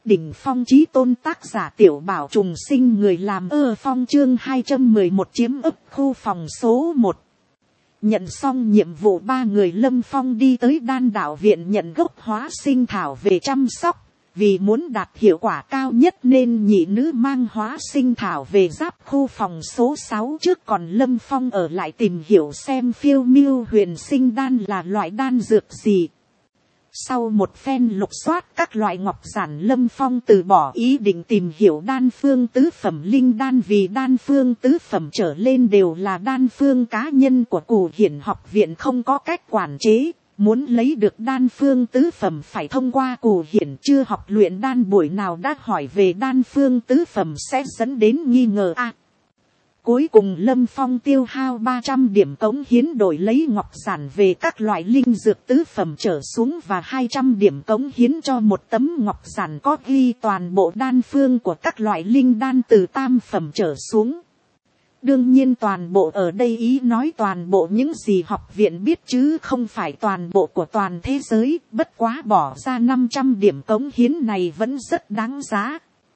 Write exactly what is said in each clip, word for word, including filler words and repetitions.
Đỉnh phong chí tôn tác giả Tiểu Bảo trùng sinh, người làm ơ phong, chương hai trăm mười một chiếm ấp khu phòng số một. Nhận xong nhiệm vụ, ba người Lâm Phong đi tới đan đạo viện nhận gốc hóa sinh thảo về chăm sóc. Vì muốn đạt hiệu quả cao nhất nên nhị nữ mang hóa sinh thảo về giáp khu phòng số sáu trước, còn Lâm Phong ở lại tìm hiểu xem phiêu miêu huyền sinh đan là loại đan dược gì. Sau một phen lục soát các loại ngọc giản, Lâm Phong từ bỏ ý định tìm hiểu đan phương tứ phẩm linh đan, vì đan phương tứ phẩm trở lên đều là đan phương cá nhân của Cù Hiển học viện, không có cách quản chế. Muốn lấy được đan phương tứ phẩm phải thông qua Cù Hiển, chưa học luyện đan buổi nào đã hỏi về đan phương tứ phẩm sẽ dẫn đến nghi ngờ a. À, cuối cùng Lâm Phong tiêu hao ba trăm điểm cống hiến đổi lấy ngọc giản về các loại linh dược tứ phẩm trở xuống, và hai trăm điểm cống hiến cho một tấm ngọc giản có ghi toàn bộ đan phương của các loại linh đan từ tam phẩm trở xuống. Đương nhiên toàn bộ ở đây ý nói toàn bộ những gì học viện biết chứ không phải toàn bộ của toàn thế giới, bất quá bỏ ra năm trăm điểm cống hiến này vẫn rất đáng giá.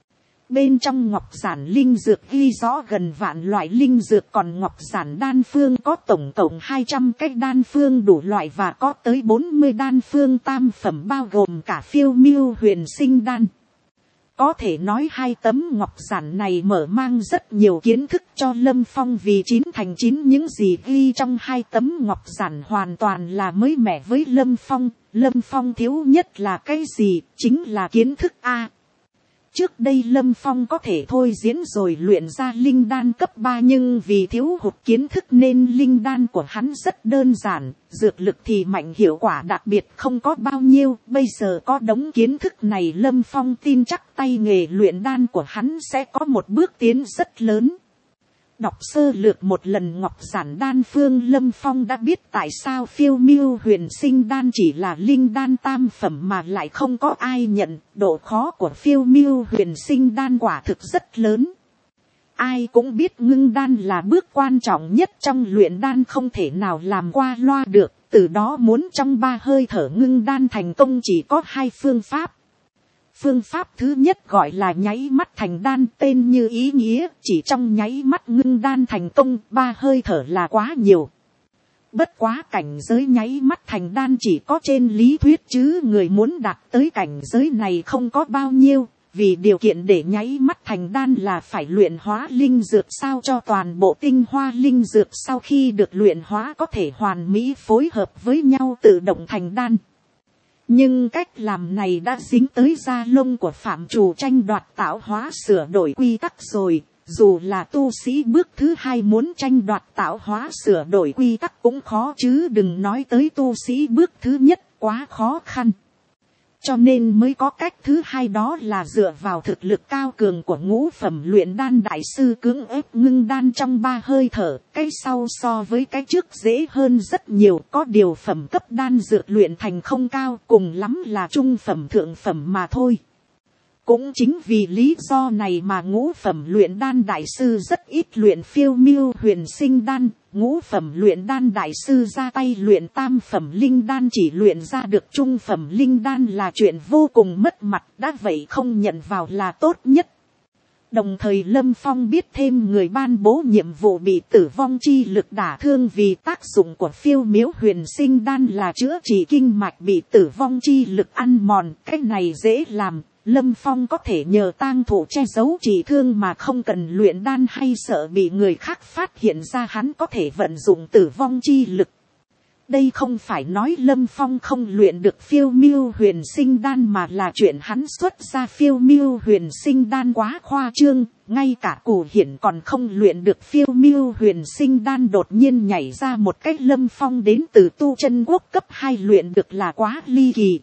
Bên trong ngọc giản linh dược ghi rõ gần vạn loại linh dược, còn ngọc giản đan phương có tổng cộng hai trăm cái đan phương đủ loại và có tới bốn mươi đan phương tam phẩm, bao gồm cả phiêu miêu huyền sinh đan. Có thể nói hai tấm ngọc giản này mở mang rất nhiều kiến thức cho Lâm Phong, vì chín thành chín những gì ghi trong hai tấm ngọc giản hoàn toàn là mới mẻ với Lâm Phong. Lâm Phong thiếu nhất là cái gì? Chính là kiến thức A. Trước đây Lâm Phong có thể thôi diễn rồi luyện ra linh đan cấp ba, nhưng vì thiếu hụt kiến thức nên linh đan của hắn rất đơn giản, dược lực thì mạnh, hiệu quả đặc biệt không có bao nhiêu. Bây giờ có đống kiến thức này, Lâm Phong tin chắc tay nghề luyện đan của hắn sẽ có một bước tiến rất lớn. Đọc sơ lược một lần ngọc giản đan phương, Lâm Phong đã biết tại sao phiêu miêu huyền sinh đan chỉ là linh đan tam phẩm mà lại không có ai nhận. Độ khó của phiêu miêu huyền sinh đan quả thực rất lớn. Ai cũng biết ngưng đan là bước quan trọng nhất trong luyện đan, không thể nào làm qua loa được. Từ đó muốn trong ba hơi thở ngưng đan thành công chỉ có hai phương pháp. Phương pháp thứ nhất gọi là nháy mắt thành đan, tên như ý nghĩa, chỉ trong nháy mắt ngưng đan thành công, ba hơi thở là quá nhiều. Bất quá cảnh giới nháy mắt thành đan chỉ có trên lý thuyết chứ người muốn đạt tới cảnh giới này không có bao nhiêu, vì điều kiện để nháy mắt thành đan là phải luyện hóa linh dược sao cho toàn bộ tinh hoa linh dược sau khi được luyện hóa có thể hoàn mỹ phối hợp với nhau tự động thành đan. Nhưng cách làm này đã dính tới da lông của phạm trù tranh đoạt tạo hóa sửa đổi quy tắc rồi. Dù là tu sĩ bước thứ hai muốn tranh đoạt tạo hóa sửa đổi quy tắc cũng khó, chứ đừng nói tới tu sĩ bước thứ nhất, quá khó khăn. Cho nên mới có cách thứ hai, đó là dựa vào thực lực cao cường của ngũ phẩm luyện đan đại sư cưỡng ép ngưng đan trong ba hơi thở. Cái sau so với cái trước dễ hơn rất nhiều, có điều phẩm cấp đan dược luyện thành không cao, cùng lắm là trung phẩm thượng phẩm mà thôi. Cũng chính vì lý do này mà ngũ phẩm luyện đan đại sư rất ít luyện phiêu miêu huyền sinh đan. Ngũ phẩm luyện đan đại sư ra tay luyện tam phẩm linh đan chỉ luyện ra được trung phẩm linh đan là chuyện vô cùng mất mặt, đã vậy không nhận vào là tốt nhất. Đồng thời Lâm Phong biết thêm người ban bố nhiệm vụ bị tử vong chi lực đả thương, vì tác dụng của phiêu miếu huyền sinh đan là chữa trị kinh mạch bị tử vong chi lực ăn mòn. Cái này dễ làm, Lâm Phong có thể nhờ tang thủ che giấu trị thương mà không cần luyện đan hay sợ bị người khác phát hiện ra, hắn có thể vận dụng tử vong chi lực. Đây không phải nói Lâm Phong không luyện được phiêu miêu huyền sinh đan, mà là chuyện hắn xuất ra phiêu miêu huyền sinh đan quá khoa trương. Ngay cả Cù Hiển còn không luyện được phiêu miêu huyền sinh đan, đột nhiên nhảy ra một cách Lâm Phong đến từ tu chân quốc cấp hai luyện được là quá ly kỳ.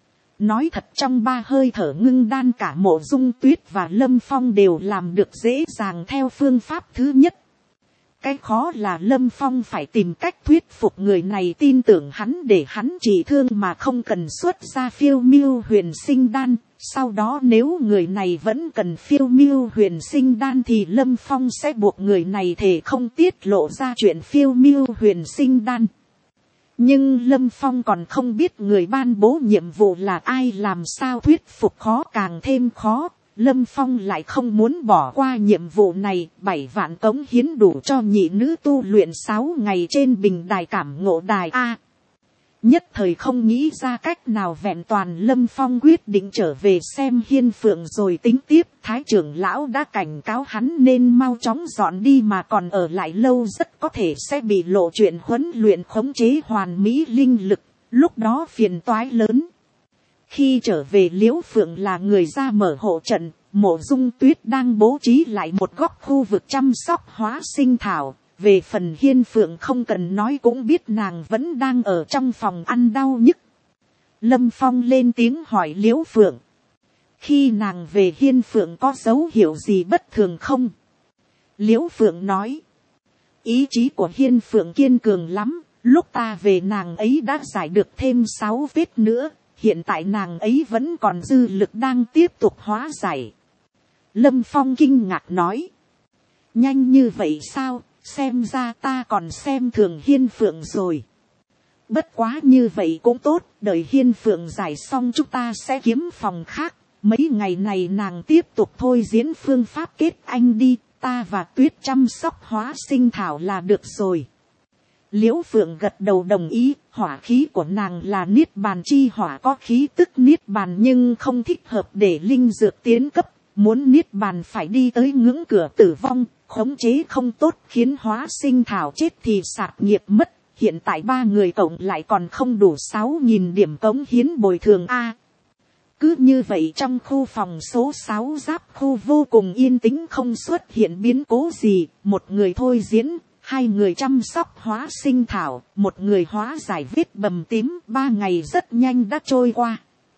Nói thật, trong ba hơi thở ngưng đan cả Mộ Dung Tuyết và Lâm Phong đều làm được dễ dàng theo phương pháp thứ nhất. Cái khó là Lâm Phong phải tìm cách thuyết phục người này tin tưởng hắn để hắn trị thương mà không cần xuất ra phiêu miêu huyền sinh đan. Sau đó nếu người này vẫn cần phiêu miêu huyền sinh đan thì Lâm Phong sẽ buộc người này thề không tiết lộ ra chuyện phiêu miêu huyền sinh đan. nhưng Lâm Phong còn không biết người ban bố nhiệm vụ là ai, làm sao thuyết phục khó càng thêm khó. Lâm Phong lại không muốn bỏ qua nhiệm vụ này, bảy vạn cống hiến đủ cho nhị nữ tu luyện sáu ngày trên bình đài cảm ngộ đài A. Nhất thời không nghĩ ra cách nào vẹn toàn, Lâm Phong quyết định trở về xem Hiên Phượng rồi tính tiếp. Thái trưởng lão đã cảnh cáo hắn nên mau chóng dọn đi, mà còn ở lại lâu rất có thể sẽ bị lộ chuyện huấn luyện khống chế hoàn mỹ linh lực, lúc đó phiền toái lớn. Khi trở về, Liễu Phượng là người ra mở hộ trận, Mộ Dung Tuyết đang bố trí lại một góc khu vực chăm sóc hóa sinh thảo. Về phần Hiên Phượng không cần nói cũng biết nàng vẫn đang ở trong phòng ăn đau nhức. Lâm Phong lên tiếng hỏi Liễu Phượng. Khi nàng về, Hiên Phượng có dấu hiệu gì bất thường không? Liễu Phượng nói. Ý chí của Hiên Phượng kiên cường lắm. Lúc ta về nàng ấy đã giải được thêm sáu vết nữa. Hiện tại nàng ấy vẫn còn dư lực đang tiếp tục hóa giải. Lâm Phong kinh ngạc nói. Nhanh như vậy sao? Xem ra ta còn xem thường Hiên Phượng rồi. Bất quá như vậy cũng tốt, đợi Hiên Phượng giải xong chúng ta sẽ kiếm phòng khác. Mấy ngày này nàng tiếp tục thôi diễn phương pháp kết anh đi, ta và Tuyết chăm sóc hóa sinh thảo là được rồi. Liễu Phượng gật đầu đồng ý, hỏa khí của nàng là niết bàn chi hỏa, có khí tức niết bàn nhưng không thích hợp để linh dược tiến cấp. Muốn niết bàn phải đi tới ngưỡng cửa tử vong, khống chế không tốt khiến hóa sinh thảo chết thì sạc nghiệp mất. Hiện tại ba người cộng lại còn không đủ sáu nghìn điểm cống hiến bồi thường A. Cứ như vậy trong khu phòng số sáu giáp khu vô cùng yên tĩnh, không xuất hiện biến cố gì. Một người thôi diễn, hai người chăm sóc hóa sinh thảo, một người hóa giải vết bầm tím. Ba ngày rất nhanh đã trôi qua.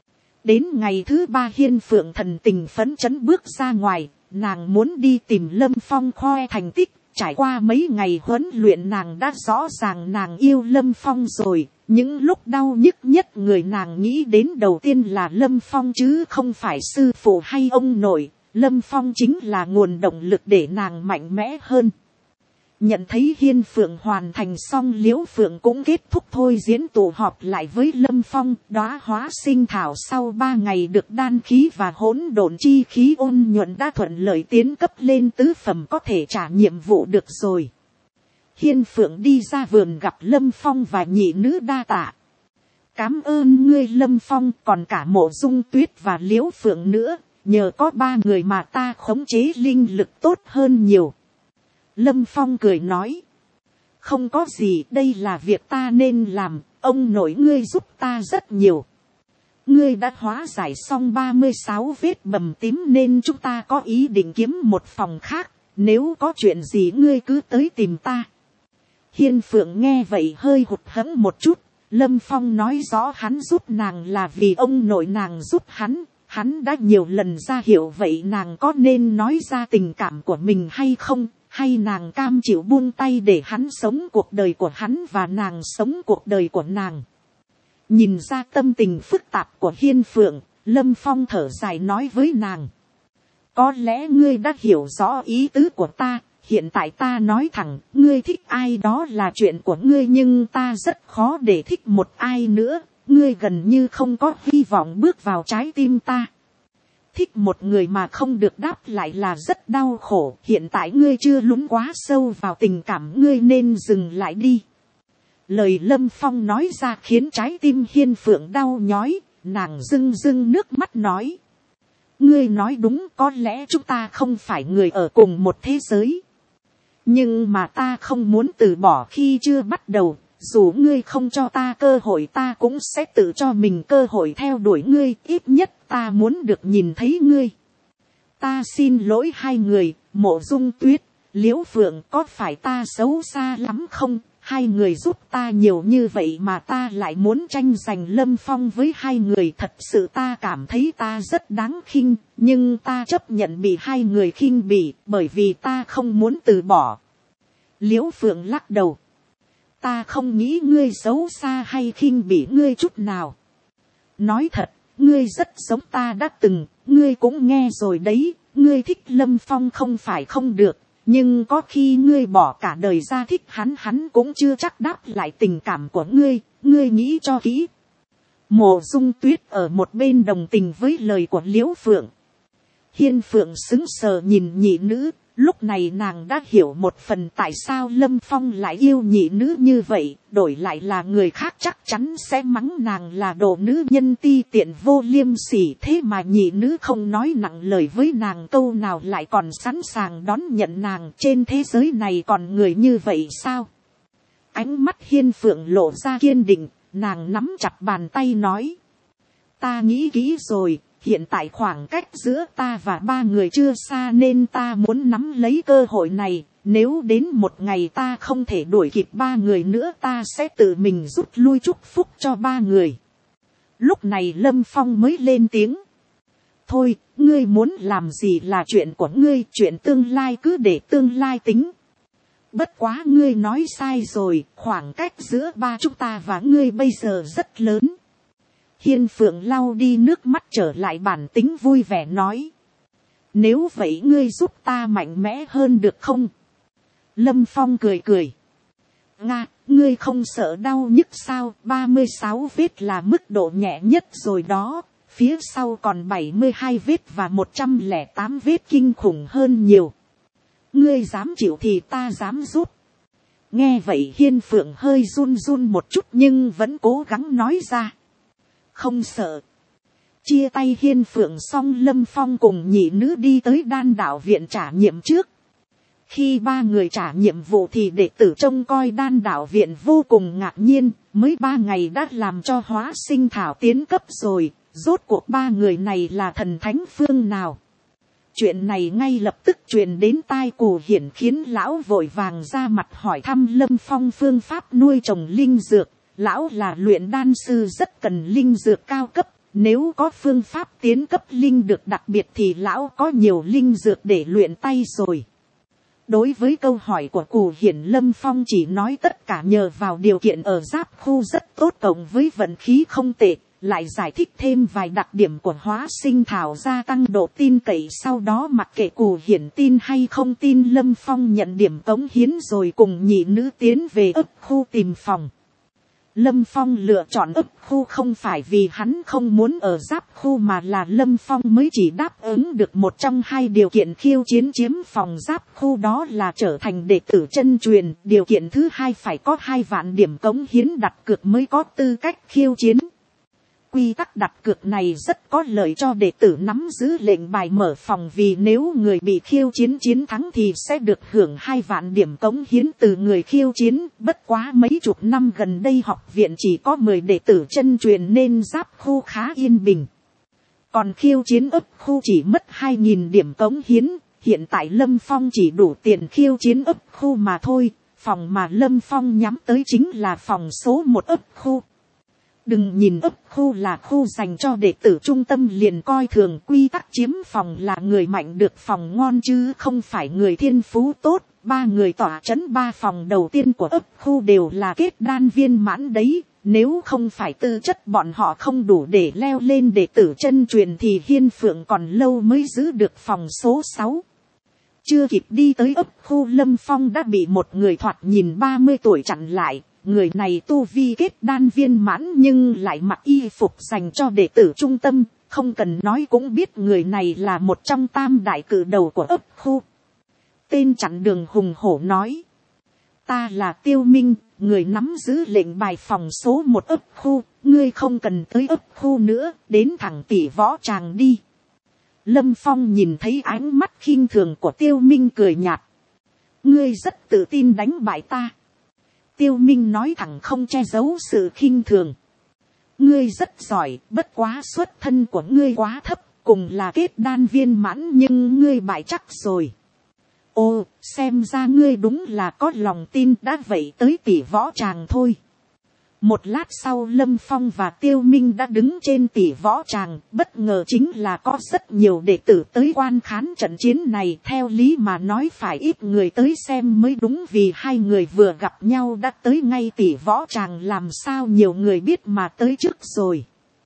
Đến ngày thứ ba, Hiên Phượng thần tình phấn chấn bước ra ngoài, nàng muốn đi tìm Lâm Phong khoe thành tích. Trải qua mấy ngày huấn luyện, nàng đã rõ ràng nàng yêu Lâm Phong rồi. Những lúc đau nhức nhất, người nàng nghĩ đến đầu tiên là Lâm Phong chứ không phải sư phụ hay ông nội. Lâm Phong chính là nguồn động lực để nàng mạnh mẽ hơn. Nhận thấy Hiên Phượng hoàn thành xong, Liễu Phượng cũng kết thúc thôi diễn tụ họp lại với Lâm Phong. Đóa hóa sinh thảo sau ba ngày được đan khí và hỗn độn chi khí ôn nhuận đã thuận lợi tiến cấp lên tứ phẩm, có thể trả nhiệm vụ được rồi. Hiên Phượng đi ra vườn gặp Lâm Phong và nhị nữ đa tạ. Cám ơn ngươi Lâm Phong, còn cả Mộ Dung Tuyết và Liễu Phượng nữa, nhờ có ba người mà ta khống chế linh lực tốt hơn nhiều. Lâm Phong cười nói. Không có gì, đây là việc ta nên làm, ông nội ngươi giúp ta rất nhiều. Ngươi đã hóa giải xong ba mươi sáu vết bầm tím nên chúng ta có ý định kiếm một phòng khác, nếu có chuyện gì ngươi cứ tới tìm ta. Hiên Phượng nghe vậy hơi hụt hẫng một chút. Lâm Phong nói rõ hắn giúp nàng là vì ông nội nàng giúp hắn. Hắn đã nhiều lần ra hiệu, vậy nàng có nên nói ra tình cảm của mình hay không? Hay nàng cam chịu buông tay để hắn sống cuộc đời của hắn và nàng sống cuộc đời của nàng? Nhìn ra tâm tình phức tạp của Hiên Phượng, Lâm Phong thở dài nói với nàng. Có lẽ ngươi đã hiểu rõ ý tứ của ta. Hiện tại ta nói thẳng, ngươi thích ai đó là chuyện của ngươi, nhưng ta rất khó để thích một ai nữa. Ngươi gần như không có hy vọng bước vào trái tim ta. Thích một người mà không được đáp lại là rất đau khổ. Hiện tại ngươi chưa lún quá sâu vào tình cảm, ngươi nên dừng lại đi. Lời Lâm Phong nói ra khiến trái tim Hiên Phượng đau nhói. Nàng rưng rưng nước mắt nói. Ngươi nói đúng, có lẽ chúng ta không phải người ở cùng một thế giới. Nhưng mà ta không muốn từ bỏ khi chưa bắt đầu. Dù ngươi không cho ta cơ hội, ta cũng sẽ tự cho mình cơ hội theo đuổi ngươi. Ít nhất ta muốn được nhìn thấy ngươi. Ta xin lỗi hai người, Mộ Dung Tuyết, Liễu Phượng, có phải ta xấu xa lắm không? Hai người giúp ta nhiều như vậy mà ta lại muốn tranh giành Lâm Phong với hai người. Thật sự ta cảm thấy ta rất đáng khinh, nhưng ta chấp nhận bị hai người khinh bỉ, bởi vì ta không muốn từ bỏ. Liễu Phượng lắc đầu. Ta không nghĩ ngươi xấu xa hay khinh bỉ ngươi chút nào. Nói thật, ngươi rất giống ta đã từng, ngươi cũng nghe rồi đấy. Ngươi thích Lâm Phong không phải không được, nhưng có khi ngươi bỏ cả đời ra thích hắn, hắn cũng chưa chắc đáp lại tình cảm của ngươi, ngươi nghĩ cho kỹ. Mộ Dung Tuyết ở một bên đồng tình với lời của Liễu Phượng. Hiên Phượng sững sờ nhìn nhị nữ, lúc này nàng đã hiểu một phần tại sao Lâm Phong lại yêu nhị nữ như vậy, đổi lại là người khác chắc chắn sẽ mắng nàng là đồ nữ nhân ti tiện vô liêm sỉ, thế mà nhị nữ không nói nặng lời với nàng câu nào, lại còn sẵn sàng đón nhận nàng. Trên thế giới này còn người như vậy sao? Ánh mắt Hiên Phượng lộ ra kiên định, nàng nắm chặt bàn tay nói, ta nghĩ kỹ rồi, hiện tại khoảng cách giữa ta và ba người chưa xa nên ta muốn nắm lấy cơ hội này, nếu đến một ngày ta không thể đuổi kịp ba người nữa ta sẽ tự mình rút lui chúc phúc cho ba người. Lúc này Lâm Phong mới lên tiếng, thôi, ngươi muốn làm gì là chuyện của ngươi, chuyện tương lai cứ để tương lai tính. Bất quá ngươi nói sai rồi, khoảng cách giữa ba chúng ta và ngươi bây giờ rất lớn. Hiên Phượng lau đi nước mắt trở lại bản tính vui vẻ nói, nếu vậy ngươi giúp ta mạnh mẽ hơn được không? Lâm Phong cười cười, Nga, ngươi không sợ đau nhức sao? Ba mươi sáu vết là mức độ nhẹ nhất rồi đó, phía sau còn bảy mươi hai vết và một trăm lẻ tám vết kinh khủng hơn nhiều. Ngươi dám chịu thì ta dám giúp. Nghe vậy Hiên Phượng hơi run run một chút nhưng vẫn cố gắng nói ra, không sợ. Chia tay Hiên Phượng xong, Lâm Phong cùng nhị nữ đi tới Đan Đạo viện trả nhiệm trước. Khi ba người trả nhiệm vụ thì đệ tử trông coi Đan Đạo viện vô cùng ngạc nhiên, mới ba ngày đã làm cho hóa sinh thảo tiến cấp rồi, rốt cuộc ba người này là thần thánh phương nào? Chuyện này ngay lập tức truyền đến tai Cù Hiển, khiến lão vội vàng ra mặt hỏi thăm Lâm Phong phương pháp nuôi trồng linh dược. Lão là luyện đan sư rất cần linh dược cao cấp, nếu có phương pháp tiến cấp linh dược đặc biệt thì lão có nhiều linh dược để luyện tay rồi. Đối với câu hỏi của Cù Hiển, Lâm Phong chỉ nói tất cả nhờ vào điều kiện ở giáp khu rất tốt cộng với vận khí không tệ, lại giải thích thêm vài đặc điểm của hóa sinh thảo gia tăng độ tin cậy. Sau đó mặc kệ Cù Hiển tin hay không tin, Lâm Phong nhận điểm cống hiến rồi cùng nhị nữ tiến về ấp khu tìm phòng. Lâm Phong lựa chọn ấp khu không phải vì hắn không muốn ở giáp khu, mà là Lâm Phong mới chỉ đáp ứng được một trong hai điều kiện khiêu chiến chiếm phòng giáp khu, đó là trở thành đệ tử chân truyền. Điều kiện thứ hai phải có hai vạn điểm cống hiến đặt cược mới có tư cách khiêu chiến. Quy tắc đặt cược này rất có lợi cho đệ tử nắm giữ lệnh bài mở phòng, vì nếu người bị khiêu chiến chiến thắng thì sẽ được hưởng hai vạn điểm cống hiến từ người khiêu chiến. Bất quá mấy chục năm gần đây học viện chỉ có mười đệ tử chân truyền nên giáp khu khá yên bình. Còn khiêu chiến ấp khu chỉ mất hai nghìn điểm cống hiến, hiện tại Lâm Phong chỉ đủ tiền khiêu chiến ấp khu mà thôi. Phòng mà Lâm Phong nhắm tới chính là phòng số một ấp khu. Đừng nhìn ấp khu là khu dành cho đệ tử trung tâm liền coi thường, quy tắc chiếm phòng là người mạnh được phòng ngon chứ không phải người thiên phú tốt. Ba người tỏa chấn ba phòng đầu tiên của ấp khu đều là kết đan viên mãn đấy, nếu không phải tư chất bọn họ không đủ để leo lên đệ tử chân truyền thì Hiên Phượng còn lâu mới giữ được phòng số sáu. Chưa kịp đi tới ấp khu, Lâm Phong đã bị một người thoạt nhìn ba mươi tuổi chặn lại. Người này tu vi kết đan viên mãn nhưng lại mặc y phục dành cho đệ tử trung tâm, không cần nói cũng biết người này là một trong tam đại cử đầu của ấp khu. Tên chặn đường hùng hổ nói, ta là Tiêu Minh, người nắm giữ lệnh bài phòng số một ấp khu, ngươi không cần tới ấp khu nữa, đến thẳng Tỷ Võ Tràng đi. Lâm Phong nhìn thấy ánh mắt khinh thường của Tiêu Minh cười nhạt, ngươi rất tự tin đánh bại ta. Tiêu Minh nói thẳng không che giấu sự khinh thường. Ngươi rất giỏi, bất quá xuất thân của ngươi quá thấp, cùng là kết đan viên mãn nhưng ngươi bại chắc rồi. Ô, xem ra ngươi đúng là có lòng tin, đã vậy tới Tỷ Võ Tràng thôi. Một lát sau Lâm Phong và Tiêu Minh đã đứng trên Tỷ Võ Tràng, bất ngờ chính là có rất nhiều đệ tử tới quan khán trận chiến này. Theo lý mà nói phải ít người tới xem mới đúng, vì hai người vừa gặp nhau đã tới ngay Tỷ Võ Tràng, làm sao nhiều người biết mà tới trước rồi.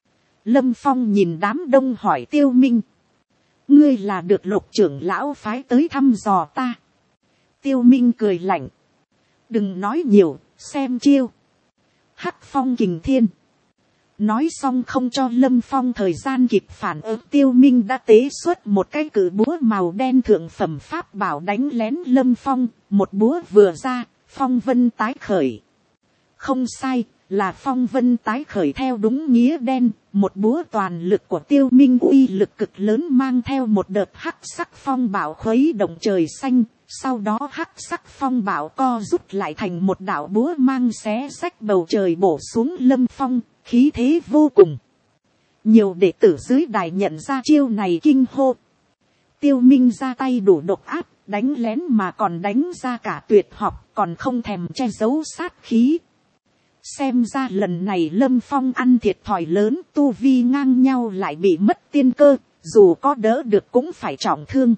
Lâm Phong nhìn đám đông hỏi Tiêu Minh, ngươi là được Lục trưởng lão phái tới thăm dò ta? Tiêu Minh cười lạnh. Đừng nói nhiều, xem chiêu. Hắc phong kình thiên. Nói xong không cho Lâm Phong thời gian kịp phản ứng, Tiêu Minh đã tế xuất một cái cử búa màu đen thượng phẩm pháp bảo đánh lén Lâm Phong. Một búa vừa ra, phong vân tái khởi. Không sai, là phong vân tái khởi theo đúng nghĩa đen. Một búa toàn lực của Tiêu Minh uy lực cực lớn mang theo một đợt hắc sắc phong bạo khuấy động trời xanh. Sau đó hắc sắc phong bạo co rút lại thành một đạo búa mang xé xách bầu trời bổ xuống Lâm Phong, khí thế vô cùng. Nhiều đệ tử dưới đài nhận ra chiêu này kinh hô. Tiêu Minh ra tay đủ độc áp, đánh lén mà còn đánh ra cả tuyệt học, còn không thèm che giấu sát khí. Xem ra lần này Lâm Phong ăn thiệt thòi lớn, tu vi ngang nhau lại bị mất tiên cơ, dù có đỡ được cũng phải trọng thương.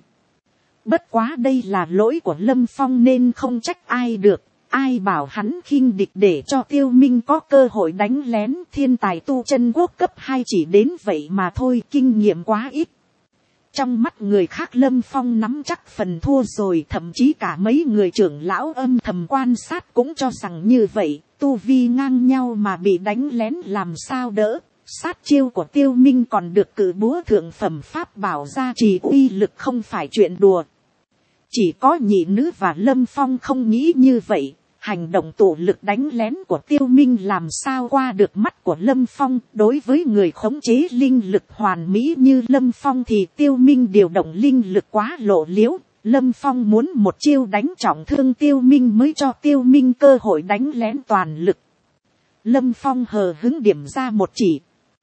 Bất quá đây là lỗi của Lâm Phong nên không trách ai được, ai bảo hắn khinh địch để cho Tiêu Minh có cơ hội đánh lén. Thiên tài tu chân quốc cấp hai chỉ đến vậy mà thôi, kinh nghiệm quá ít. Trong mắt người khác Lâm Phong nắm chắc phần thua rồi, thậm chí cả mấy người trưởng lão âm thầm quan sát cũng cho rằng như vậy, tu vi ngang nhau mà bị đánh lén làm sao đỡ. Sát chiêu của Tiêu Minh còn được cử búa thượng phẩm pháp bảo gia trì, uy lực không phải chuyện đùa. Chỉ có nhị nữ và Lâm Phong không nghĩ như vậy. Hành động tụ lực đánh lén của Tiêu Minh làm sao qua được mắt của Lâm Phong. Đối với người khống chế linh lực hoàn mỹ như Lâm Phong thì Tiêu Minh điều động linh lực quá lộ liễu. Lâm Phong muốn một chiêu đánh trọng thương Tiêu Minh mới cho Tiêu Minh cơ hội đánh lén toàn lực. Lâm Phong hờ hứng điểm ra một chỉ.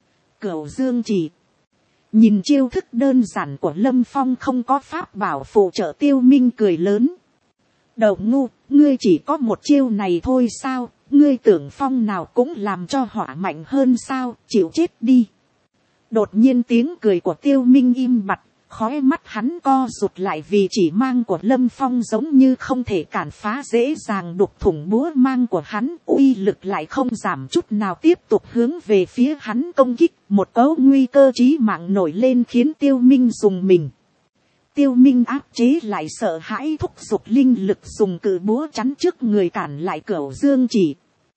Cửu dương chỉ. Nhìn chiêu thức đơn giản của Lâm Phong không có pháp bảo phụ trợ, Tiêu Minh cười lớn. Đầu ngu, ngươi chỉ có một chiêu này thôi sao, ngươi tưởng Phong nào cũng làm cho hỏa mạnh hơn sao, chịu chết đi. Đột nhiên tiếng cười của Tiêu Minh im bặt, khóe mắt hắn co rụt lại vì chỉ mang của Lâm Phong giống như không thể cản phá, dễ dàng đục thủng búa mang của hắn, uy lực lại không giảm chút nào, tiếp tục hướng về phía hắn công kích. Một cấu nguy cơ chí mạng nổi lên khiến Tiêu Minh dùng mình. Tiêu Minh áp chế lại sợ hãi, thúc giục linh lực dùng cự búa chắn trước người cản lại Cửu Dương chỉ.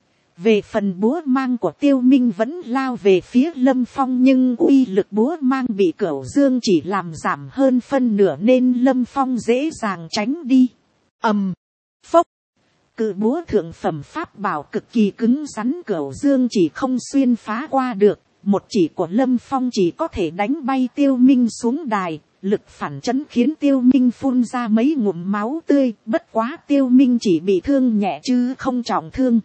Về phần búa mang của Tiêu Minh vẫn lao về phía Lâm Phong, nhưng uy lực búa mang bị Cửu Dương chỉ làm giảm hơn phân nửa nên Lâm Phong dễ dàng tránh đi. Ầm, phốc, cự búa thượng phẩm pháp bảo cực kỳ cứng rắn, Cửu Dương chỉ không xuyên phá qua được. Một chỉ của Lâm Phong chỉ có thể đánh bay Tiêu Minh xuống đài. Lực phản chấn khiến Tiêu Minh phun ra mấy ngụm máu tươi, bất quá Tiêu Minh chỉ bị thương nhẹ chứ không trọng thương.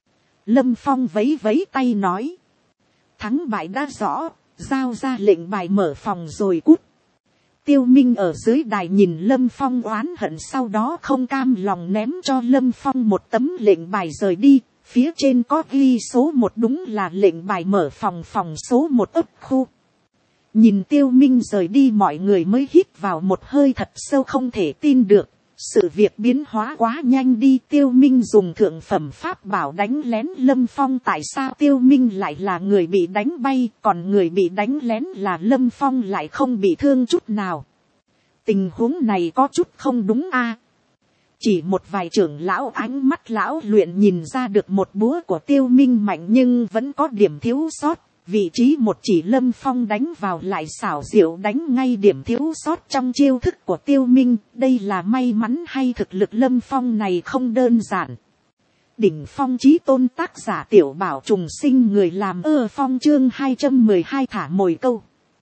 Lâm Phong vấy vấy tay nói. Thắng bại đã rõ, giao ra lệnh bài mở phòng rồi cút. Tiêu Minh ở dưới đài nhìn Lâm Phong oán hận, sau đó không cam lòng ném cho Lâm Phong một tấm lệnh bài rời đi. Phía trên có ghi số một, đúng là lệnh bài mở phòng phòng số một ấp khu. Nhìn Tiêu Minh rời đi mọi người mới hít vào một hơi thật sâu, không thể tin được. Sự việc biến hóa quá nhanh đi, Tiêu Minh dùng thượng phẩm pháp bảo đánh lén Lâm Phong, tại sao Tiêu Minh lại là người bị đánh bay, còn người bị đánh lén là Lâm Phong lại không bị thương chút nào. Tình huống này có chút không đúng a. Chỉ một vài trưởng lão ánh mắt lão luyện nhìn ra được một búa của Tiêu Minh mạnh nhưng vẫn có điểm thiếu sót. Vị trí một chỉ Lâm Phong đánh vào lại xảo diệu đánh ngay điểm thiếu sót trong chiêu thức của Tiêu Minh. Đây là may mắn hay thực lực Lâm Phong này không đơn giản. Đỉnh phong chí tôn, tác giả Tiểu Bảo Trùng Sinh, người làm ơ phong, chương hai trăm mười hai thả mồi câu.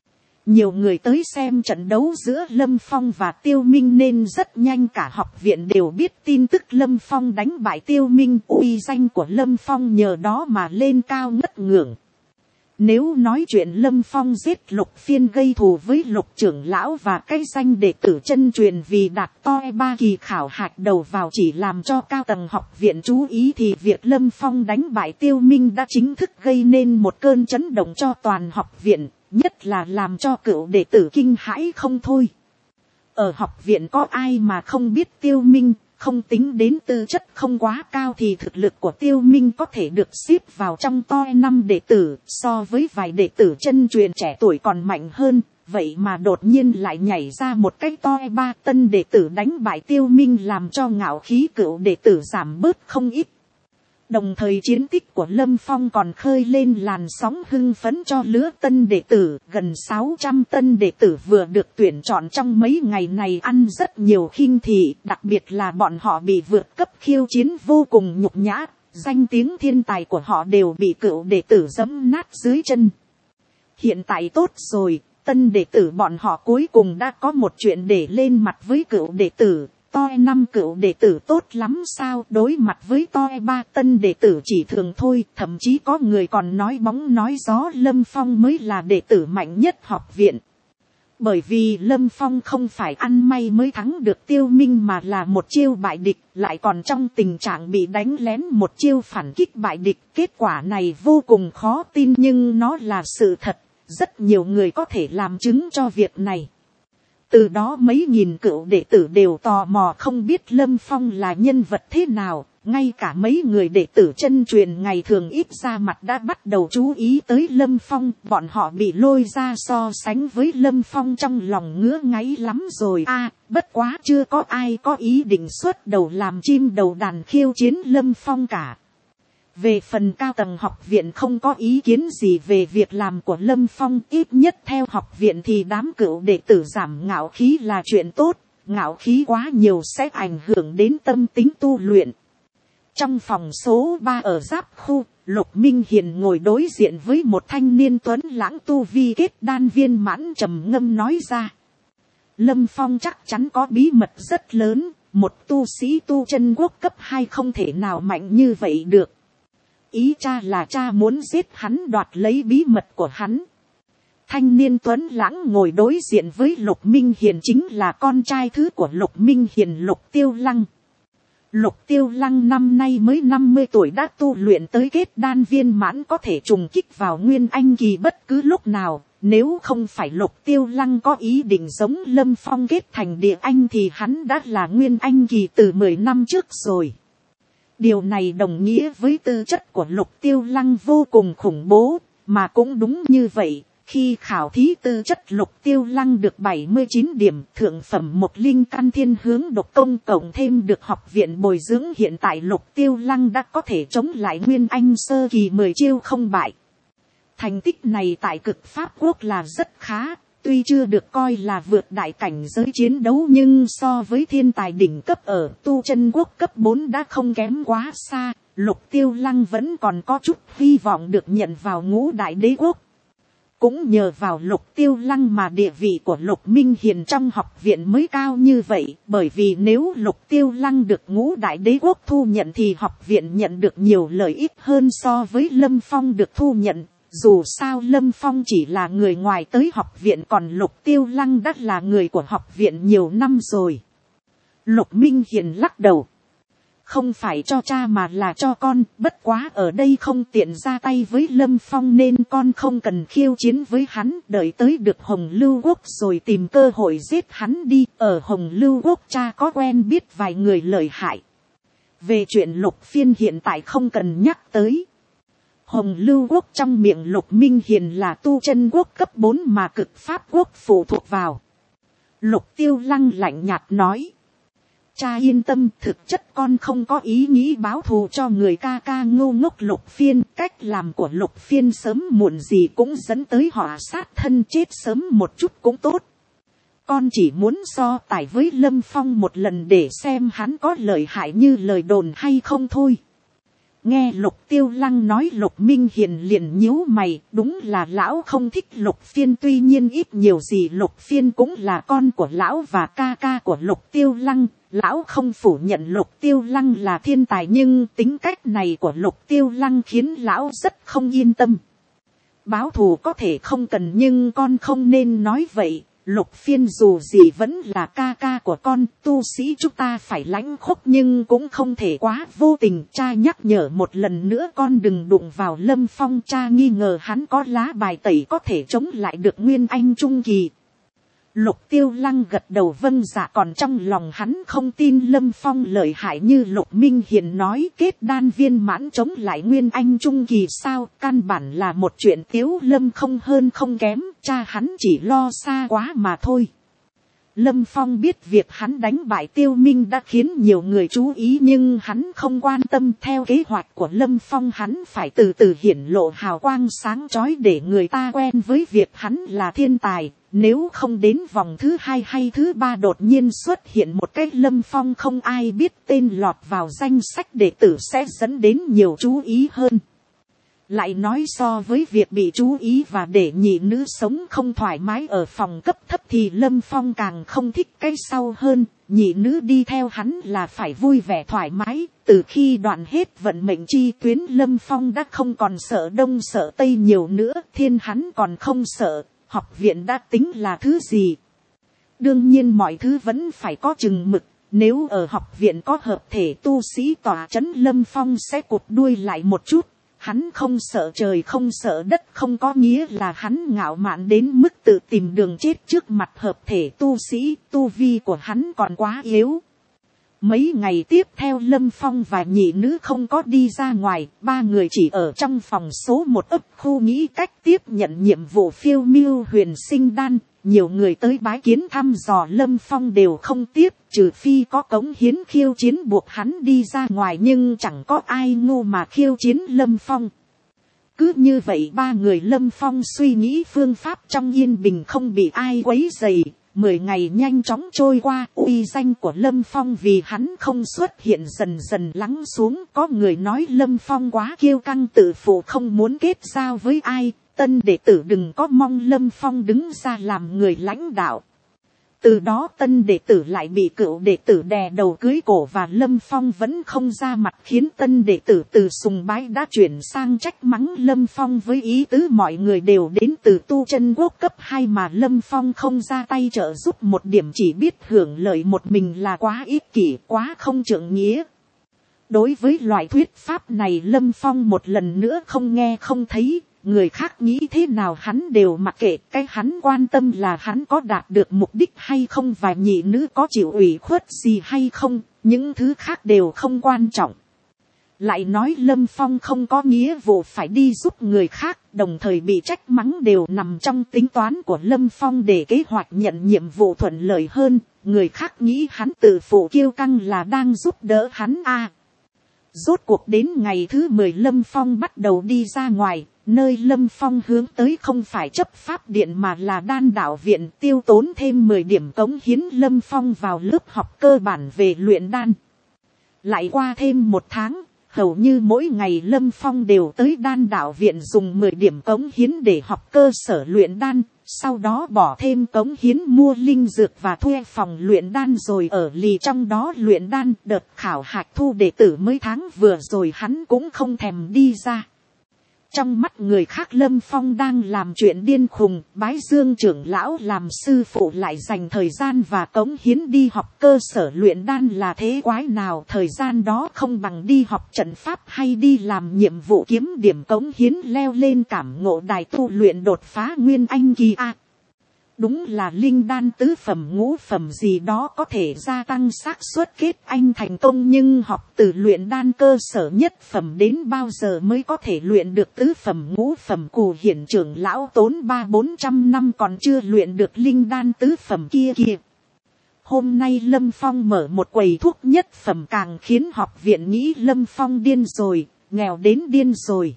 Nhiều người tới xem trận đấu giữa Lâm Phong và Tiêu Minh nên rất nhanh cả học viện đều biết tin tức Lâm Phong đánh bại Tiêu Minh. Uy danh của Lâm Phong nhờ đó mà lên cao ngất ngưỡng. Nếu nói chuyện Lâm Phong giết Lục Phiên gây thù với Lục trưởng lão và cái danh đệ tử chân truyền vì đạt toi ba kỳ khảo hạch đầu vào chỉ làm cho cao tầng học viện chú ý, thì việc Lâm Phong đánh bại Tiêu Minh đã chính thức gây nên một cơn chấn động cho toàn học viện, nhất là làm cho cựu đệ tử kinh hãi không thôi. Ở học viện có ai mà không biết Tiêu Minh, không tính đến tư chất không quá cao thì thực lực của Tiêu Minh có thể được xếp vào trong top năm đệ tử, so với vài đệ tử chân truyền trẻ tuổi còn mạnh hơn. vậy mà đột nhiên lại nhảy ra một cái toi ba tân đệ tử đánh bại Tiêu Minh, làm cho ngạo khí cựu đệ tử giảm bớt không ít. Đồng thời chiến tích của Lâm Phong còn khơi lên làn sóng hưng phấn cho lứa tân đệ tử. Gần sáu trăm tân đệ tử vừa được tuyển chọn trong mấy ngày này ăn rất nhiều khinh thị, đặc biệt là bọn họ bị vượt cấp khiêu chiến vô cùng nhục nhã. Danh tiếng thiên tài của họ đều bị cựu đệ tử giẫm nát dưới chân. Hiện tại tốt rồi, tân đệ tử bọn họ cuối cùng đã có một chuyện để lên mặt với cựu đệ tử. Toi năm cựu đệ tử tốt lắm sao, đối mặt với toi ba tân đệ tử chỉ thường thôi, thậm chí có người còn nói bóng nói gió Lâm Phong mới là đệ tử mạnh nhất học viện. Bởi vì Lâm Phong không phải ăn may mới thắng được Tiêu Minh mà là một chiêu bại địch, lại còn trong tình trạng bị đánh lén một chiêu phản kích bại địch. Kết quả này vô cùng khó tin nhưng nó là sự thật, rất nhiều người có thể làm chứng cho việc này. Từ đó mấy nghìn cựu đệ tử đều tò mò không biết Lâm Phong là nhân vật thế nào, ngay cả mấy người đệ tử chân truyền ngày thường ít ra mặt đã bắt đầu chú ý tới Lâm Phong, bọn họ bị lôi ra so sánh với Lâm Phong trong lòng ngứa ngáy lắm rồi a. À, bất quá chưa có ai có ý định xuất đầu làm chim đầu đàn khiêu chiến Lâm Phong cả. Về phần cao tầng học viện không có ý kiến gì về việc làm của Lâm Phong, ít nhất theo học viện thì đám cựu đệ tử giảm ngạo khí là chuyện tốt, ngạo khí quá nhiều sẽ ảnh hưởng đến tâm tính tu luyện. Trong phòng số ba ở giáp khu, Lục Minh Hiền ngồi đối diện với một thanh niên tuấn lãng tu vi kết đan viên mãn, trầm ngâm nói ra. Lâm Phong chắc chắn có bí mật rất lớn, một tu sĩ tu chân quốc cấp hai không thể nào mạnh như vậy được. Ý cha là cha muốn giết hắn đoạt lấy bí mật của hắn. Thanh niên tuấn lãng ngồi đối diện với Lục Minh Hiền chính là con trai thứ của Lục Minh Hiền, Lục Tiêu Lăng. Lục Tiêu Lăng năm nay mới năm mươi tuổi đã tu luyện tới kết đan viên mãn, có thể trùng kích vào Nguyên Anh kỳ bất cứ lúc nào. Nếu không phải Lục Tiêu Lăng có ý định giống Lâm Phong kết thành địa anh thì hắn đã là Nguyên Anh kỳ từ mười năm trước rồi. Điều này đồng nghĩa với tư chất của Lục Tiêu Lăng vô cùng khủng bố, mà cũng đúng như vậy. Khi khảo thí tư chất Lục Tiêu Lăng được bảy mươi chín điểm, thượng phẩm một linh căn thiên hướng độc công cộng thêm được học viện bồi dưỡng, hiện tại Lục Tiêu Lăng đã có thể chống lại Nguyên Anh sơ kỳ mười chiêu không bại. Thành tích này tại cực Pháp quốc là rất khá, tuy chưa được coi là vượt đại cảnh giới chiến đấu nhưng so với thiên tài đỉnh cấp ở tu chân quốc cấp bốn đã không kém quá xa. Lục Tiêu Lăng vẫn còn có chút hy vọng được nhận vào ngũ đại đế quốc. Cũng nhờ vào Lục Tiêu Lăng mà địa vị của Lục Minh Hiền trong học viện mới cao như vậy, bởi vì nếu Lục Tiêu Lăng được ngũ đại đế quốc thu nhận thì học viện nhận được nhiều lợi ích hơn so với Lâm Phong được thu nhận. Dù sao Lâm Phong chỉ là người ngoài tới học viện, còn Lục Tiêu Lăng đã là người của học viện nhiều năm rồi. Lục Minh Hiền lắc đầu. Không phải cho cha mà là cho con, bất quá ở đây không tiện ra tay với Lâm Phong nên con không cần khiêu chiến với hắn, đợi tới được Hồng Lưu Quốc rồi tìm cơ hội giết hắn đi. Ở Hồng Lưu Quốc cha có quen biết vài người lợi hại. Về chuyện Lục Phiên hiện tại không cần nhắc tới. Hồng Lưu Quốc trong miệng Lục Minh Hiền là tu chân quốc cấp bốn mà cực Pháp quốc phụ thuộc vào. Lục Tiêu Lăng lạnh nhạt nói. Cha yên tâm, thực chất con không có ý nghĩ báo thù cho người ca ca ngu ngốc Lục Phiên. Cách làm của Lục Phiên sớm muộn gì cũng dẫn tới họ sát thân, chết sớm một chút cũng tốt. Con chỉ muốn so tài với Lâm Phong một lần để xem hắn có lợi hại như lời đồn hay không thôi. Nghe Lục Tiêu Lăng nói, Lục Minh Hiền liền nhíu mày, đúng là lão không thích Lục Phiên, tuy nhiên ít nhiều gì Lục Phiên cũng là con của lão và ca ca của Lục Tiêu Lăng. Lão không phủ nhận Lục Tiêu Lăng là thiên tài nhưng tính cách này của Lục Tiêu Lăng khiến lão rất không yên tâm. Báo thù có thể không cần nhưng con không nên nói vậy. Lục Phiên dù gì vẫn là ca ca của con, tu sĩ chúng ta phải lãnh khốc nhưng cũng không thể quá vô tình. Cha nhắc nhở một lần nữa con đừng đụng vào Lâm Phong, cha nghi ngờ hắn có lá bài tẩy có thể chống lại được Nguyên Anh trung kỳ. Lục Tiêu Lăng gật đầu vâng dạ, còn trong lòng hắn không tin Lâm Phong lợi hại như Lục Minh Hiền nói kết đan viên mãn chống lại Nguyên Anh Trung Kỳ sao, căn bản là một chuyện Tiếu Lâm không hơn không kém, cha hắn chỉ lo xa quá mà thôi. Lâm Phong biết việc hắn đánh bại Tiêu Minh đã khiến nhiều người chú ý, nhưng hắn không quan tâm. Theo kế hoạch của Lâm Phong, hắn phải từ từ hiển lộ hào quang sáng chói để người ta quen với việc hắn là thiên tài. Nếu không đến vòng thứ hai hay thứ ba đột nhiên xuất hiện một cái Lâm Phong không ai biết tên lọt vào danh sách đệ tử sẽ dẫn đến nhiều chú ý hơn. Lại nói so với việc bị chú ý và để nhị nữ sống không thoải mái ở phòng cấp thấp thì Lâm Phong càng không thích cái sau hơn. Nhị nữ đi theo hắn là phải vui vẻ thoải mái. Từ khi đoạn hết vận mệnh chi tuyến, Lâm Phong đã không còn sợ đông sợ tây nhiều nữa. Thiên hắn còn không sợ, học viện đã tính là thứ gì. Đương nhiên mọi thứ vẫn phải có chừng mực. Nếu ở học viện có hợp thể tu sĩ tỏa chấn, Lâm Phong sẽ cụt đuôi lại một chút. Hắn không sợ trời không sợ đất không có nghĩa là hắn ngạo mạn đến mức tự tìm đường chết trước mặt hợp thể tu sĩ. Tu vi của hắn còn quá yếu. Mấy ngày tiếp theo Lâm Phong và nhị nữ không có đi ra ngoài. Ba người chỉ ở trong phòng số một ấp khu nghĩ cách tiếp nhận nhiệm vụ phiêu miêu huyền sinh đan. Nhiều người tới bái kiến thăm dò Lâm Phong đều không tiếp, trừ phi có cống hiến khiêu chiến buộc hắn đi ra ngoài, nhưng chẳng có ai ngu mà khiêu chiến Lâm Phong. Cứ như vậy ba người Lâm Phong suy nghĩ phương pháp trong yên bình không bị ai quấy rầy. Mười ngày nhanh chóng trôi qua, uy danh của Lâm Phong vì hắn không xuất hiện dần dần lắng xuống. Có người nói Lâm Phong quá kiêu căng tự phụ không muốn kết giao với ai. Tân đệ tử đừng có mong Lâm Phong đứng ra làm người lãnh đạo. Từ đó tân đệ tử lại bị cựu đệ tử đè đầu cưới cổ và Lâm Phong vẫn không ra mặt, khiến tân đệ tử từ sùng bái đã chuyển sang trách mắng Lâm Phong với ý tứ mọi người đều đến từ tu chân quốc cấp hai mà Lâm Phong không ra tay trợ giúp một điểm, chỉ biết hưởng lợi một mình là quá ích kỷ, quá không trượng nghĩa. Đối với loại thuyết pháp này Lâm Phong một lần nữa không nghe không thấy. Người khác nghĩ thế nào hắn đều mặc kệ, cái hắn quan tâm là hắn có đạt được mục đích hay không và nhị nữ có chịu ủy khuất gì hay không, những thứ khác đều không quan trọng. Lại nói Lâm Phong không có nghĩa vụ phải đi giúp người khác, đồng thời bị trách mắng đều nằm trong tính toán của Lâm Phong để kế hoạch nhận nhiệm vụ thuận lợi hơn. Người khác nghĩ hắn tự phụ kiêu căng là đang giúp đỡ hắn à. Rốt cuộc đến ngày thứ mười Lâm Phong bắt đầu đi ra ngoài. Nơi Lâm Phong hướng tới không phải chấp pháp điện mà là đan đạo viện, tiêu tốn thêm mười điểm cống hiến Lâm Phong vào lớp học cơ bản về luyện đan. Lại qua thêm một tháng, hầu như mỗi ngày Lâm Phong đều tới đan đạo viện dùng mười điểm cống hiến để học cơ sở luyện đan, sau đó bỏ thêm cống hiến mua linh dược và thuê phòng luyện đan rồi ở lì trong đó luyện đan. Đợt khảo hạch thu đệ tử mới tháng vừa rồi hắn cũng không thèm đi ra. Trong mắt người khác Lâm Phong đang làm chuyện điên khùng, bái Dương trưởng lão làm sư phụ lại dành thời gian và cống hiến đi học cơ sở luyện đan là thế quái nào, thời gian đó không bằng đi học trận pháp hay đi làm nhiệm vụ kiếm điểm cống hiến leo lên cảm ngộ đài tu luyện đột phá nguyên anh kỳ a. Đúng là linh đan tứ phẩm ngũ phẩm gì đó có thể gia tăng xác suất kết anh thành công, nhưng học từ luyện đan cơ sở nhất phẩm đến bao giờ mới có thể luyện được tứ phẩm ngũ phẩm. Cù hiển trưởng lão tốn ba bốn trăm năm còn chưa luyện được linh đan tứ phẩm kia kìa. Hôm nay Lâm Phong mở một quầy thuốc nhất phẩm càng khiến học viện nghĩ Lâm Phong điên rồi, nghèo đến điên rồi.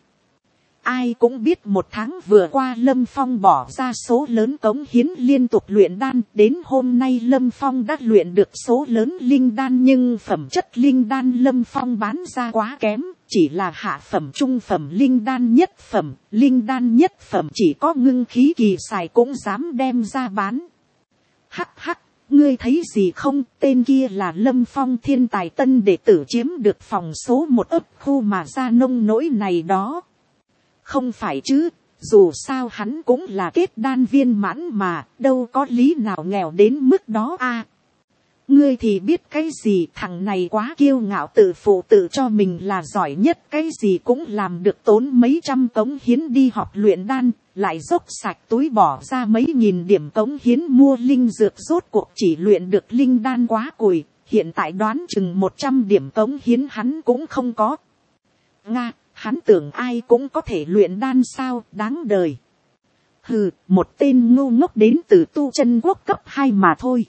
Ai cũng biết một tháng vừa qua Lâm Phong bỏ ra số lớn cống hiến liên tục luyện đan. Đến hôm nay Lâm Phong đã luyện được số lớn linh đan, nhưng phẩm chất linh đan Lâm Phong bán ra quá kém. Chỉ là hạ phẩm trung phẩm linh đan nhất phẩm. Linh đan nhất phẩm chỉ có ngưng khí kỳ xài cũng dám đem ra bán. Hắc hắc, ngươi thấy gì không? Tên kia là Lâm Phong thiên tài tân đệ tử chiếm được phòng số một ấp khu mà ra nông nỗi này đó. Không phải chứ, dù sao hắn cũng là kết đan viên mãn mà, đâu có lý nào nghèo đến mức đó a. À, ngươi thì biết cái gì, thằng này quá kiêu ngạo tự phụ tự cho mình là giỏi nhất, cái gì cũng làm được, tốn mấy trăm cống hiến đi học luyện đan, lại dốc sạch túi bỏ ra mấy nghìn điểm cống hiến mua linh dược, rốt cuộc chỉ luyện được linh đan quá cùi, hiện tại đoán chừng một trăm điểm cống hiến hắn cũng không có. Nga, hắn tưởng ai cũng có thể luyện đan sao, đáng đời. Hừ, một tên ngu ngốc đến từ tu chân quốc cấp hai mà thôi.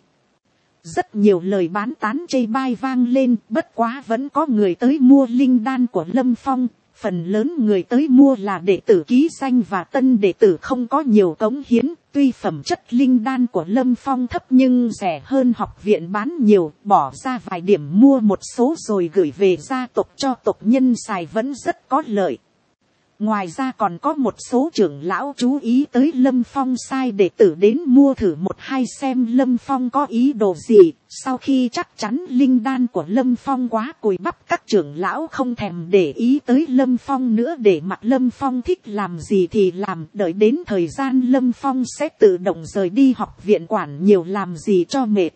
Rất nhiều lời bán tán chê bai vang lên, bất quá vẫn có người tới mua linh đan của Lâm Phong. Phần lớn người tới mua là đệ tử ký danh và tân đệ tử không có nhiều cống hiến. Tuy phẩm chất linh đan của Lâm Phong thấp nhưng rẻ hơn học viện bán nhiều, bỏ ra vài điểm mua một số rồi gửi về gia tộc cho tộc nhân xài vẫn rất có lợi. Ngoài ra còn có một số trưởng lão chú ý tới Lâm Phong sai đệ tử đến mua thử một hai xem Lâm Phong có ý đồ gì. Sau khi chắc chắn linh đan của Lâm Phong quá cùi bắp, các trưởng lão không thèm để ý tới Lâm Phong nữa, để mặc Lâm Phong thích làm gì thì làm, đợi đến thời gian Lâm Phong sẽ tự động rời đi học viện, quản nhiều làm gì cho mệt.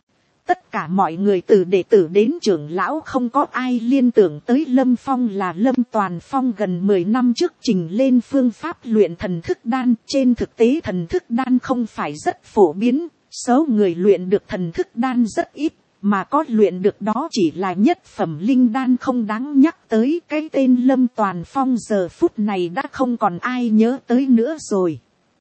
Tất cả mọi người từ đệ tử đến trưởng lão không có ai liên tưởng tới Lâm Phong là Lâm Toàn Phong gần mười năm trước trình lên phương pháp luyện thần thức đan. Trên thực tế thần thức đan không phải rất phổ biến, số người luyện được thần thức đan rất ít, mà có luyện được đó chỉ là nhất phẩm linh đan không đáng nhắc tới. Cái tên Lâm Toàn Phong giờ phút này đã không còn ai nhớ tới nữa rồi.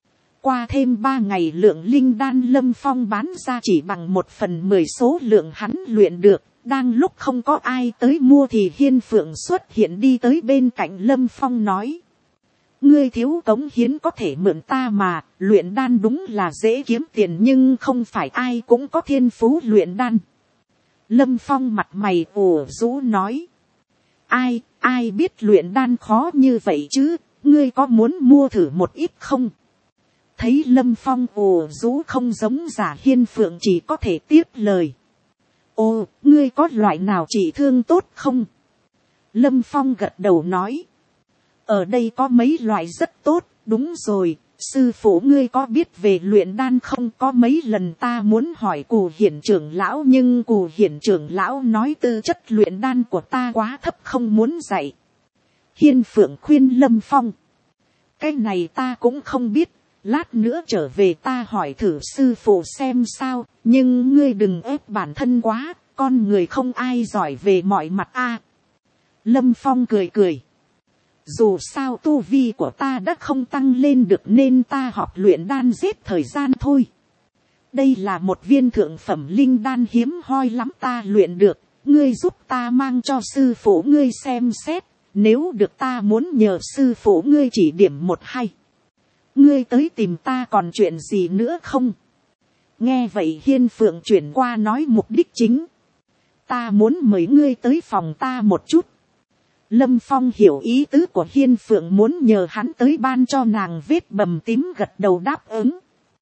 Qua thêm ba ngày, lượng linh đan Lâm Phong bán ra chỉ bằng một phần mười số lượng hắn luyện được. Đang lúc không có ai tới mua thì Hiên Phượng xuất hiện đi tới bên cạnh Lâm Phong nói: ngươi thiếu cống hiến có thể mượn ta mà, luyện đan đúng là dễ kiếm tiền nhưng không phải ai cũng có thiên phú luyện đan. Lâm Phong mặt mày ủ rũ nói: ai, ai biết luyện đan khó như vậy chứ, ngươi có muốn mua thử một ít không? Thấy Lâm Phong ồ rũ không giống giả, Hiên Phượng chỉ có thể tiếp lời: ồ, ngươi có loại nào trị thương tốt không? Lâm Phong gật đầu nói: ở đây có mấy loại rất tốt. Đúng rồi, sư phụ ngươi có biết về luyện đan không? Có mấy lần ta muốn hỏi Cù Hiển trưởng lão nhưng Cù Hiển trưởng lão nói tư chất luyện đan của ta quá thấp không muốn dạy. Hiên Phượng khuyên Lâm Phong: cái này ta cũng không biết, lát nữa trở về ta hỏi thử sư phụ xem sao, nhưng ngươi đừng ép bản thân quá, con người không ai giỏi về mọi mặt a. Lâm Phong cười cười: dù sao tu vi của ta đã không tăng lên được nên ta học luyện đan giết thời gian thôi. Đây là một viên thượng phẩm linh đan hiếm hoi lắm ta luyện được, ngươi giúp ta mang cho sư phụ ngươi xem xét, nếu được ta muốn nhờ sư phụ ngươi chỉ điểm một hai. Ngươi tới tìm ta còn chuyện gì nữa không? Nghe vậy Hiên Phượng chuyển qua nói mục đích chính: ta muốn mời ngươi tới phòng ta một chút. Lâm Phong hiểu ý tứ của Hiên Phượng, muốn nhờ hắn tới ban cho nàng vết bầm tím, gật đầu đáp ứng.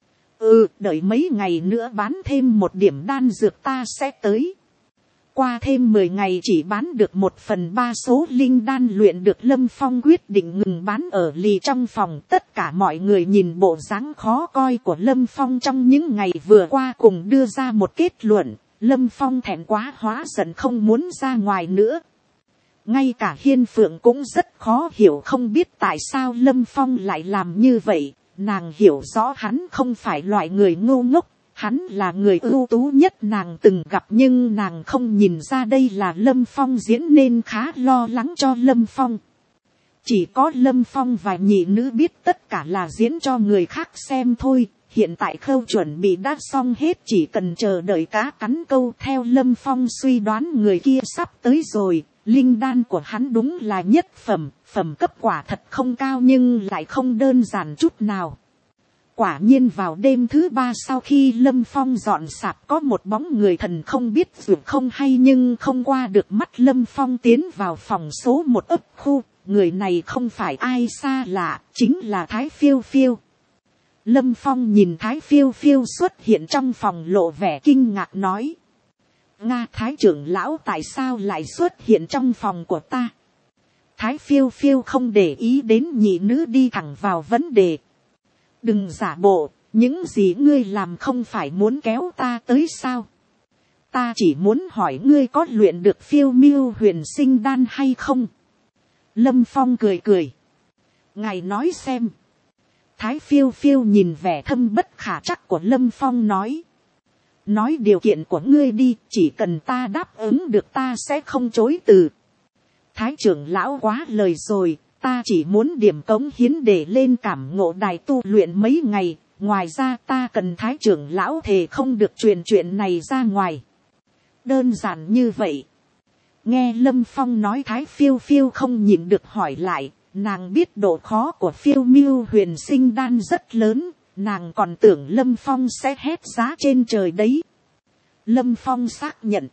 Ừ, đợi mấy ngày nữa bán thêm một điểm đan dược ta sẽ tới. Qua thêm mười ngày chỉ bán được một phần ba số linh đan luyện được, Lâm Phong quyết định ngừng bán ở lì trong phòng. Tất cả mọi người nhìn bộ dáng khó coi của Lâm Phong trong những ngày vừa qua cùng đưa ra một kết luận: Lâm Phong thẹn quá hóa giận không muốn ra ngoài nữa. Ngay cả Hiên Phượng cũng rất khó hiểu, không biết tại sao Lâm Phong lại làm như vậy. Nàng hiểu rõ hắn không phải loại người ngu ngốc, hắn là người ưu tú nhất nàng từng gặp, nhưng nàng không nhìn ra đây là Lâm Phong diễn nên khá lo lắng cho Lâm Phong. Chỉ có Lâm Phong và nhị nữ biết tất cả là diễn cho người khác xem thôi. Hiện tại khâu chuẩn bị đã xong hết, chỉ cần chờ đợi cá cắn câu. Theo Lâm Phong suy đoán người kia sắp tới rồi. Linh đan của hắn đúng là nhất phẩm, phẩm cấp quả thật không cao nhưng lại không đơn giản chút nào. Quả nhiên vào đêm thứ ba sau khi Lâm Phong dọn sạp, có một bóng người thần không biết dù không hay nhưng không qua được mắt Lâm Phong tiến vào phòng số một ấp khu. Người này không phải ai xa lạ, chính là Thái Phiêu Phiêu. Lâm Phong nhìn Thái Phiêu Phiêu xuất hiện trong phòng lộ vẻ kinh ngạc nói: Nga, Thái trưởng lão tại sao lại xuất hiện trong phòng của ta? Thái Phiêu Phiêu không để ý đến nhị nữ, đi thẳng vào vấn đề: đừng giả bộ, những gì ngươi làm không phải muốn kéo ta tới sao? Ta chỉ muốn hỏi ngươi có luyện được Phiêu Miêu huyền sinh đan hay không? Lâm Phong cười cười: ngài nói xem. Thái phiêu phiêu nhìn vẻ thâm bất khả trắc của Lâm Phong nói. Nói điều kiện của ngươi đi, chỉ cần ta đáp ứng được ta sẽ không chối từ. Thái trưởng lão quá lời rồi, ta chỉ muốn điểm cống hiến để lên cảm ngộ đài tu luyện mấy ngày. Ngoài ra ta cần thái trưởng lão thề không được truyền chuyện này ra ngoài. Đơn giản như vậy. Nghe Lâm Phong nói Thái phiêu phiêu không nhịn được hỏi lại. Nàng biết độ khó của phiêu miêu huyền sinh đan rất lớn. Nàng còn tưởng Lâm Phong sẽ hét giá trên trời đấy. Lâm Phong xác nhận.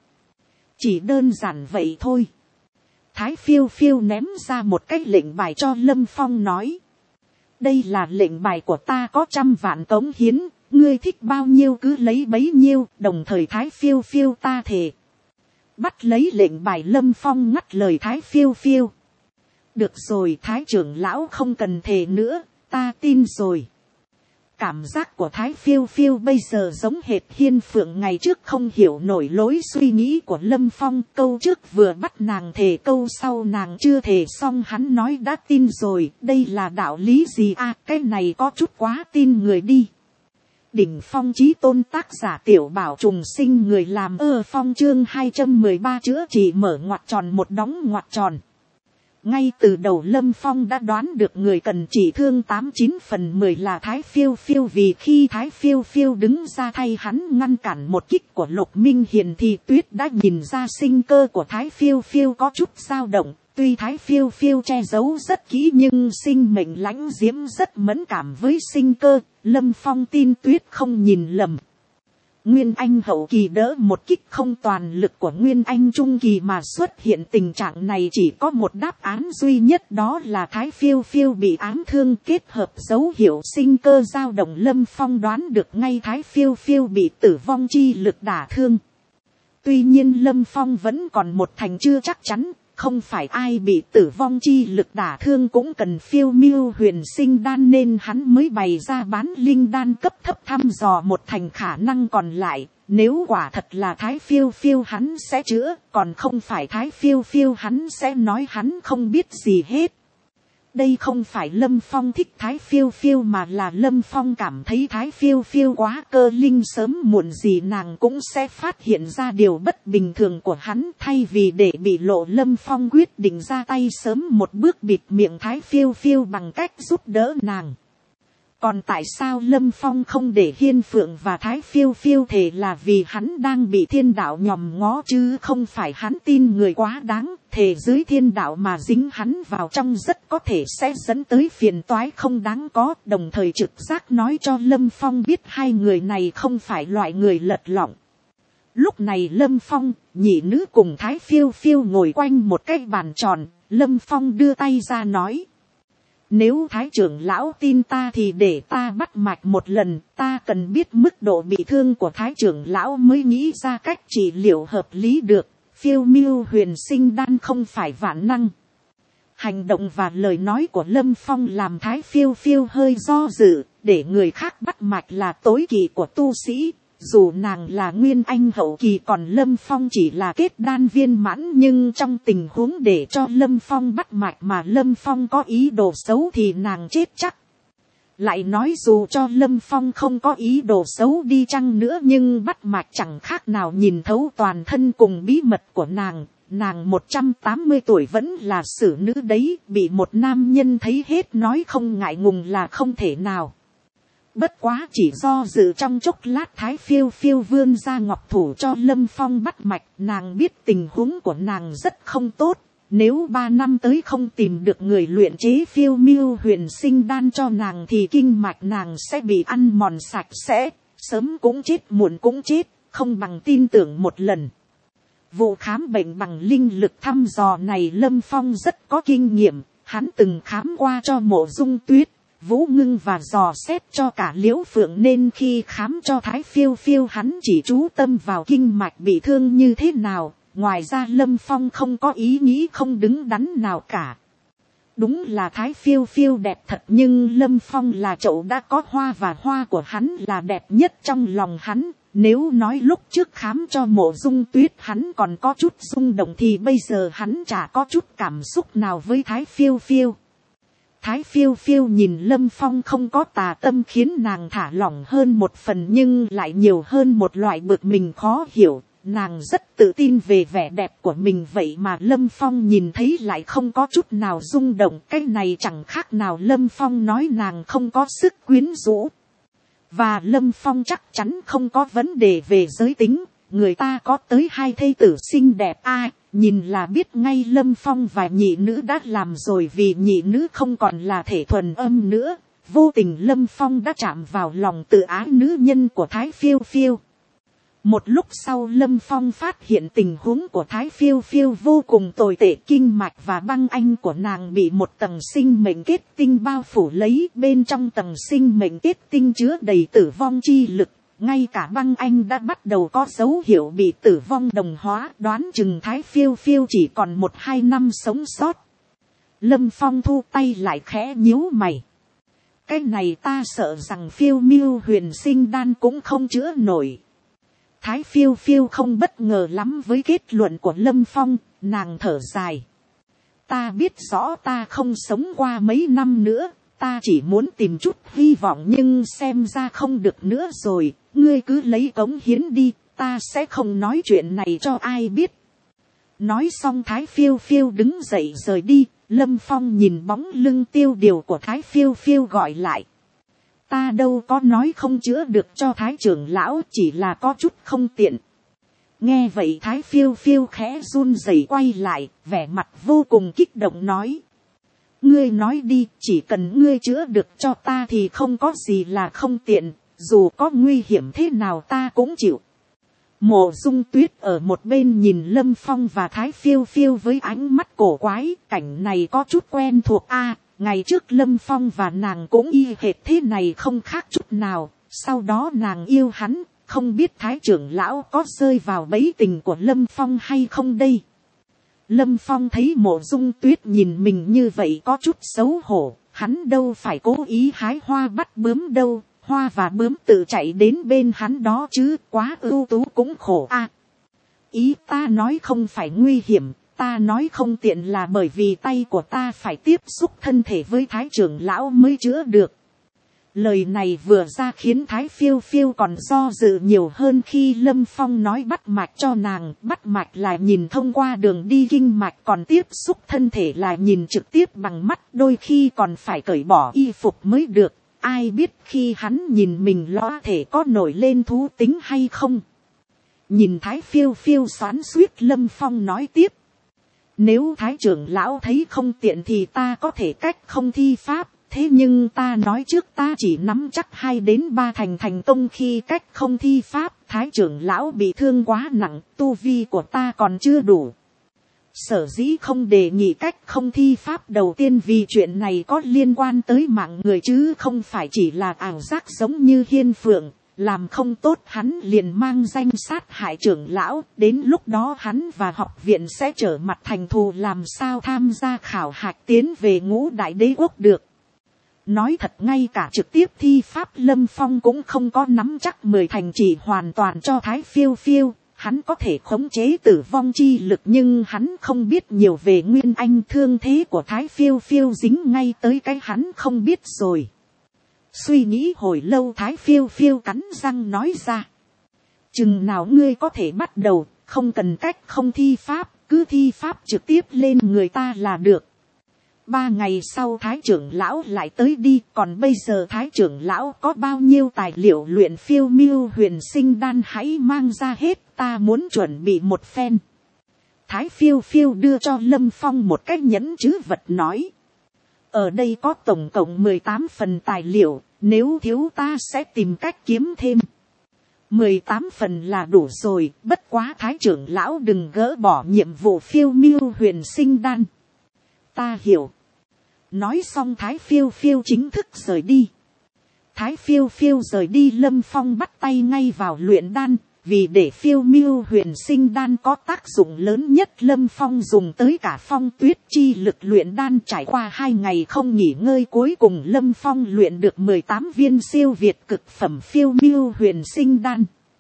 Chỉ đơn giản vậy thôi. Thái phiêu phiêu ném ra một cái lệnh bài cho Lâm Phong nói. Đây là lệnh bài của ta có trăm vạn cống hiến. Ngươi thích bao nhiêu cứ lấy bấy nhiêu. Đồng thời Thái phiêu phiêu ta thề. Bắt lấy lệnh bài Lâm Phong ngắt lời Thái phiêu phiêu. Được rồi Thái trưởng lão không cần thề nữa. Ta tin rồi. Cảm giác của Thái phiêu phiêu bây giờ giống hệt Hiên Phượng ngày trước không hiểu nổi lối suy nghĩ của Lâm Phong. Câu trước vừa bắt nàng thề, câu sau nàng chưa thề xong hắn nói đã tin rồi. Đây là đạo lý gì à, cái này có chút quá tin người đi. Đỉnh phong chí tôn tác giả Tiểu Bảo Trùng Sinh, người làm ơ phong chương hai trăm mười ba chữa trị mở ngoặc tròn một đóng ngoặc tròn. Ngay từ đầu Lâm Phong đã đoán được người cần trị thương tám chín phần mười là Thái phiêu phiêu, vì khi Thái phiêu phiêu đứng ra thay hắn ngăn cản một kích của Lục Minh Hiền thì Tuyết đã nhìn ra sinh cơ của Thái phiêu phiêu có chút dao động. Tuy Thái phiêu phiêu che giấu rất kỹ nhưng sinh mệnh lãnh diễm rất mẫn cảm với sinh cơ. Lâm Phong tin Tuyết không nhìn lầm. Nguyên Anh hậu kỳ đỡ một kích không toàn lực của Nguyên Anh trung kỳ mà xuất hiện tình trạng này chỉ có một đáp án duy nhất, đó là Thái phiêu phiêu bị ám thương kết hợp dấu hiệu sinh cơ dao động. Lâm Phong đoán được ngay Thái phiêu phiêu bị tử vong chi lực đả thương. Tuy nhiên Lâm Phong vẫn còn một thành chưa chắc chắn. Không phải ai bị tử vong chi lực đả thương cũng cần phiêu miêu huyền sinh đan, nên hắn mới bày ra bán linh đan cấp thấp thăm dò một thành khả năng còn lại. Nếu quả thật là Thái phiêu phiêu hắn sẽ chữa, còn không phải Thái phiêu phiêu hắn sẽ nói hắn không biết gì hết. Đây không phải Lâm Phong thích Thái phiêu phiêu mà là Lâm Phong cảm thấy Thái phiêu phiêu quá cơ linh, sớm muộn gì nàng cũng sẽ phát hiện ra điều bất bình thường của hắn. Thay vì để bị lộ, Lâm Phong quyết định ra tay sớm một bước bịt miệng Thái phiêu phiêu bằng cách giúp đỡ nàng. Còn tại sao Lâm Phong không để Hiên Phượng và Thái phiêu phiêu thề là vì hắn đang bị thiên đạo nhòm ngó, chứ không phải hắn tin người quá đáng. Thề dưới thiên đạo mà dính hắn vào trong rất có thể sẽ dẫn tới phiền toái không đáng có. Đồng thời trực giác nói cho Lâm Phong biết hai người này không phải loại người lật lọng. Lúc này Lâm Phong, nhị nữ cùng Thái phiêu phiêu ngồi quanh một cái bàn tròn. Lâm Phong đưa tay ra nói. Nếu Thái trưởng lão tin ta thì để ta bắt mạch một lần, ta cần biết mức độ bị thương của Thái trưởng lão mới nghĩ ra cách trị liệu hợp lý được. Phiêu miêu huyền sinh đan không phải vạn năng. Hành động và lời nói của Lâm Phong làm Thái phiêu phiêu hơi do dự, để người khác bắt mạch là tối kỵ của tu sĩ. Dù nàng là Nguyên Anh hậu kỳ còn Lâm Phong chỉ là kết đan viên mãn, nhưng trong tình huống để cho Lâm Phong bắt mạch mà Lâm Phong có ý đồ xấu thì nàng chết chắc. Lại nói dù cho Lâm Phong không có ý đồ xấu đi chăng nữa nhưng bắt mạch chẳng khác nào nhìn thấu toàn thân cùng bí mật của nàng. Nàng một trăm tám mươi tuổi vẫn là xử nữ đấy, bị một nam nhân thấy hết nói không ngại ngùng là không thể nào. Bất quá chỉ do dự trong chốc lát, Thái phiêu phiêu vươn ra ngọc thủ cho Lâm Phong bắt mạch. Nàng biết tình huống của nàng rất không tốt. Nếu ba năm tới không tìm được người luyện chế phiêu miêu huyền sinh đan cho nàng thì kinh mạch nàng sẽ bị ăn mòn sạch sẽ. Sớm cũng chết muộn cũng chết, không bằng tin tưởng một lần. Vụ khám bệnh bằng linh lực thăm dò này Lâm Phong rất có kinh nghiệm. Hắn từng khám qua cho Mộ Dung Tuyết, Vũ Ngưng và dò xét cho cả Liễu Phượng, nên khi khám cho Thái phiêu phiêu hắn chỉ chú tâm vào kinh mạch bị thương như thế nào. Ngoài ra Lâm Phong không có ý nghĩ không đứng đắn nào cả. Đúng là Thái phiêu phiêu đẹp thật, nhưng Lâm Phong là chậu đã có hoa và hoa của hắn là đẹp nhất trong lòng hắn. Nếu nói lúc trước khám cho Mộ Dung Tuyết hắn còn có chút rung động thì bây giờ hắn chả có chút cảm xúc nào với Thái phiêu phiêu. Thái phiêu phiêu nhìn Lâm Phong không có tà tâm khiến nàng thả lỏng hơn một phần, nhưng lại nhiều hơn một loại bực mình khó hiểu. Nàng rất tự tin về vẻ đẹp của mình, vậy mà Lâm Phong nhìn thấy lại không có chút nào rung động. Cái này chẳng khác nào Lâm Phong nói nàng không có sức quyến rũ. Và Lâm Phong chắc chắn không có vấn đề về giới tính. Người ta có tới hai thê tử xinh đẹp a, à, nhìn là biết ngay Lâm Phong và nhị nữ đã làm rồi, vì nhị nữ không còn là thể thuần âm nữa. Vô tình Lâm Phong đã chạm vào lòng tự ái nữ nhân của Thái phiêu phiêu. Một lúc sau Lâm Phong phát hiện tình huống của Thái phiêu phiêu vô cùng tồi tệ, kinh mạch và băng anh của nàng bị một tầng sinh mệnh kết tinh bao phủ lấy, bên trong tầng sinh mệnh kết tinh chứa đầy tử vong chi lực, ngay cả băng anh đã bắt đầu có dấu hiệu bị tử vong đồng hóa, đoán chừng Thái phiêu phiêu chỉ còn một hai năm sống sót. Lâm Phong thu tay lại khẽ nhíu mày. Cái này ta sợ rằng phiêu miêu huyền sinh đan cũng không chữa nổi. Thái phiêu phiêu không bất ngờ lắm với kết luận của Lâm Phong, nàng thở dài. Ta biết rõ ta không sống qua mấy năm nữa, ta chỉ muốn tìm chút hy vọng nhưng xem ra không được nữa rồi, ngươi cứ lấy cống hiến đi, ta sẽ không nói chuyện này cho ai biết. Nói xong Thái phiêu phiêu đứng dậy rời đi, Lâm Phong nhìn bóng lưng tiêu điều của Thái phiêu phiêu gọi lại. Ta đâu có nói không chữa được cho Thái trưởng lão, chỉ là có chút không tiện. Nghe vậy Thái phiêu phiêu khẽ run rẩy quay lại, vẻ mặt vô cùng kích động nói. Ngươi nói đi, chỉ cần ngươi chữa được cho ta thì không có gì là không tiện, dù có nguy hiểm thế nào ta cũng chịu. Mộ Dung Tuyết ở một bên nhìn Lâm Phong và Thái phiêu phiêu với ánh mắt cổ quái, cảnh này có chút quen thuộc a. À, ngày trước Lâm Phong và nàng cũng y hệt thế này không khác chút nào, sau đó nàng yêu hắn, không biết Thái trưởng lão có rơi vào bẫy tình của Lâm Phong hay không đây. Lâm Phong thấy Mộ Dung Tuyết nhìn mình như vậy có chút xấu hổ, hắn đâu phải cố ý hái hoa bắt bướm đâu, hoa và bướm tự chạy đến bên hắn đó chứ, quá ưu tú cũng khổ a. À, ý ta nói không phải nguy hiểm, ta nói không tiện là bởi vì tay của ta phải tiếp xúc thân thể với Thái trưởng lão mới chữa được. Lời này vừa ra khiến Thái phiêu phiêu còn do dự nhiều hơn khi Lâm Phong nói bắt mạch cho nàng. Bắt mạch là nhìn thông qua đường đi kinh mạch, còn tiếp xúc thân thể là nhìn trực tiếp bằng mắt, đôi khi còn phải cởi bỏ y phục mới được. Ai biết khi hắn nhìn mình lõa thể có nổi lên thú tính hay không. Nhìn Thái phiêu phiêu xoắn xuýt, Lâm Phong nói tiếp. Nếu Thái trưởng lão thấy không tiện thì ta có thể cách không thi pháp. Thế nhưng ta nói trước, ta chỉ nắm chắc hai đến ba thành thành công khi cách không thi pháp. Thái trưởng lão bị thương quá nặng, tu vi của ta còn chưa đủ. Sở dĩ không đề nghị cách không thi pháp đầu tiên vì chuyện này có liên quan tới mạng người chứ không phải chỉ là ảo giác giống như Hiên Phượng. Làm không tốt hắn liền mang danh sát hại trưởng lão, đến lúc đó hắn và học viện sẽ trở mặt thành thù, làm sao tham gia khảo hạch tiến về Ngũ Đại Đế Quốc được. Nói thật ngay cả trực tiếp thi pháp Lâm Phong cũng không có nắm chắc mười thành chỉ hoàn toàn cho Thái phiêu phiêu. Hắn có thể khống chế tử vong chi lực nhưng hắn không biết nhiều về nguyên anh, thương thế của Thái phiêu phiêu dính ngay tới cái hắn không biết rồi. Suy nghĩ hồi lâu Thái phiêu phiêu cắn răng nói ra. Chừng nào ngươi có thể bắt đầu, không cần cách không thi pháp, cứ thi pháp trực tiếp lên người ta là được. Ba ngày sau Thái trưởng lão lại tới đi, còn bây giờ Thái trưởng lão có bao nhiêu tài liệu luyện phiêu miêu huyền sinh đan hãy mang ra hết, ta muốn chuẩn bị một phen. Thái phiêu phiêu đưa cho Lâm Phong một cái nhẫn chữ vật nói. Ở đây có tổng cộng mười tám phần tài liệu, nếu thiếu ta sẽ tìm cách kiếm thêm. mười tám phần là đủ rồi, bất quá Thái trưởng lão đừng gỡ bỏ nhiệm vụ phiêu miêu huyền sinh đan. Ta hiểu. Nói xong Thái phiêu phiêu chính thức rời đi. Thái phiêu phiêu rời đi, Lâm Phong bắt tay ngay vào luyện đan. Vì để phiêu miêu huyền sinh đan có tác dụng lớn nhất, Lâm Phong dùng tới cả phong tuyết chi lực luyện đan. Trải qua hai ngày không nghỉ ngơi, cuối cùng Lâm Phong luyện được mười tám viên siêu việt cực phẩm phiêu miêu huyền sinh đan.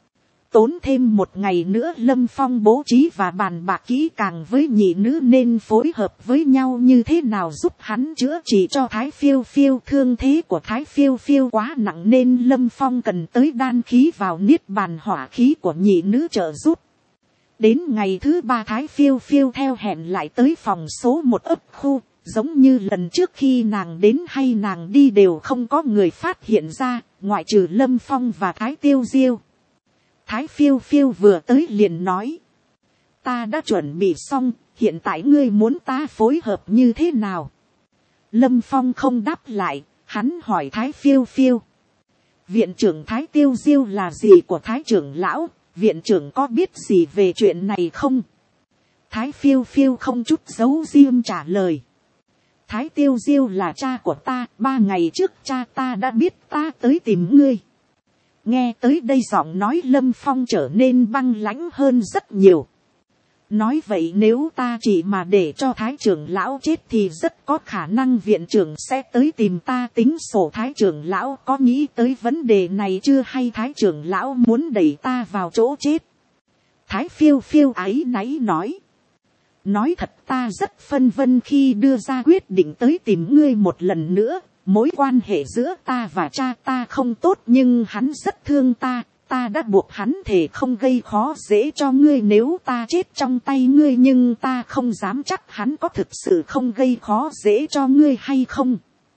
Tốn thêm một ngày nữa Lâm Phong bố trí và bàn bạc kỹ càng với nhị nữ nên phối hợp với nhau như thế nào giúp hắn chữa trị cho Thái Phiêu Phiêu. Thương thế của Thái Phiêu Phiêu quá nặng nên Lâm Phong cần tới đan khí vào niết bàn hỏa khí của nhị nữ trợ giúp. Đến ngày thứ ba Thái Phiêu Phiêu theo hẹn lại tới phòng số một ấp khu. Giống như lần trước khi nàng đến hay nàng đi đều không có người phát hiện ra, ngoại trừ Lâm Phong và Thái Tiêu Diêu. Thái Phiêu Phiêu vừa tới liền nói. Ta đã chuẩn bị xong, hiện tại ngươi muốn ta phối hợp như thế nào? Lâm Phong không đáp lại, hắn hỏi Thái Phiêu Phiêu. Viện trưởng Thái Tiêu Diêu là gì của Thái trưởng lão, viện trưởng có biết gì về chuyện này không? Thái Phiêu Phiêu không chút giấu riêng trả lời. Thái Tiêu Diêu là cha của ta, ba ngày trước cha ta đã biết ta tới tìm ngươi. Nghe tới đây giọng nói Lâm Phong trở nên băng lãnh hơn rất nhiều. Nói vậy nếu ta chỉ mà để cho Thái trưởng lão chết thì rất có khả năng viện trưởng sẽ tới tìm ta tính sổ. Thái trưởng lão có nghĩ tới vấn đề này chưa, hay Thái trưởng lão muốn đẩy ta vào chỗ chết? Thái Phiêu Phiêu áy náy nói. Nói thật ta rất phân vân khi đưa ra quyết định tới tìm ngươi một lần nữa. Mối quan hệ giữa ta và cha ta không tốt nhưng hắn rất thương ta. Ta đã buộc hắn thể không gây khó dễ cho ngươi nếu ta chết trong tay ngươi, nhưng ta không dám chắc hắn có thực sự không gây khó dễ cho ngươi hay không.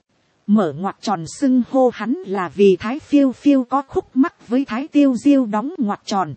Mở ngoặc tròn xưng hô hắn là vì Thái Phiêu Phiêu có khúc mắc với Thái Tiêu Diêu đóng ngoặc tròn.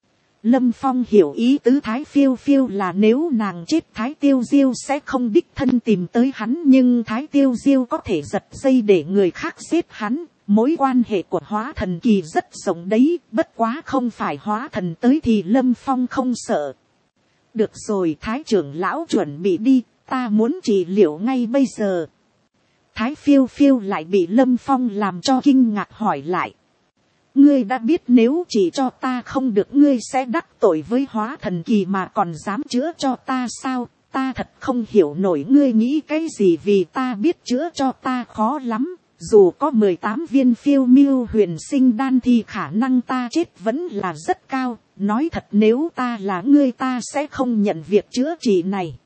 Lâm Phong hiểu ý tứ Thái Phiêu Phiêu là nếu nàng chết Thái Tiêu Diêu sẽ không đích thân tìm tới hắn, nhưng Thái Tiêu Diêu có thể giật dây để người khác giết hắn. Mối quan hệ của hóa thần kỳ rất rộng đấy, bất quá không phải hóa thần tới thì Lâm Phong không sợ. Được rồi, Thái trưởng lão chuẩn bị đi, ta muốn trị liệu ngay bây giờ. Thái Phiêu Phiêu lại bị Lâm Phong làm cho kinh ngạc hỏi lại. Ngươi đã biết nếu chỉ cho ta không được ngươi sẽ đắc tội với hóa thần kỳ mà còn dám chữa cho ta sao? Ta thật không hiểu nổi ngươi nghĩ cái gì, vì ta biết chữa cho ta khó lắm. Dù có mười tám viên phiêu miêu huyền sinh đan thì khả năng ta chết vẫn là rất cao. Nói thật nếu ta là ngươi ta sẽ không nhận việc chữa trị này.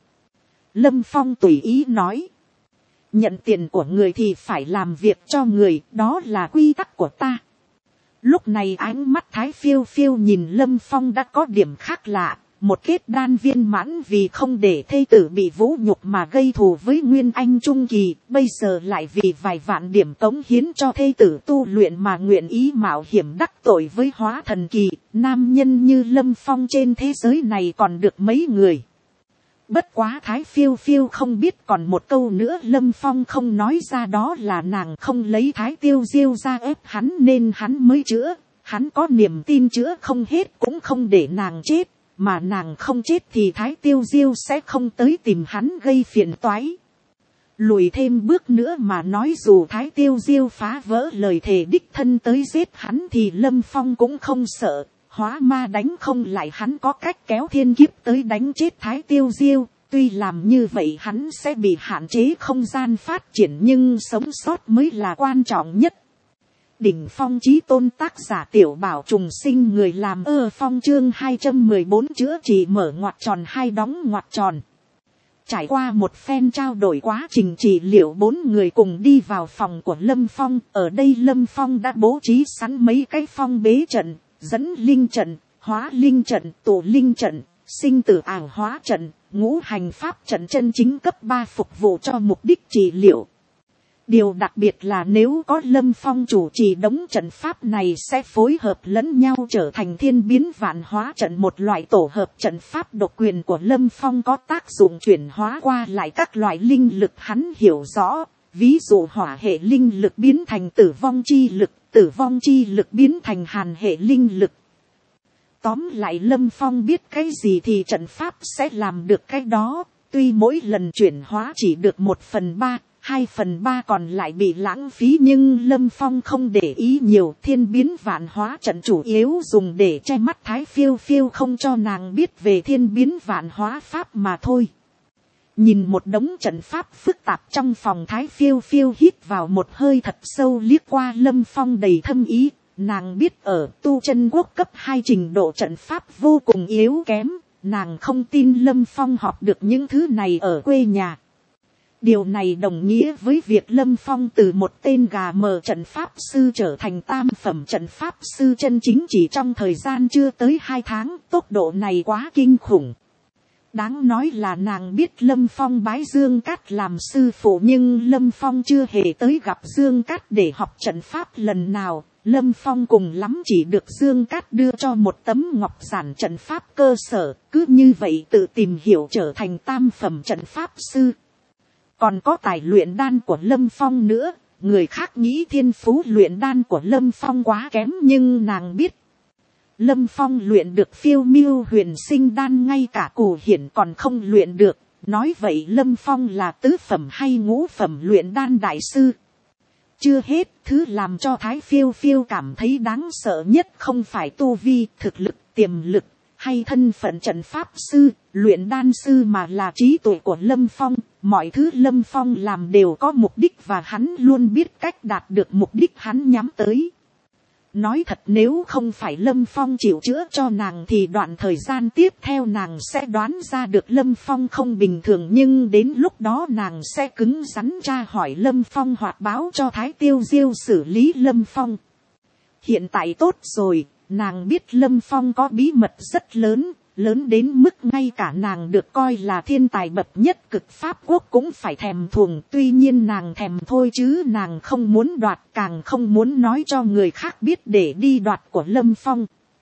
Lâm Phong tùy ý nói. Nhận tiền của người thì phải làm việc cho người, đó là quy tắc của ta. Lúc này ánh mắt Thái Phiêu Phiêu nhìn Lâm Phong đã có điểm khác lạ. Một kết đan viên mãn vì không để thê tử bị vũ nhục mà gây thù với Nguyên Anh Trung Kỳ, bây giờ lại vì vài vạn điểm cống hiến cho thê tử tu luyện mà nguyện ý mạo hiểm đắc tội với hóa thần kỳ. Nam nhân như Lâm Phong trên thế giới này còn được mấy người. Bất quá Thái Phiêu Phiêu không biết còn một câu nữa Lâm Phong không nói ra, đó là nàng không lấy Thái Tiêu Diêu ra ép hắn nên hắn mới chữa. Hắn có niềm tin chữa không hết cũng không để nàng chết. Mà nàng không chết thì Thái Tiêu Diêu sẽ không tới tìm hắn gây phiền toái. Lùi thêm bước nữa mà nói, dù Thái Tiêu Diêu phá vỡ lời thề đích thân tới giết hắn thì Lâm Phong cũng không sợ. Hóa ma đánh không lại, hắn có cách kéo thiên kiếp tới đánh chết Thái Tiêu Diêu. Tuy làm như vậy hắn sẽ bị hạn chế không gian phát triển nhưng sống sót mới là quan trọng nhất. Đỉnh phong chí tôn, tác giả Tiểu Bảo Trùng Sinh, người làm ơ phong, chương hai trăm mười bốn chữa trị mở ngoặc tròn hai đóng ngoặc tròn. Trải qua một phen trao đổi quá trình trị liệu, bốn người cùng đi vào phòng của Lâm Phong. Ở đây Lâm Phong đã bố trí sẵn mấy cái phong bế trận, dẫn linh trận, hóa linh trận, tụ linh trận, sinh tử ảo hóa trận, ngũ hành pháp trận chân chính cấp ba phục vụ cho mục đích trị liệu. Điều đặc biệt là nếu có Lâm Phong chủ trì đống trận pháp này sẽ phối hợp lẫn nhau trở thành thiên biến vạn hóa trận, một loại tổ hợp trận pháp độc quyền của Lâm Phong có tác dụng chuyển hóa qua lại các loại linh lực hắn hiểu rõ. Ví dụ hỏa hệ linh lực biến thành tử vong chi lực, tử vong chi lực biến thành hàn hệ linh lực. Tóm lại Lâm Phong biết cái gì thì trận pháp sẽ làm được cái đó. Tuy mỗi lần chuyển hóa chỉ được một phần ba, hai phần ba còn lại bị lãng phí, nhưng Lâm Phong không để ý nhiều. Thiên biến vạn hóa trận chủ yếu dùng để che mắt Thái Phiêu Phiêu không cho nàng biết về thiên biến vạn hóa pháp mà thôi. Nhìn một đống trận pháp phức tạp trong phòng, Thái Phiêu Phiêu hít vào một hơi thật sâu, liếc qua Lâm Phong đầy thâm ý. nàng biết ở tu chân quốc cấp hai trình độ trận pháp vô cùng yếu kém, nàng không tin Lâm Phong học được những thứ này ở quê nhà. Điều này đồng nghĩa với việc Lâm Phong từ một tên gà mờ trận pháp sư trở thành tam phẩm trận pháp sư chân chính chỉ trong thời gian chưa tới hai tháng, tốc độ này quá kinh khủng. Đáng nói là nàng biết Lâm Phong bái Dương Cát làm sư phụ, nhưng Lâm Phong chưa hề tới gặp Dương Cát để học trận pháp lần nào. Lâm Phong cùng lắm chỉ được Dương Cát đưa cho một tấm ngọc giản trận pháp cơ sở, cứ như vậy tự tìm hiểu trở thành tam phẩm trận pháp sư. Còn có tài luyện đan của Lâm Phong nữa, người khác nghĩ thiên phú luyện đan của Lâm Phong quá kém, nhưng nàng biết Lâm Phong luyện được phiêu miêu huyền sinh đan, ngay cả Cù Hiển còn không luyện được. Nói vậy Lâm Phong là tứ phẩm hay ngũ phẩm luyện đan đại sư. Chưa hết, thứ làm cho Thái Phiêu Phiêu cảm thấy đáng sợ nhất không phải tu vi, thực lực, tiềm lực, hay thân phận trận pháp sư, luyện đan sư, mà là trí tuệ của Lâm Phong. Mọi thứ Lâm Phong làm đều có mục đích và hắn luôn biết cách đạt được mục đích hắn nhắm tới. Nói thật, nếu không phải Lâm Phong chịu chữa cho nàng thì đoạn thời gian tiếp theo nàng sẽ đoán ra được Lâm Phong không bình thường, nhưng đến lúc đó nàng sẽ cứng rắn tra hỏi Lâm Phong hoặc báo cho Thái Tiêu Diêu xử lý Lâm Phong. Hiện tại tốt rồi, nàng biết Lâm Phong có bí mật rất lớn, lớn đến mức ngay cả nàng được coi là thiên tài bậc nhất cực Pháp quốc cũng phải thèm thuồng. Tuy nhiên nàng thèm thôi chứ nàng không muốn đoạt, càng không muốn nói cho người khác biết để đi đoạt của Lâm Phong.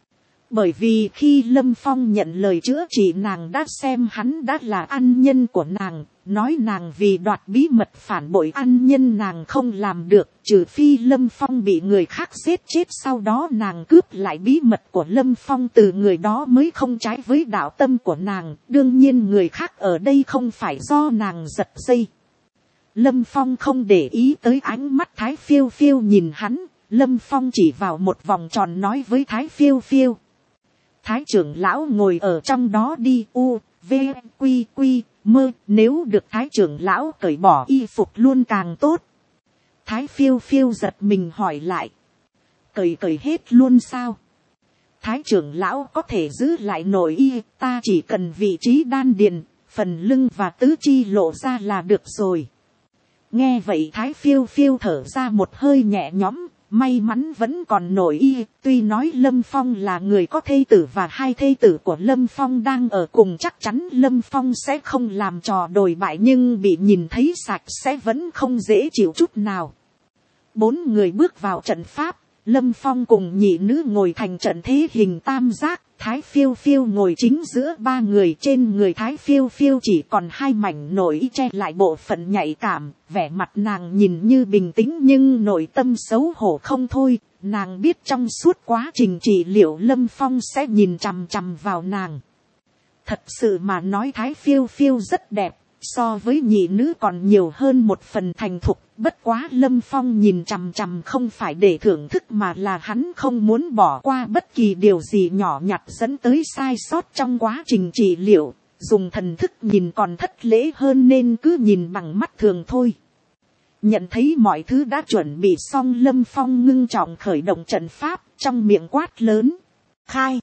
Bởi vì khi Lâm Phong nhận lời chữa trị, nàng đã xem hắn đã là ăn nhân của nàng, nói nàng vì đoạt bí mật phản bội ăn nhân nàng không làm được, trừ phi Lâm Phong bị người khác giết chết, sau đó nàng cướp lại bí mật của Lâm Phong từ người đó mới không trái với đạo tâm của nàng. Đương nhiên người khác ở đây không phải do nàng giật dây. Lâm Phong không để ý tới ánh mắt Thái Phiêu Phiêu nhìn hắn, Lâm Phong chỉ vào một vòng tròn nói với Thái Phiêu Phiêu: Thái trưởng lão ngồi ở trong đó đi. U, V, Quy, Quy, Mơ. Nếu được Thái trưởng lão cởi bỏ y phục luôn càng tốt. Thái Phiêu Phiêu giật mình hỏi lại: Cởi cởi hết luôn sao? Thái trưởng lão có thể giữ lại nội y, ta chỉ cần vị trí đan điền, phần lưng và tứ chi lộ ra là được rồi. Nghe vậy Thái Phiêu Phiêu thở ra một hơi nhẹ nhõm. May mắn vẫn còn nội y, tuy nói Lâm Phong là người có thê tử và hai thê tử của Lâm Phong đang ở cùng, chắc chắn Lâm Phong sẽ không làm trò đồi bại, nhưng bị nhìn thấy sạch sẽ vẫn không dễ chịu chút nào. Bốn người bước vào trận pháp, Lâm Phong cùng nhị nữ ngồi thành trận thế hình tam giác, Thái Phiêu Phiêu ngồi chính giữa ba người. Trên người Thái Phiêu Phiêu chỉ còn hai mảnh nội y che lại bộ phận nhạy cảm, vẻ mặt nàng nhìn như bình tĩnh nhưng nội tâm xấu hổ không thôi. Nàng biết trong suốt quá trình trị liệu Lâm Phong sẽ nhìn chằm chằm vào nàng. Thật sự mà nói Thái Phiêu Phiêu rất đẹp, so với nhị nữ còn nhiều hơn một phần thành thục. Bất quá Lâm Phong nhìn chằm chằm không phải để thưởng thức, mà là hắn không muốn bỏ qua bất kỳ điều gì nhỏ nhặt dẫn tới sai sót trong quá trình trị liệu. Dùng thần thức nhìn còn thất lễ hơn nên cứ nhìn bằng mắt thường thôi. Nhận thấy mọi thứ đã chuẩn bị xong, Lâm Phong ngưng trọng khởi động trận pháp, trong miệng quát lớn: Khai!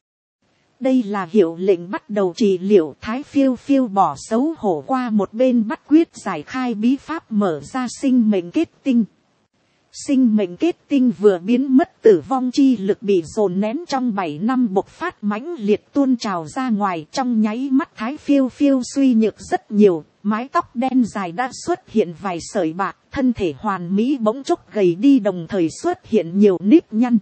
Đây là hiệu lệnh bắt đầu trị liệu. Thái Phiêu Phiêu bỏ xấu hổ qua một bên, bắt quyết giải khai bí pháp, mở ra sinh mệnh kết tinh. Sinh mệnh kết tinh vừa biến mất, tử vong chi lực bị dồn nén trong bảy năm bộc phát mãnh liệt tuôn trào ra ngoài. Trong nháy mắt Thái Phiêu Phiêu suy nhược rất nhiều, mái tóc đen dài đã xuất hiện vài sợi bạc, thân thể hoàn mỹ bỗng chốc gầy đi, đồng thời xuất hiện nhiều nếp nhăn.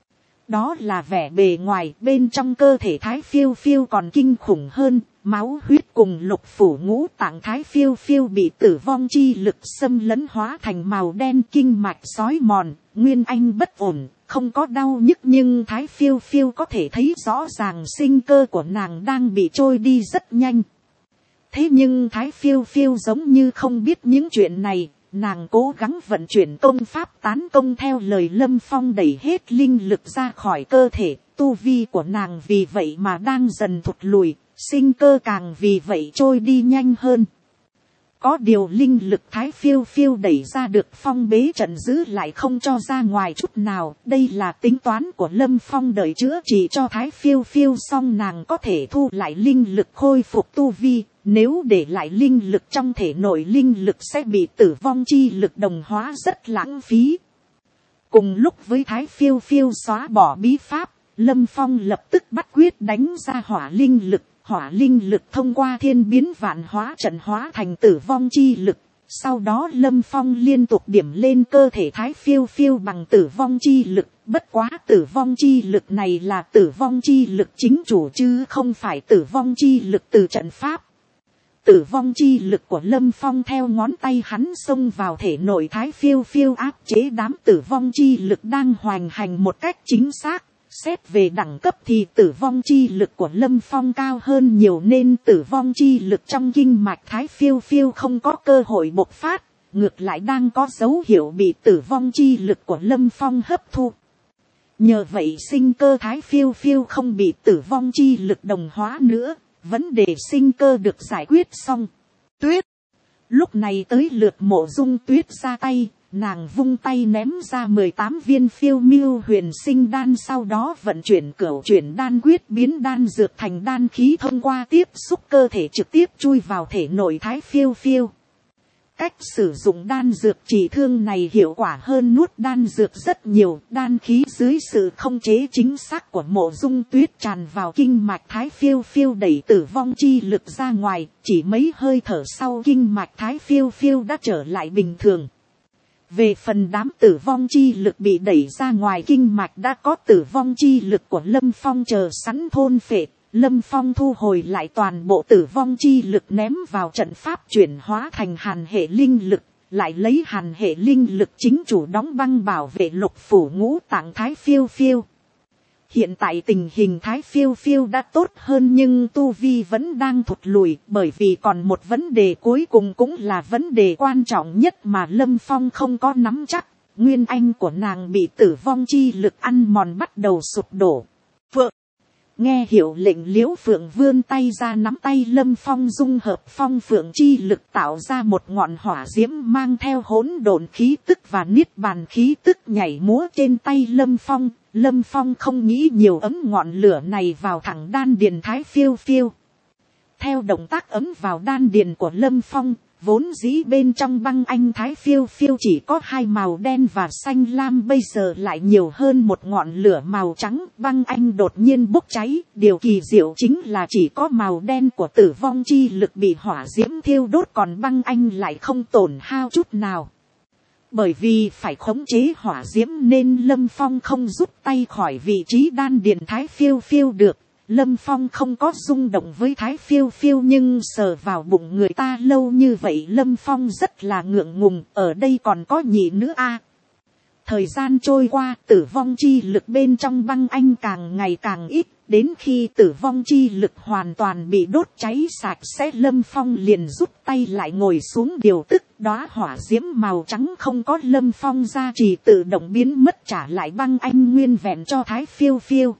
Đó là vẻ bề ngoài, bên trong cơ thể Thái Phiêu Phiêu còn kinh khủng hơn, máu huyết cùng lục phủ ngũ tạng Thái Phiêu Phiêu bị tử vong chi lực xâm lấn hóa thành màu đen, kinh mạch xói mòn, nguyên anh bất ổn, không có đau nhức, nhưng Thái Phiêu Phiêu có thể thấy rõ ràng sinh cơ của nàng đang bị trôi đi rất nhanh. Thế nhưng Thái Phiêu Phiêu giống như không biết những chuyện này. Nàng cố gắng vận chuyển công pháp tán công theo lời Lâm Phong, đẩy hết linh lực ra khỏi cơ thể. Tu vi của nàng vì vậy mà đang dần thụt lùi, sinh cơ càng vì vậy trôi đi nhanh hơn. Có điều linh lực Thái Phiêu Phiêu đẩy ra được phong bế trận giữ lại không cho ra ngoài chút nào. Đây là tính toán của Lâm Phong, đợi chữa trị cho Thái Phiêu Phiêu xong nàng có thể thu lại linh lực khôi phục tu vi. Nếu để lại linh lực trong thể nội, linh lực sẽ bị tử vong chi lực đồng hóa, rất lãng phí. Cùng lúc với Thái Phiêu Phiêu xóa bỏ bí pháp, Lâm Phong lập tức bắt quyết đánh ra hỏa linh lực. Hỏa linh lực thông qua thiên biến vạn hóa trận hóa thành tử vong chi lực. Sau đó Lâm Phong liên tục điểm lên cơ thể Thái Phiêu Phiêu bằng tử vong chi lực. Bất quá tử vong chi lực này là tử vong chi lực chính chủ chứ không phải tử vong chi lực từ trận pháp. Tử vong chi lực của Lâm Phong theo ngón tay hắn xông vào thể nội Thái Phiêu Phiêu, áp chế đám tử vong chi lực đang hoành hành một cách chính xác. Xét về đẳng cấp thì tử vong chi lực của Lâm Phong cao hơn nhiều, nên tử vong chi lực trong kinh mạch Thái Phiêu Phiêu không có cơ hội bộc phát, ngược lại đang có dấu hiệu bị tử vong chi lực của Lâm Phong hấp thu. Nhờ vậy sinh cơ Thái Phiêu Phiêu không bị tử vong chi lực đồng hóa nữa, vấn đề sinh cơ được giải quyết xong. Tuyết. Lúc này tới lượt Mộ Dung Tuyết ra tay. Nàng vung tay ném ra mười tám viên phiêu miêu huyền sinh đan, sau đó vận chuyển cửu chuyển đan quyết biến đan dược thành đan khí, thông qua tiếp xúc cơ thể trực tiếp chui vào thể nội Thái Phiêu Phiêu. Cách sử dụng đan dược trị thương này hiệu quả hơn nuốt đan dược rất nhiều. Đan khí dưới sự không chế chính xác của Mộ Dung Tuyết tràn vào kinh mạch Thái Phiêu Phiêu, đẩy tử vong chi lực ra ngoài. Chỉ mấy hơi thở sau, kinh mạch Thái Phiêu Phiêu đã trở lại bình thường. Về phần đám tử vong chi lực bị đẩy ra ngoài kinh mạch, đã có tử vong chi lực của Lâm Phong chờ sẵn thôn phệ. Lâm Phong thu hồi lại toàn bộ tử vong chi lực ném vào trận pháp, chuyển hóa thành hàn hệ linh lực, lại lấy hàn hệ linh lực chính chủ đóng băng bảo vệ lục phủ ngũ tạng Thái Phiêu Phiêu. Hiện tại tình hình Thái Phiêu Phiêu đã tốt hơn, nhưng tu vi vẫn đang thụt lùi, bởi vì còn một vấn đề cuối cùng cũng là vấn đề quan trọng nhất mà Lâm Phong không có nắm chắc. Nguyên anh của nàng bị tử vong chi lực ăn mòn, bắt đầu sụp đổ. Phượng. Nghe hiệu lệnh, Liễu Phượng vươn tay ra nắm tay Lâm Phong, dung hợp phong phượng chi lực tạo ra một ngọn hỏa diễm mang theo hỗn độn khí tức và niết bàn khí tức nhảy múa trên tay Lâm Phong. Lâm Phong không nghĩ nhiều, ấm ngọn lửa này vào thẳng đan điền Thái Phiêu Phiêu. Theo động tác ấm vào đan điền của Lâm Phong, vốn dĩ bên trong băng anh Thái Phiêu Phiêu chỉ có hai màu đen và xanh lam, bây giờ lại nhiều hơn một ngọn lửa màu trắng. Băng anh đột nhiên bốc cháy, điều kỳ diệu chính là chỉ có màu đen của tử vong chi lực bị hỏa diễm thiêu đốt, còn băng anh lại không tổn hao chút nào. Bởi vì phải khống chế hỏa diễm nên Lâm Phong không rút tay khỏi vị trí đan điền Thái Phiêu Phiêu được. Lâm Phong không có rung động với Thái Phiêu Phiêu, nhưng sờ vào bụng người ta lâu như vậy Lâm Phong rất là ngượng ngùng, ở đây còn có nhị nữa a. À, thời gian trôi qua, tử vong chi lực bên trong băng anh càng ngày càng ít, đến khi tử vong chi lực hoàn toàn bị đốt cháy sạch sẽ, Lâm Phong liền rút tay lại ngồi xuống điều tức. Đóa hỏa diễm màu trắng không có Lâm Phong gia trì tự động biến mất, trả lại băng anh nguyên vẹn cho Thái Phiêu Phiêu.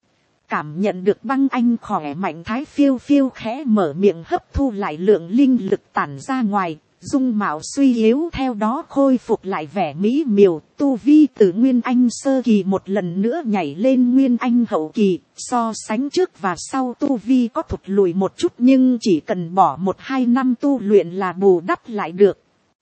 Cảm nhận được băng anh khỏe mạnh, Thái Phiêu Phiêu khẽ mở miệng hấp thu lại lượng linh lực tản ra ngoài, dung mạo suy yếu theo đó khôi phục lại vẻ mỹ miều, tu vi từ nguyên anh sơ kỳ một lần nữa nhảy lên nguyên anh hậu kỳ. So sánh trước và sau tu vi có thụt lùi một chút, nhưng chỉ cần bỏ một hai năm tu luyện là bù đắp lại được.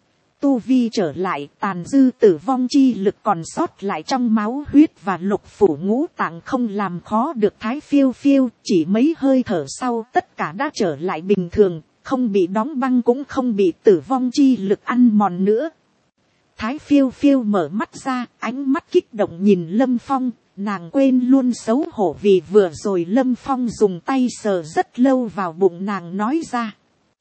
Tu vi trở lại, tàn dư tử vong chi lực còn sót lại trong máu huyết và lục phủ ngũ tạng không làm khó được Thái Phiêu Phiêu. Chỉ mấy hơi thở sau tất cả đã trở lại bình thường, không bị đóng băng cũng không bị tử vong chi lực ăn mòn nữa. Thái Phiêu Phiêu mở mắt ra, ánh mắt kích động nhìn Lâm Phong, nàng quên luôn xấu hổ vì vừa rồi Lâm Phong dùng tay sờ rất lâu vào bụng nàng, nói ra: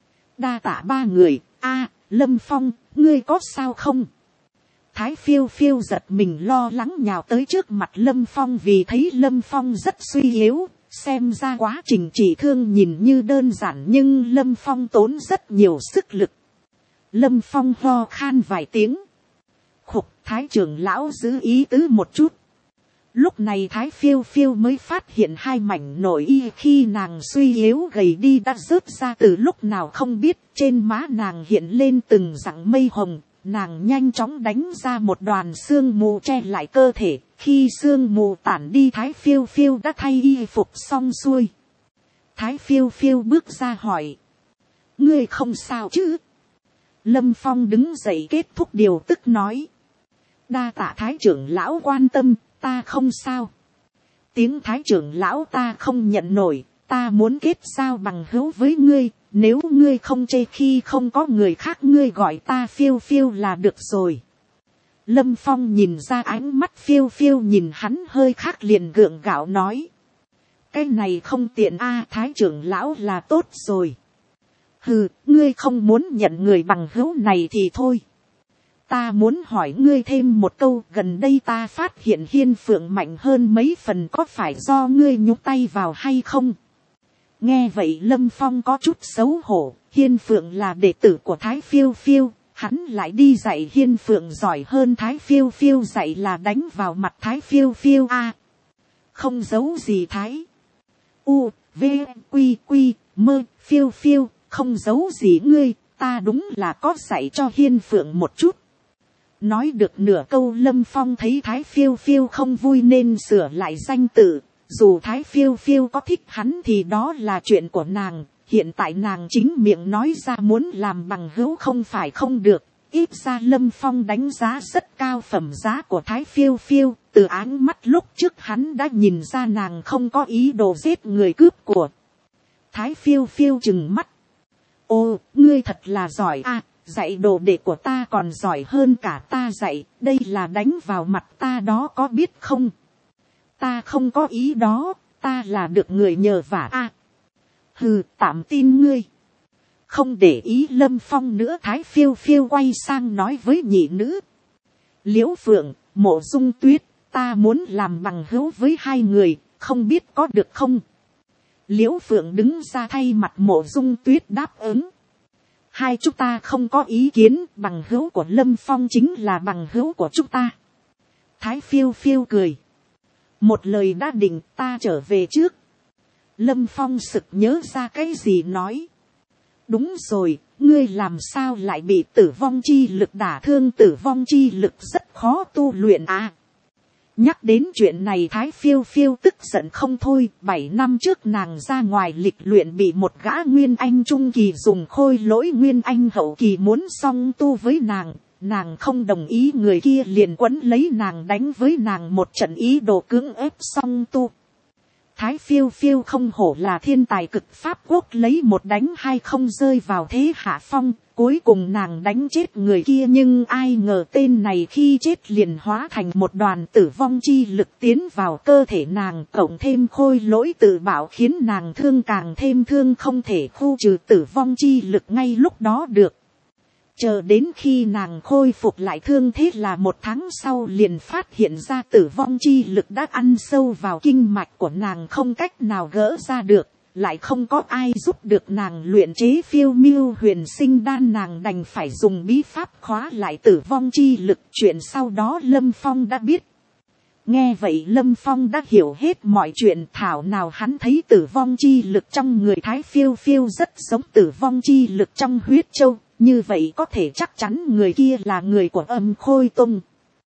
đa tạ ba người. A, Lâm Phong, ngươi có sao không? Thái Phiêu Phiêu giật mình lo lắng nhào tới trước mặt Lâm Phong, vì thấy Lâm Phong rất suy yếu, xem ra quá trình trị thương nhìn như đơn giản nhưng Lâm Phong tốn rất nhiều sức lực. Lâm Phong ho khan vài tiếng. Khục, Thái trưởng lão giữ ý tứ một chút. Lúc này Thái Phiêu Phiêu mới phát hiện hai mảnh nội y khi nàng suy yếu gầy đi đã rớt ra từ lúc nào không biết, trên má nàng hiện lên từng dặng mây hồng, nàng nhanh chóng đánh ra một đoàn sương mù che lại cơ thể, khi sương mù tản đi Thái Phiêu Phiêu đã thay y phục xong xuôi. Thái Phiêu Phiêu bước ra hỏi, ngươi không sao chứ? Lâm Phong đứng dậy kết thúc điều tức nói, đa tạ Thái trưởng lão quan tâm, ta không sao. Tiếng Thái trưởng lão ta không nhận nổi, ta muốn kết giao bằng hữu với ngươi, nếu ngươi không chê khi không có người khác ngươi gọi ta Phiêu Phiêu là được rồi. Lâm Phong nhìn ra ánh mắt Phiêu Phiêu nhìn hắn hơi khác liền gượng gạo nói, cái này không tiện a, Thái trưởng lão là tốt rồi. Hừ, ngươi không muốn nhận người bằng hữu này thì thôi. Ta muốn hỏi ngươi thêm một câu, gần đây ta phát hiện Hiên Phượng mạnh hơn mấy phần, có phải do ngươi nhúc tay vào hay không? Nghe vậy Lâm Phong có chút xấu hổ, Hiên Phượng là đệ tử của Thái Phiêu Phiêu, hắn lại đi dạy Hiên Phượng giỏi hơn Thái Phiêu Phiêu dạy là đánh vào mặt Thái Phiêu Phiêu a. À, không giấu gì Thái. U, V, Quy, Quy, Mơ, Phiêu Phiêu, không giấu gì ngươi, ta đúng là có dạy cho Hiên Phượng một chút. Nói được nửa câu Lâm Phong thấy Thái Phiêu Phiêu không vui nên sửa lại danh tự. Dù Thái Phiêu Phiêu có thích hắn thì đó là chuyện của nàng. Hiện tại nàng chính miệng nói ra muốn làm bằng hữu không phải không được. Ít ra Lâm Phong đánh giá rất cao phẩm giá của Thái Phiêu Phiêu. Từ áng mắt lúc trước hắn đã nhìn ra nàng không có ý đồ giết người cướp của. Thái Phiêu Phiêu trừng mắt. Ô, ngươi thật là giỏi a. À, dạy đồ đệ của ta còn giỏi hơn cả ta dạy, đây là đánh vào mặt ta đó có biết không? Ta không có ý đó, ta là được người nhờ vả a. À, hừ, tạm tin ngươi. Không để ý Lâm Phong nữa, Thái Phiêu Phiêu quay sang nói với nhị nữ. Liễu Phượng, Mộ Dung Tuyết, ta muốn làm bằng hữu với hai người, không biết có được không? Liễu Phượng đứng ra thay mặt Mộ Dung Tuyết đáp ứng. Hai chúng ta không có ý kiến, bằng hữu của Lâm Phong chính là bằng hữu của chúng ta. Thái Phiêu Phiêu cười. Một lời đã định, ta trở về trước. Lâm Phong sực nhớ ra cái gì nói. Đúng rồi, ngươi làm sao lại bị tử vong chi lực đả thương, tử vong chi lực rất khó tu luyện à. Nhắc đến chuyện này Thái Phiêu Phiêu tức giận không thôi. Bảy năm trước nàng ra ngoài lịch luyện bị một gã Nguyên Anh trung kỳ dùng khôi lỗi Nguyên Anh hậu kỳ muốn song tu với nàng. Nàng không đồng ý, người kia liền quấn lấy nàng đánh với nàng một trận ý đồ cưỡng ép song tu. Thái Phiêu Phiêu không hổ là thiên tài cực pháp quốc, lấy một đánh hai không rơi vào thế hạ phong. Cuối cùng nàng đánh chết người kia, nhưng ai ngờ tên này khi chết liền hóa thành một đoàn tử vong chi lực tiến vào cơ thể nàng, cộng thêm khôi lỗi tự bảo khiến nàng thương càng thêm thương, không thể khu trừ tử vong chi lực ngay lúc đó được. Chờ đến khi nàng khôi phục lại thương thế là một tháng sau liền phát hiện ra tử vong chi lực đã ăn sâu vào kinh mạch của nàng, không cách nào gỡ ra được. Lại không có ai giúp được nàng luyện chế phiêu miêu huyền sinh đan, nàng đành phải dùng bí pháp khóa lại tử vong chi lực. Chuyện sau đó Lâm Phong đã biết. Nghe vậy Lâm Phong đã hiểu hết mọi chuyện, thảo nào hắn thấy tử vong chi lực trong người Thái Phiêu Phiêu rất giống tử vong chi lực trong huyết châu. Như vậy có thể chắc chắn người kia là người của Âm Khôi Tông.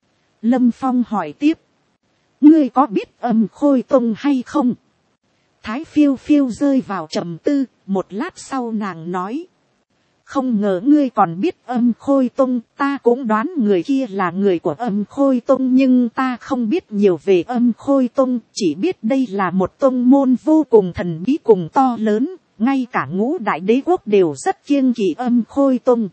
Lâm Phong hỏi tiếp. Ngươi có biết Âm Khôi Tông hay không? Thái Phiêu Phiêu rơi vào trầm tư, một lát sau nàng nói. Không ngờ ngươi còn biết Âm Khôi Tông, ta cũng đoán người kia là người của Âm Khôi Tông, nhưng ta không biết nhiều về Âm Khôi Tông, chỉ biết đây là một tông môn vô cùng thần bí cùng to lớn, ngay cả ngũ đại đế quốc đều rất kiêng kỵ Âm Khôi Tông.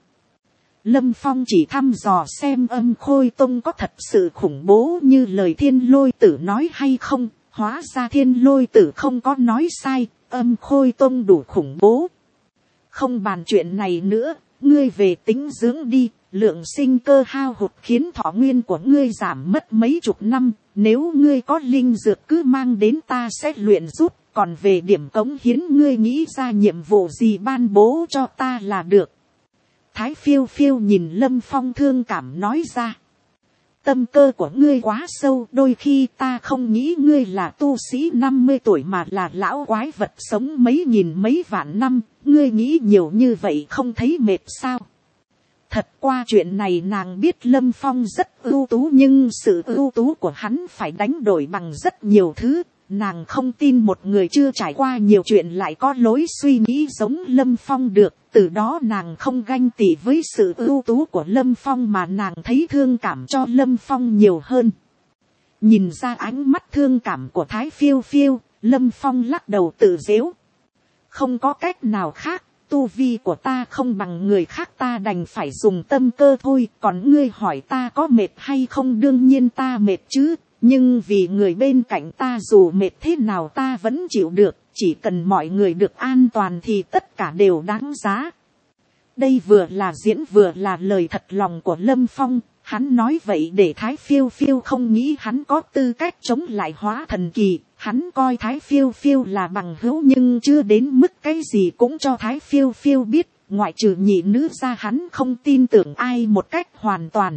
Lâm Phong chỉ thăm dò xem Âm Khôi Tông có thật sự khủng bố như lời Thiên Lôi Tử nói hay không. Hóa ra Thiên Lôi Tử không có nói sai, Âm Khôi Tông đủ khủng bố. Không bàn chuyện này nữa, ngươi về tĩnh dưỡng đi, lượng sinh cơ hao hụt khiến thọ nguyên của ngươi giảm mất mấy chục năm. Nếu ngươi có linh dược cứ mang đến ta sẽ luyện giúp, còn về điểm cống hiến ngươi nghĩ ra nhiệm vụ gì ban bố cho ta là được. Thái Phiêu Phiêu nhìn Lâm Phong thương cảm nói ra. tâm cơ của ngươi quá sâu, đôi khi ta không nghĩ ngươi là tu sĩ năm mươi tuổi mà là lão quái vật sống mấy nghìn mấy vạn năm, ngươi nghĩ nhiều như vậy không thấy mệt sao. Thật qua chuyện này nàng biết Lâm Phong rất ưu tú, nhưng sự ưu tú của hắn phải đánh đổi bằng rất nhiều thứ. Nàng không tin một người chưa trải qua nhiều chuyện lại có lối suy nghĩ giống Lâm Phong được. Từ đó nàng không ganh tị với sự ưu tú của Lâm Phong mà nàng thấy thương cảm cho Lâm Phong nhiều hơn. Nhìn ra ánh mắt thương cảm của Thái Phiêu Phiêu, Lâm Phong lắc đầu tự giễu. Không có cách nào khác, tu vi của ta không bằng người khác, ta đành phải dùng tâm cơ thôi. Còn ngươi hỏi ta có mệt hay không, đương nhiên ta mệt chứ. Nhưng vì người bên cạnh ta dù mệt thế nào ta vẫn chịu được. Chỉ cần mọi người được an toàn thì tất cả đều đáng giá. Đây vừa là diễn vừa là lời thật lòng của Lâm Phong. Hắn nói vậy để Thái Phiêu Phiêu không nghĩ hắn có tư cách chống lại Hóa Thần Kỳ. Hắn coi Thái Phiêu Phiêu là bằng hữu nhưng chưa đến mức cái gì cũng cho Thái Phiêu Phiêu biết. Ngoại trừ nhị nữ ra hắn không tin tưởng ai một cách hoàn toàn.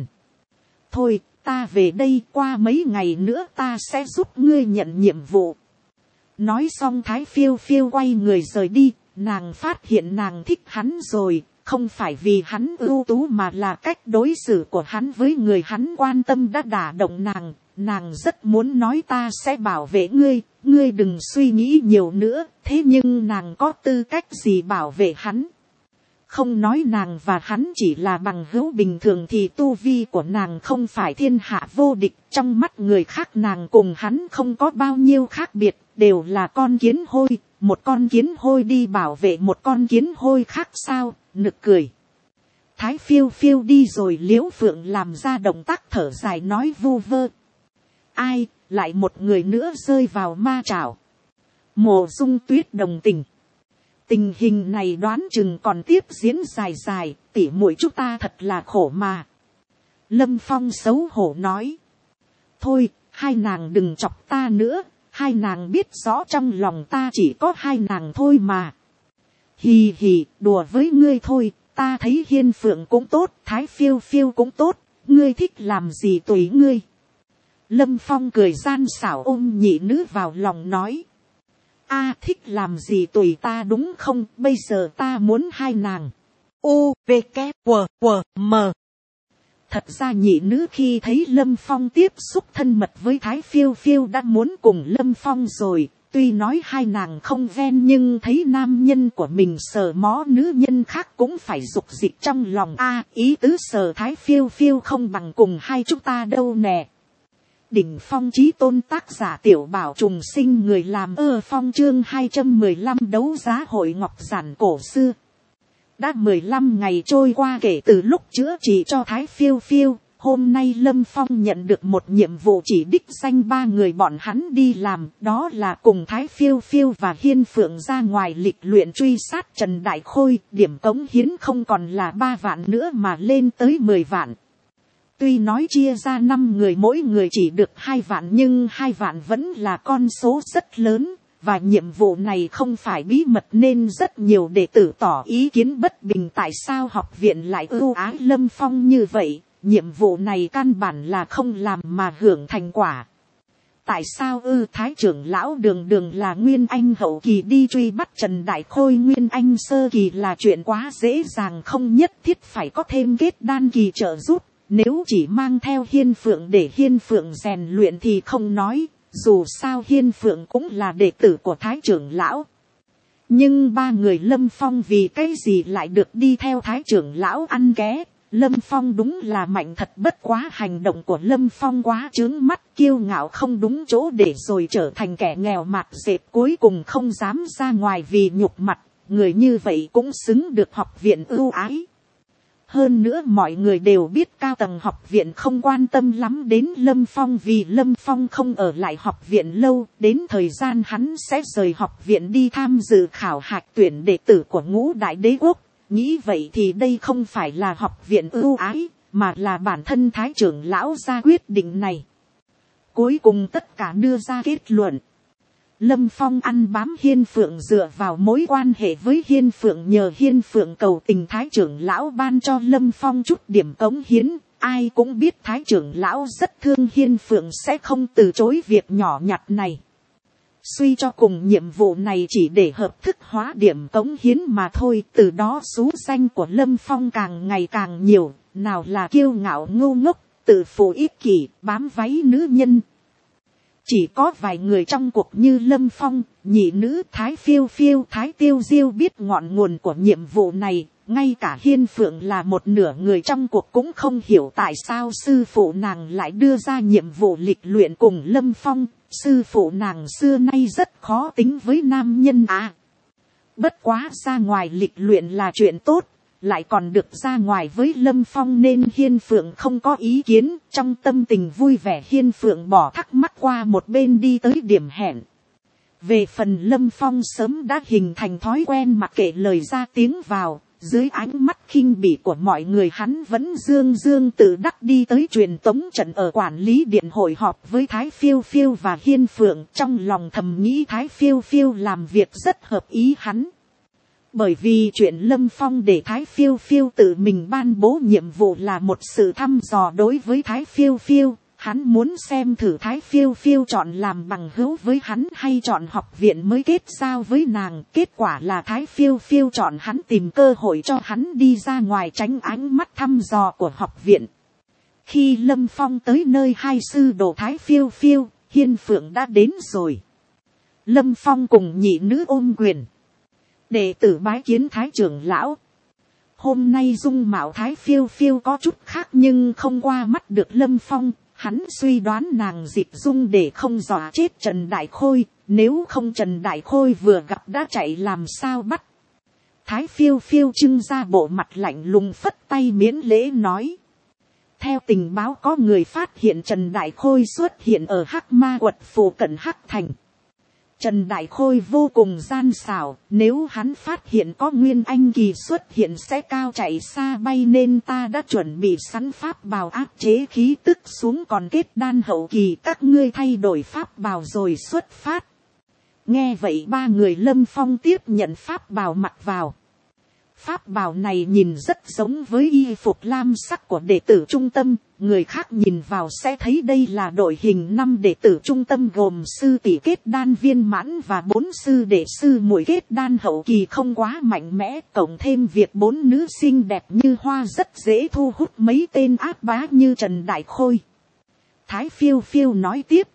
Thôi ta về đây, qua mấy ngày nữa ta sẽ giúp ngươi nhận nhiệm vụ. Nói xong Thái Phiêu Phiêu quay người rời đi. Nàng phát hiện nàng thích hắn rồi. Không phải vì hắn ưu tú mà là cách đối xử của hắn với người hắn quan tâm đã đả động nàng. Nàng rất muốn nói ta sẽ bảo vệ ngươi, ngươi đừng suy nghĩ nhiều nữa. Thế nhưng nàng có tư cách gì bảo vệ hắn? Không nói nàng và hắn chỉ là bằng hữu bình thường thì tu vi của nàng không phải thiên hạ vô địch. Trong mắt người khác nàng cùng hắn không có bao nhiêu khác biệt, đều là con kiến hôi. Một con kiến hôi đi bảo vệ một con kiến hôi khác sao? Nực cười. Thái Phiêu Phiêu đi rồi, Liễu Phượng làm ra động tác thở dài nói vu vơ. Ai, lại một người nữa rơi vào ma trảo. Mộ Dung Tuyết đồng tình. Tình hình này đoán chừng còn tiếp diễn dài dài, tỉ muội chúng ta thật là khổ mà. Lâm Phong xấu hổ nói. Thôi, hai nàng đừng chọc ta nữa, hai nàng biết rõ trong lòng ta chỉ có hai nàng thôi mà. Hì hì, đùa với ngươi thôi, ta thấy Hiên Phượng cũng tốt, Thái Phiêu Phiêu cũng tốt, ngươi thích làm gì tùy ngươi. Lâm Phong cười gian xảo ôm nhị nữ vào lòng nói. A thích làm gì tùy ta đúng không, bây giờ ta muốn hai nàng. U, V, K, W, W, M. Thật ra nhị nữ khi thấy Lâm Phong tiếp xúc thân mật với Thái Phiêu Phiêu đã muốn cùng Lâm Phong rồi. Tuy nói hai nàng không ven nhưng thấy nam nhân của mình sờ mó nữ nhân khác cũng phải dục dịch trong lòng. A ý tứ sờ Thái Phiêu Phiêu không bằng cùng hai chúng ta đâu nè. Đỉnh phong chí tôn tác giả Tiểu Bảo Trùng Sinh, người làm ơ phong chương hai trăm mười lăm đấu giá hội ngọc giản cổ xưa. Đã mười lăm ngày trôi qua kể từ lúc chữa trị cho Thái Phiêu Phiêu. Hôm nay Lâm Phong nhận được một nhiệm vụ chỉ đích danh ba người bọn hắn đi làm. Đó là cùng Thái Phiêu Phiêu và Hiên Phượng ra ngoài lịch luyện truy sát Trần Đại Khôi. Điểm cống hiến không còn là ba vạn nữa mà lên tới mười vạn. Tuy nói chia ra năm người mỗi người chỉ được hai vạn nhưng hai vạn vẫn là con số rất lớn. Và nhiệm vụ này không phải bí mật nên rất nhiều đệ tử tỏ ý kiến bất bình tại sao học viện lại ưu ái Lâm Phong như vậy. Nhiệm vụ này căn bản là không làm mà hưởng thành quả. Tại sao ư? Thái trưởng lão đường đường là Nguyên Anh hậu kỳ đi truy bắt Trần Đại Khôi Nguyên Anh sơ kỳ là chuyện quá dễ dàng, không nhất thiết phải có thêm kết đan kỳ trợ giúp. Nếu chỉ mang theo Hiên Phượng để Hiên Phượng rèn luyện thì không nói, dù sao Hiên Phượng cũng là đệ tử của Thái trưởng lão. Nhưng ba người Lâm Phong vì cái gì lại được đi theo Thái trưởng lão ăn ké? Lâm Phong đúng là mạnh thật, bất quá hành động của Lâm Phong quá chướng mắt, kiêu ngạo không đúng chỗ để rồi trở thành kẻ nghèo mạt dẹp, cuối cùng không dám ra ngoài vì nhục mặt. Người như vậy cũng xứng được học viện ưu ái. Hơn nữa mọi người đều biết cao tầng học viện không quan tâm lắm đến Lâm Phong vì Lâm Phong không ở lại học viện lâu, đến thời gian hắn sẽ rời học viện đi tham dự khảo hạch tuyển đệ tử của Ngũ Đại Đế Quốc. Nghĩ vậy thì đây không phải là học viện ưu ái, mà là bản thân Thái trưởng lão ra quyết định này. Cuối cùng tất cả đưa ra kết luận. Lâm Phong ăn bám Hiên Phượng, dựa vào mối quan hệ với Hiên Phượng, nhờ Hiên Phượng cầu tình Thái trưởng lão ban cho Lâm Phong chút điểm cống hiến. Ai cũng biết thái trưởng lão rất thương Hiên Phượng sẽ không từ chối việc nhỏ nhặt này. Suy cho cùng nhiệm vụ này chỉ để hợp thức hóa điểm cống hiến mà thôi. Từ đó xú danh của Lâm Phong càng ngày càng nhiều. Nào là kiêu ngạo ngu ngốc, tự phụ ích kỷ, bám váy nữ nhân. Chỉ có vài người trong cuộc như Lâm Phong, nhị nữ Thái Phiêu Phiêu, Thái Tiêu Diêu biết ngọn nguồn của nhiệm vụ này. Ngay cả Hiên Phượng là một nửa người trong cuộc cũng không hiểu tại sao sư phụ nàng lại đưa ra nhiệm vụ lịch luyện cùng Lâm Phong. Sư phụ nàng xưa nay rất khó tính với nam nhân à. Bất quá ra ngoài lịch luyện là chuyện tốt, lại còn được ra ngoài với Lâm Phong nên Hiên Phượng không có ý kiến. Trong tâm tình vui vẻ Hiên Phượng bỏ thắc mắc qua một bên đi tới điểm hẹn. Về phần Lâm Phong sớm đã hình thành thói quen mặc kệ lời ra tiếng vào. Dưới ánh mắt khinh bỉ của mọi người hắn vẫn dương dương tự đắc đi tới truyền tống trận ở quản lý điện hội họp với Thái Phiêu Phiêu và Hiên Phượng. Trong lòng thầm nghĩ Thái Phiêu Phiêu làm việc rất hợp ý hắn. Bởi vì chuyện Lâm Phong để Thái Phiêu Phiêu tự mình ban bố nhiệm vụ là một sự thăm dò đối với Thái Phiêu Phiêu. Hắn muốn xem thử Thái Phiêu Phiêu chọn làm bằng hữu với hắn hay chọn học viện mới kết giao với nàng. Kết quả là Thái Phiêu Phiêu chọn hắn tìm cơ hội cho hắn đi ra ngoài tránh ánh mắt thăm dò của học viện. Khi Lâm Phong tới nơi hai sư đồ Thái Phiêu Phiêu, Hiên Phượng đã đến rồi. Lâm Phong cùng nhị nữ ôm quyền. Đệ tử bái kiến Thái trưởng lão. Hôm nay dung mạo Thái Phiêu Phiêu có chút khác nhưng không qua mắt được Lâm Phong. Hắn suy đoán nàng dịch dung để không dọa chết Trần Đại Khôi, nếu không Trần Đại Khôi vừa gặp đã chạy làm sao bắt. Thái Phiêu Phiêu trưng ra bộ mặt lạnh lùng phất tay miễn lễ nói. Theo tình báo có người phát hiện Trần Đại Khôi xuất hiện ở Hắc Ma Quật phụ cận Hắc Thành. Trần Đại Khôi vô cùng gian xảo, nếu hắn phát hiện có Nguyên Anh Kỳ xuất hiện sẽ cao chạy xa bay nên ta đã chuẩn bị sẵn pháp bào áp chế khí tức xuống còn kết đan hậu kỳ các ngươi thay đổi pháp bào rồi xuất phát. Nghe vậy ba người Lâm Phong tiếp nhận pháp bào mặc vào. Pháp bào này nhìn rất giống với y phục lam sắc của đệ tử trung tâm, người khác nhìn vào sẽ thấy đây là đội hình năm đệ tử trung tâm gồm sư tỷ kết đan viên mãn và bốn sư đệ sư muội kết đan hậu kỳ không quá mạnh mẽ, cộng thêm việc bốn nữ xinh đẹp như hoa rất dễ thu hút mấy tên ác bá như Trần Đại Khôi. Thái Phiêu Phiêu nói tiếp.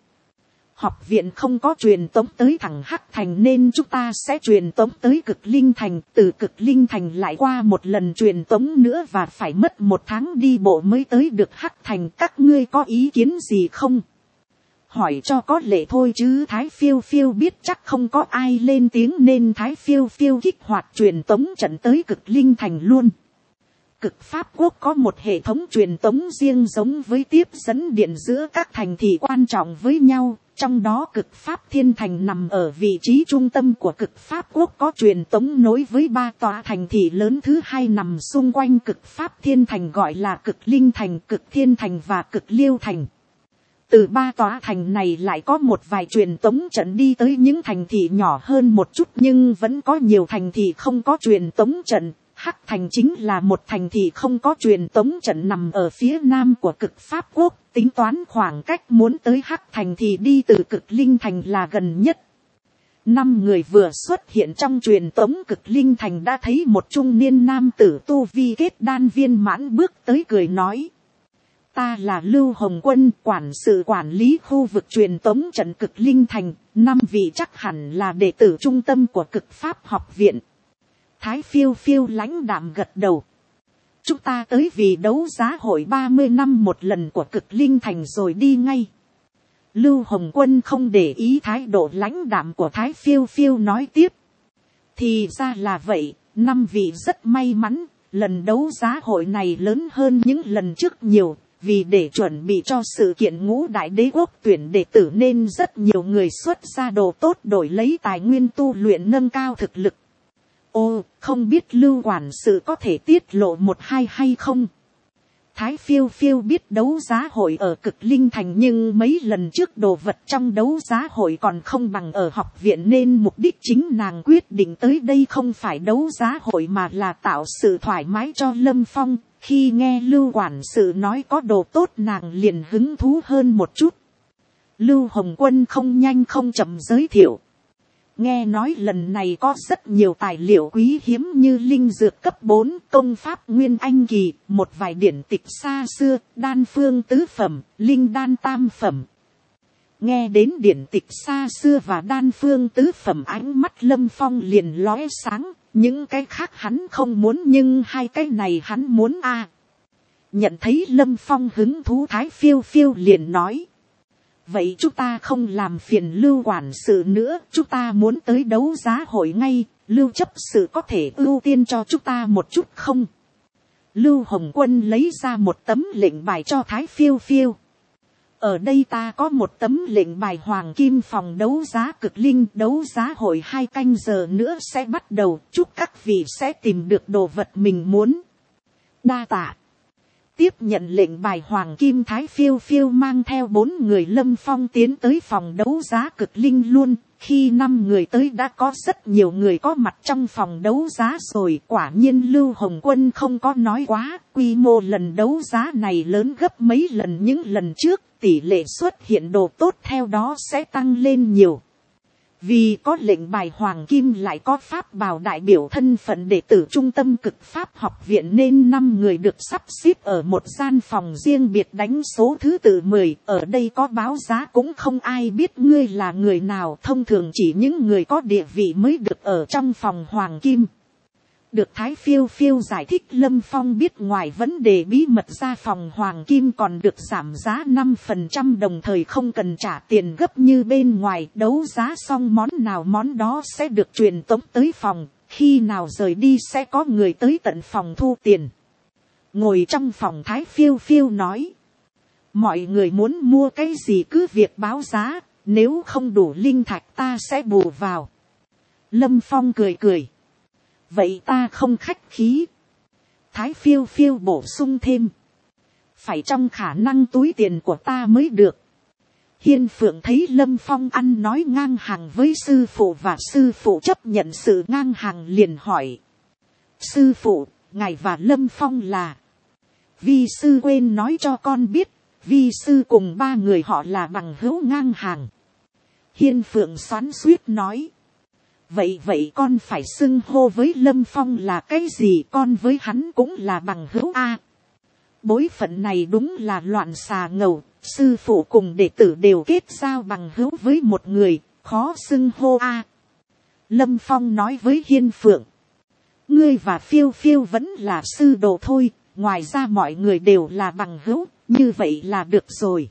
Học viện không có truyền tống tới thẳng Hắc Thành nên chúng ta sẽ truyền tống tới Cực Linh Thành. Từ Cực Linh Thành lại qua một lần truyền tống nữa và phải mất một tháng đi bộ mới tới được Hắc Thành. Các ngươi có ý kiến gì không? Hỏi cho có lệ thôi chứ. Thái Phiêu Phiêu biết chắc không có ai lên tiếng nên Thái Phiêu Phiêu kích hoạt truyền tống trận tới Cực Linh Thành luôn. Cực Pháp Quốc có một hệ thống truyền tống riêng giống với tiếp dẫn điện giữa các thành thị quan trọng với nhau. Trong đó Cực Pháp Thiên Thành nằm ở vị trí trung tâm của Cực Pháp Quốc có truyền tống nối với ba tòa thành thị lớn thứ hai nằm xung quanh Cực Pháp Thiên Thành gọi là Cực Linh Thành, Cực Thiên Thành và Cực Liêu Thành. Từ ba tòa thành này lại có một vài truyền tống trận đi tới những thành thị nhỏ hơn một chút nhưng vẫn có nhiều thành thị không có truyền tống trận. Hắc Thành chính là một thành thị không có truyền tống trận nằm ở phía nam của Cực Pháp Quốc, tính toán khoảng cách muốn tới Hắc Thành thì đi từ Cực Linh Thành là gần nhất. Năm người vừa xuất hiện trong truyền tống Cực Linh Thành đã thấy một trung niên nam tử tu vi kết đan viên mãn bước tới cười nói. Ta là Lưu Hồng Quân, quản sự quản lý khu vực truyền tống trận Cực Linh Thành, năm vị chắc hẳn là đệ tử trung tâm của Cực Pháp học viện. Thái Phiêu Phiêu lãnh đạm gật đầu. Chúng ta tới vì đấu giá hội ba mươi năm một lần của Cực Linh Thành rồi đi ngay. Lưu Hồng Quân không để ý thái độ lãnh đạm của Thái Phiêu Phiêu nói tiếp. Thì ra là vậy, năm vị rất may mắn, lần đấu giá hội này lớn hơn những lần trước nhiều. Vì để chuẩn bị cho sự kiện ngũ đại đế quốc tuyển đệ tử nên rất nhiều người xuất ra đồ tốt đổi lấy tài nguyên tu luyện nâng cao thực lực. Ô, không biết Lưu quản sự có thể tiết lộ một hai hay không? Thái Phiêu Phiêu biết đấu giá hội ở Cực Linh Thành nhưng mấy lần trước đồ vật trong đấu giá hội còn không bằng ở học viện nên mục đích chính nàng quyết định tới đây không phải đấu giá hội mà là tạo sự thoải mái cho Lâm Phong. Khi nghe Lưu quản sự nói có đồ tốt nàng liền hứng thú hơn một chút. Lưu Hồng Quân không nhanh không chậm giới thiệu. Nghe nói lần này có rất nhiều tài liệu quý hiếm như linh dược cấp bốn, công pháp nguyên anh kỳ, một vài điển tịch xa xưa, đan phương tứ phẩm, linh đan tam phẩm. Nghe đến điển tịch xa xưa và đan phương tứ phẩm, ánh mắt Lâm Phong liền lóe sáng, những cái khác hắn không muốn nhưng hai cái này hắn muốn a. À. Nhận thấy Lâm Phong hứng thú, Thái Phiêu Phiêu liền nói. Vậy chúng ta không làm phiền Lưu quản sự nữa, chúng ta muốn tới đấu giá hội ngay, Lưu chấp sự có thể ưu tiên cho chúng ta một chút không? Lưu Hồng Quân lấy ra một tấm lệnh bài cho Thái Phiêu Phiêu. Ở đây ta có một tấm lệnh bài hoàng kim phòng đấu giá cực linh, đấu giá hội hai canh giờ nữa sẽ bắt đầu, chúc các vị sẽ tìm được đồ vật mình muốn. Đa tạ. Tiếp nhận lệnh bài hoàng kim, Thái Phiêu Phiêu mang theo bốn người Lâm Phong tiến tới phòng đấu giá cực linh luôn. Khi năm người tới đã có rất nhiều người có mặt trong phòng đấu giá rồi. Quả nhiên Lưu Hồng Quân không có nói quá, quy mô lần đấu giá này lớn gấp mấy lần những lần trước, tỷ lệ xuất hiện đồ tốt theo đó sẽ tăng lên nhiều. Vì có lệnh bài hoàng kim lại có pháp bào đại biểu thân phận đệ tử trung tâm cực pháp học viện nên năm người được sắp xếp ở một gian phòng riêng biệt đánh số thứ tự mười. Ở đây có báo giá cũng không ai biết ngươi là người nào, thông thường chỉ những người có địa vị mới được ở trong phòng hoàng kim. Được Thái Phiêu Phiêu giải thích, Lâm Phong biết ngoài vấn đề bí mật ra, phòng hoàng kim còn được giảm giá năm phần trăm đồng thời không cần trả tiền gấp như bên ngoài. Đấu giá xong món nào món đó sẽ được truyền tống tới phòng, khi nào rời đi sẽ có người tới tận phòng thu tiền. Ngồi trong phòng, Thái Phiêu Phiêu nói. Mọi người muốn mua cái gì cứ việc báo giá, nếu không đủ linh thạch ta sẽ bù vào. Lâm Phong cười cười. Vậy ta không khách khí. Thái Phiêu Phiêu bổ sung thêm. Phải trong khả năng túi tiền của ta mới được. Hiên Phượng thấy Lâm Phong ăn nói ngang hàng với sư phụ và sư phụ chấp nhận sự ngang hàng liền hỏi. Sư phụ, ngài và Lâm Phong là? Vi sư quên nói cho con biết, vi sư cùng ba người họ là bằng hữu ngang hàng. Hiên Phượng xoắn xuýt nói. Vậy vậy con phải xưng hô với Lâm Phong là cái gì, con với hắn cũng là bằng hữu a. Bối phận này đúng là loạn xà ngầu, sư phụ cùng đệ tử đều kết giao bằng hữu với một người, khó xưng hô a. Lâm Phong nói với Hiên Phượng. Ngươi và Phiêu Phiêu vẫn là sư đồ thôi, ngoài ra mọi người đều là bằng hữu, như vậy là được rồi.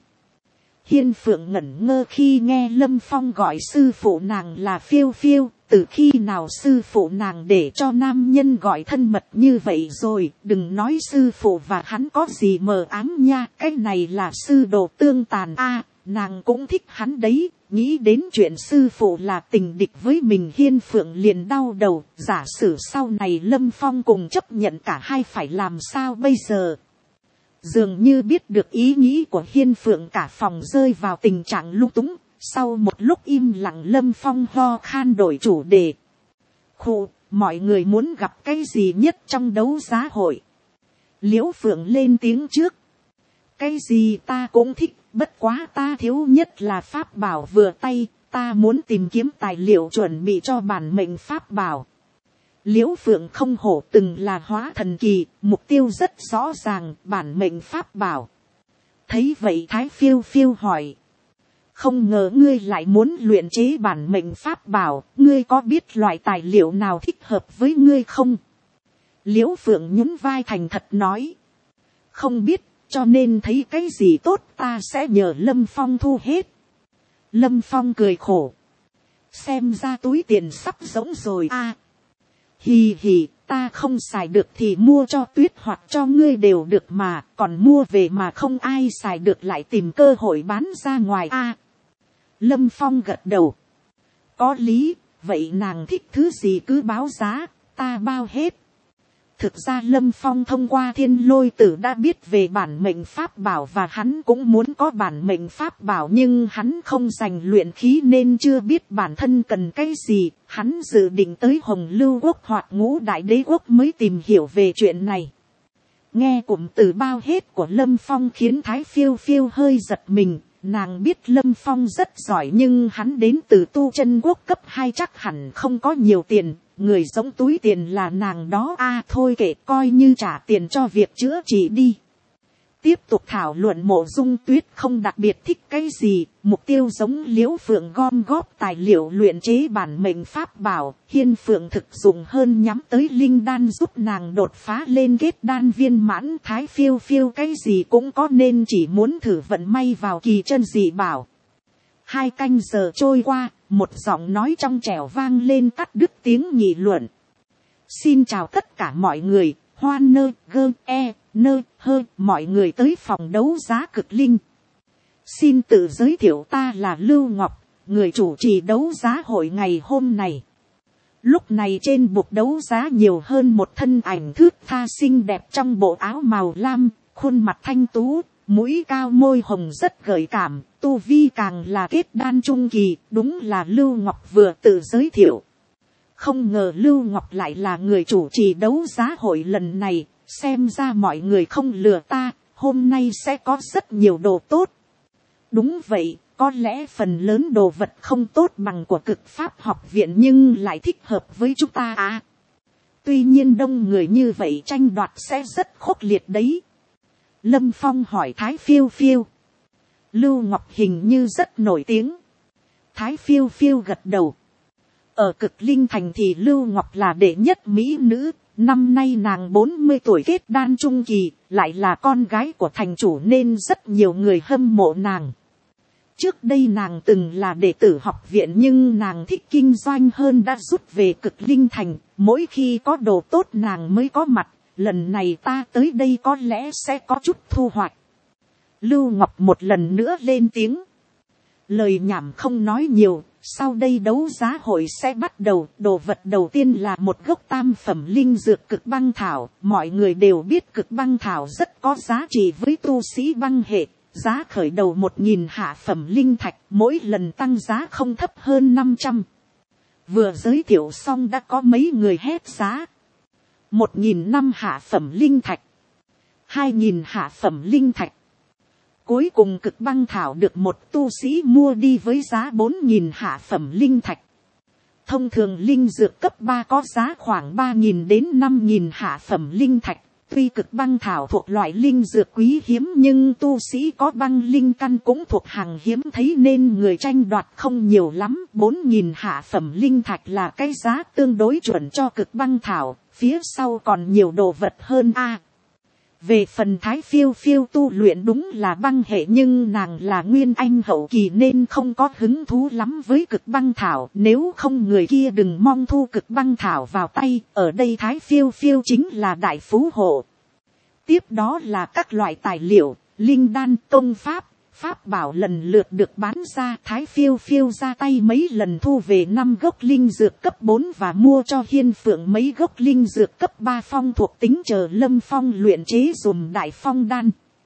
Hiên Phượng ngẩn ngơ khi nghe Lâm Phong gọi sư phụ nàng là Phiêu Phiêu. Từ khi nào sư phụ nàng để cho nam nhân gọi thân mật như vậy rồi, đừng nói sư phụ và hắn có gì mờ ám nha, cái này là sư đồ tương tàn a. Nàng cũng thích hắn đấy, nghĩ đến chuyện sư phụ là tình địch với mình, Hiên Phượng liền đau đầu. Giả sử sau này Lâm Phong cùng chấp nhận cả hai phải làm sao bây giờ? Dường như biết được ý nghĩ của Hiên Phượng, cả phòng rơi vào tình trạng lung túng. Sau một lúc im lặng, Lâm Phong ho khan đổi chủ đề. Khụ, mọi người muốn gặp cái gì nhất trong đấu giá hội? Liễu Phượng lên tiếng trước. Cái gì ta cũng thích, bất quá ta thiếu nhất là pháp bảo vừa tay, ta muốn tìm kiếm tài liệu chuẩn bị cho bản mệnh pháp bảo. Liễu Phượng không hổ từng là hóa thần kỳ, mục tiêu rất rõ ràng, bản mệnh pháp bảo. Thấy vậy Thái Phiêu Phiêu hỏi. Không ngờ ngươi lại muốn luyện chế bản mệnh pháp bảo, ngươi có biết loại tài liệu nào thích hợp với ngươi không? Liễu Phượng nhún vai thành thật nói. Không biết, cho nên thấy cái gì tốt ta sẽ nhờ Lâm Phong thu hết. Lâm Phong cười khổ. Xem ra túi tiền sắp rỗng rồi a. À, hì hì, ta không xài được thì mua cho Tuyết hoặc cho ngươi đều được mà, còn mua về mà không ai xài được lại tìm cơ hội bán ra ngoài a. À, Lâm Phong gật đầu. Có lý, vậy nàng thích thứ gì cứ báo giá, ta bao hết. Thực ra Lâm Phong thông qua Thiên Lôi Tử đã biết về bản mệnh pháp bảo và hắn cũng muốn có bản mệnh pháp bảo, nhưng hắn không dành luyện khí nên chưa biết bản thân cần cái gì. Hắn dự định tới Hồng Lưu Quốc hoặc Ngũ Đại Đế Quốc mới tìm hiểu về chuyện này. Nghe cụm từ bao hết của Lâm Phong khiến Thái Phiêu Phiêu hơi giật mình. Nàng biết Lâm Phong rất giỏi nhưng hắn đến từ tu chân quốc cấp hai chắc hẳn không có nhiều tiền. Người giống túi tiền là nàng đó. A à, thôi kệ, coi như trả tiền cho việc chữa trị đi. Tiếp tục thảo luận. Mộ Dung Tuyết không đặc biệt thích cái gì, mục tiêu giống Liễu Phượng gom góp tài liệu luyện chế bản mệnh pháp bảo, Hiên Phượng thực dụng hơn nhắm tới linh đan giúp nàng đột phá lên kết đan viên mãn. Thái Phiêu Phiêu cái gì cũng có nên chỉ muốn thử vận may vào kỳ chân dị bảo. Hai canh giờ trôi qua, một giọng nói trong trẻo vang lên cắt đứt tiếng nghị luận. Xin chào tất cả mọi người, hoan nơ gơ e nơ hơ mọi người tới phòng đấu giá cực linh. Xin tự giới thiệu, ta là Lưu Ngọc, người chủ trì đấu giá hội ngày hôm này. Lúc này trên bục đấu giá nhiều hơn một thân ảnh thướt tha xinh đẹp trong bộ áo màu lam, khuôn mặt thanh tú, mũi cao môi hồng rất gợi cảm, tu vi càng là kết đan trung kỳ, đúng là Lưu Ngọc vừa tự giới thiệu. Không ngờ Lưu Ngọc lại là người chủ trì đấu giá hội lần này, xem ra mọi người không lừa ta, hôm nay sẽ có rất nhiều đồ tốt. Đúng vậy, có lẽ phần lớn đồ vật không tốt bằng của Cực Pháp học viện nhưng lại thích hợp với chúng ta à. Tuy nhiên đông người như vậy tranh đoạt sẽ rất khốc liệt đấy. Lâm Phong hỏi Thái Phiêu Phiêu. Lưu Ngọc hình như rất nổi tiếng. Thái Phiêu Phiêu gật đầu. Ở Cực Linh Thành thì Lưu Ngọc là đệ nhất mỹ nữ. Năm nay nàng bốn mươi tuổi kết đan trung kỳ, lại là con gái của thành chủ nên rất nhiều người hâm mộ nàng. Trước đây nàng từng là đệ tử học viện nhưng nàng thích kinh doanh hơn đã rút về Cực Linh Thành. Mỗi khi có đồ tốt nàng mới có mặt, lần này ta tới đây có lẽ sẽ có chút thu hoạch. Lưu Ngọc một lần nữa lên tiếng. Lời nhảm không nói nhiều. Sau đây đấu giá hội sẽ bắt đầu. Đồ vật đầu tiên là một gốc tam phẩm linh dược cực băng thảo. Mọi người đều biết cực băng thảo rất có giá trị với tu sĩ băng hệ. Giá khởi đầu một nghìn hạ phẩm linh thạch. Mỗi lần tăng giá không thấp hơn năm trăm. Vừa giới thiệu xong đã có mấy người hét giá. một nghìn năm hạ phẩm linh thạch. hai nghìn hạ phẩm linh thạch. Cuối cùng cực băng thảo được một tu sĩ mua đi với giá bốn nghìn hạ phẩm linh thạch. Thông thường linh dược cấp ba có giá khoảng ba nghìn đến năm nghìn hạ phẩm linh thạch. Tuy cực băng thảo thuộc loại linh dược quý hiếm nhưng tu sĩ có băng linh căn cũng thuộc hàng hiếm thấy nên người tranh đoạt không nhiều lắm. bốn nghìn hạ phẩm linh thạch là cái giá tương đối chuẩn cho cực băng thảo, phía sau còn nhiều đồ vật hơn a. À, về phần Thái Phiêu Phiêu tu luyện đúng là băng hệ nhưng nàng là nguyên anh hậu kỳ nên không có hứng thú lắm với cực băng thảo. Nếu không người kia đừng mong thu cực băng thảo vào tay, ở đây Thái Phiêu Phiêu chính là đại phú hộ. Tiếp đó là các loại tài liệu, linh đan, công pháp, pháp bảo lần lượt được bán ra. Thái Phiêu Phiêu ra tay mấy lần thu về năm gốc linh dược cấp bốn và mua cho Hiên Phượng mấy gốc linh dược cấp ba phong thuộc tính chờ Lâm Phong luyện chế dùm đại phong đan.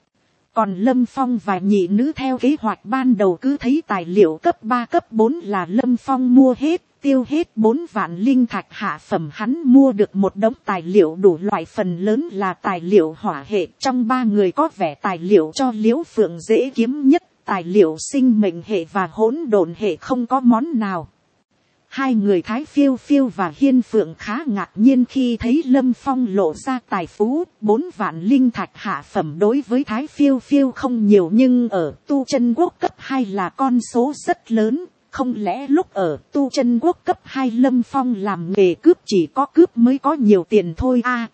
Còn Lâm Phong và nhị nữ theo kế hoạch ban đầu cứ thấy tài liệu cấp ba cấp bốn là Lâm Phong mua hết, tiêu hết bốn vạn linh thạch hạ phẩm. Hắn mua được một đống tài liệu đủ loại, phần lớn là tài liệu hỏa hệ. Trong ba người có vẻ tài liệu cho Liễu Phượng dễ kiếm nhất, tài liệu sinh mệnh hệ và hỗn độn hệ không có món nào. Hai người Thái Phiêu Phiêu và Hiên Phượng khá ngạc nhiên khi thấy Lâm Phong lộ ra tài phú. Bốn vạn linh thạch hạ phẩm đối với Thái Phiêu Phiêu không nhiều nhưng ở tu chân quốc cấp hai là con số rất lớn. Không lẽ lúc ở tu chân quốc cấp hai Lâm Phong làm nghề cướp chỉ có cướp mới có nhiều tiền thôi à?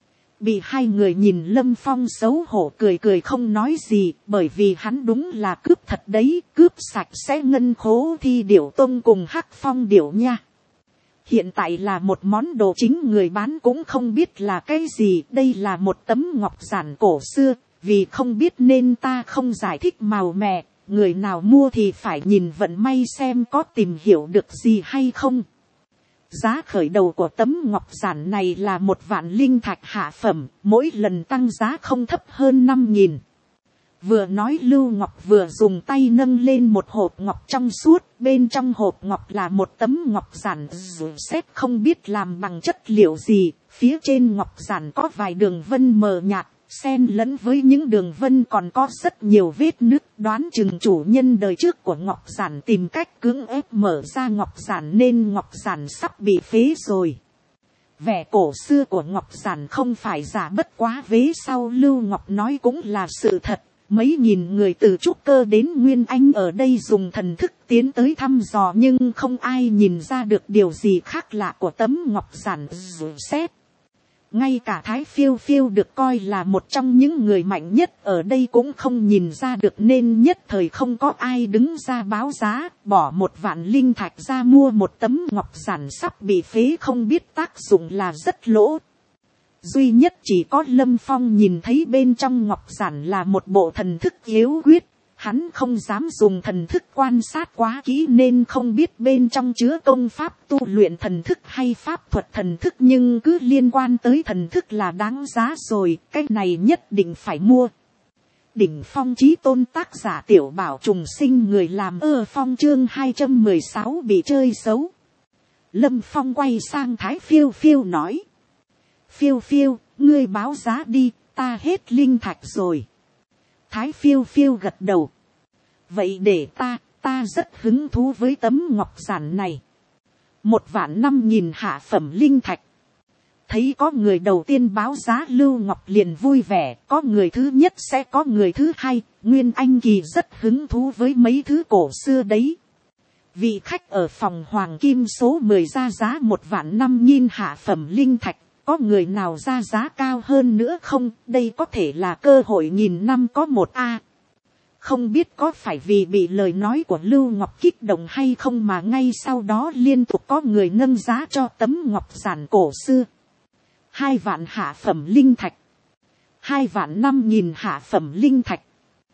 Bị hai người nhìn Lâm Phong xấu hổ cười cười không nói gì, bởi vì hắn đúng là cướp thật đấy, cướp sạch sẽ ngân khố Thi Điểu Tông cùng Hắc Phong Điểu nha. Hiện tại là một món đồ chính người bán cũng không biết là cái gì, đây là một tấm ngọc giản cổ xưa, vì không biết nên ta không giải thích màu mè, người nào mua thì phải nhìn vận may xem có tìm hiểu được gì hay không. Giá khởi đầu của tấm ngọc giản này là một vạn linh thạch hạ phẩm, mỗi lần tăng giá không thấp hơn năm nghìn. Vừa nói Lưu Ngọc vừa dùng tay nâng lên một hộp ngọc trong suốt, bên trong hộp ngọc là một tấm ngọc giản xét không biết làm bằng chất liệu gì, phía trên ngọc giản có vài đường vân mờ nhạt, xen lẫn với những đường vân còn có rất nhiều vết nứt, đoán chừng chủ nhân đời trước của ngọc giản tìm cách cưỡng ép mở ra ngọc giản nên ngọc giản sắp bị phế rồi. Vẻ cổ xưa của ngọc giản không phải giả, bất quá vế sau Lưu Ngọc nói cũng là sự thật. Mấy nghìn người từ trúc cơ đến nguyên anh ở đây dùng thần thức tiến tới thăm dò, nhưng không ai nhìn ra được điều gì khác lạ của tấm ngọc giản dù xét. Ngay cả Thái Phiêu Phiêu được coi là một trong những người mạnh nhất ở đây cũng không nhìn ra được, nên nhất thời không có ai đứng ra báo giá, bỏ một vạn linh thạch ra mua một tấm ngọc giản sắp bị phế không biết tác dụng là rất lỗ. Duy nhất chỉ có Lâm Phong nhìn thấy bên trong ngọc giản là một bộ thần thức yếu quyết. Hắn không dám dùng thần thức quan sát quá kỹ nên không biết bên trong chứa công pháp tu luyện thần thức hay pháp thuật thần thức, nhưng cứ liên quan tới thần thức là đáng giá rồi, cái này nhất định phải mua. Đỉnh Phong Chí Tôn, tác giả Tiểu Bảo Trùng Sinh, người làm Ơ Phong, chương hai trăm mười sáu bị chơi xấu. Lâm Phong quay sang Thái Phiêu Phiêu nói. Phiêu Phiêu, ngươi báo giá đi, ta hết linh thạch rồi. Thái Phiêu Phiêu gật đầu. Vậy để ta, ta rất hứng thú với tấm ngọc giản này. Một vạn năm nghìn hạ phẩm linh thạch. Thấy có người đầu tiên báo giá, Lưu Ngọc liền vui vẻ. Có người thứ nhất sẽ có người thứ hai. Nguyên Anh Kỳ rất hứng thú với mấy thứ cổ xưa đấy. Vị khách ở phòng Hoàng Kim số mười ra giá một vạn năm nghìn hạ phẩm linh thạch. Có người nào ra giá cao hơn nữa không? Đây có thể là cơ hội nghìn năm có một a. Không biết có phải vì bị lời nói của Lưu Ngọc kích động hay không mà ngay sau đó liên tục có người nâng giá cho tấm ngọc giản cổ xưa. Hai vạn hạ phẩm linh thạch. Hai vạn năm nghìn hạ phẩm linh thạch.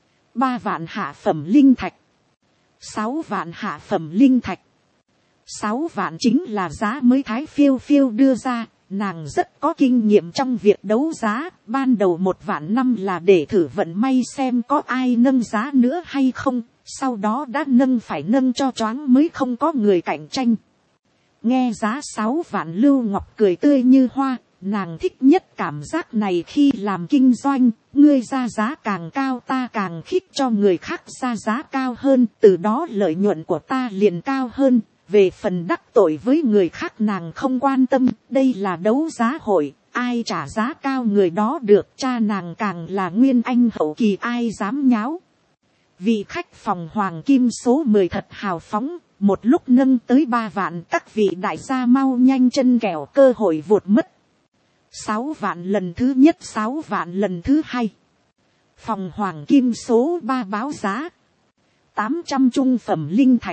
Ba vạn hạ phẩm linh thạch. Sáu vạn hạ phẩm linh thạch. Sáu vạn chính là giá mới Thái Phiêu Phiêu đưa ra. Nàng rất có kinh nghiệm trong việc đấu giá, ban đầu một vạn năm là để thử vận may xem có ai nâng giá nữa hay không, sau đó đã nâng phải nâng cho choáng mới không có người cạnh tranh. Nghe giá sáu vạn, Lưu Ngọc cười tươi như hoa, nàng thích nhất cảm giác này khi làm kinh doanh, ngươi ra giá càng cao ta càng khích cho người khác ra giá cao hơn, từ đó lợi nhuận của ta liền cao hơn. Về phần đắc tội với người khác nàng không quan tâm, đây là đấu giá hội, ai trả giá cao người đó được, cha nàng càng là nguyên anh hậu kỳ ai dám nháo. Vị khách phòng Hoàng Kim số mười thật hào phóng, một lúc nâng tới ba vạn, các vị đại gia mau nhanh chân kẻo cơ hội vụt mất. Sáu vạn lần thứ nhất, sáu vạn lần thứ hai. Phòng Hoàng Kim số ba báo giá. Tám trăm trung phẩm linh thạch.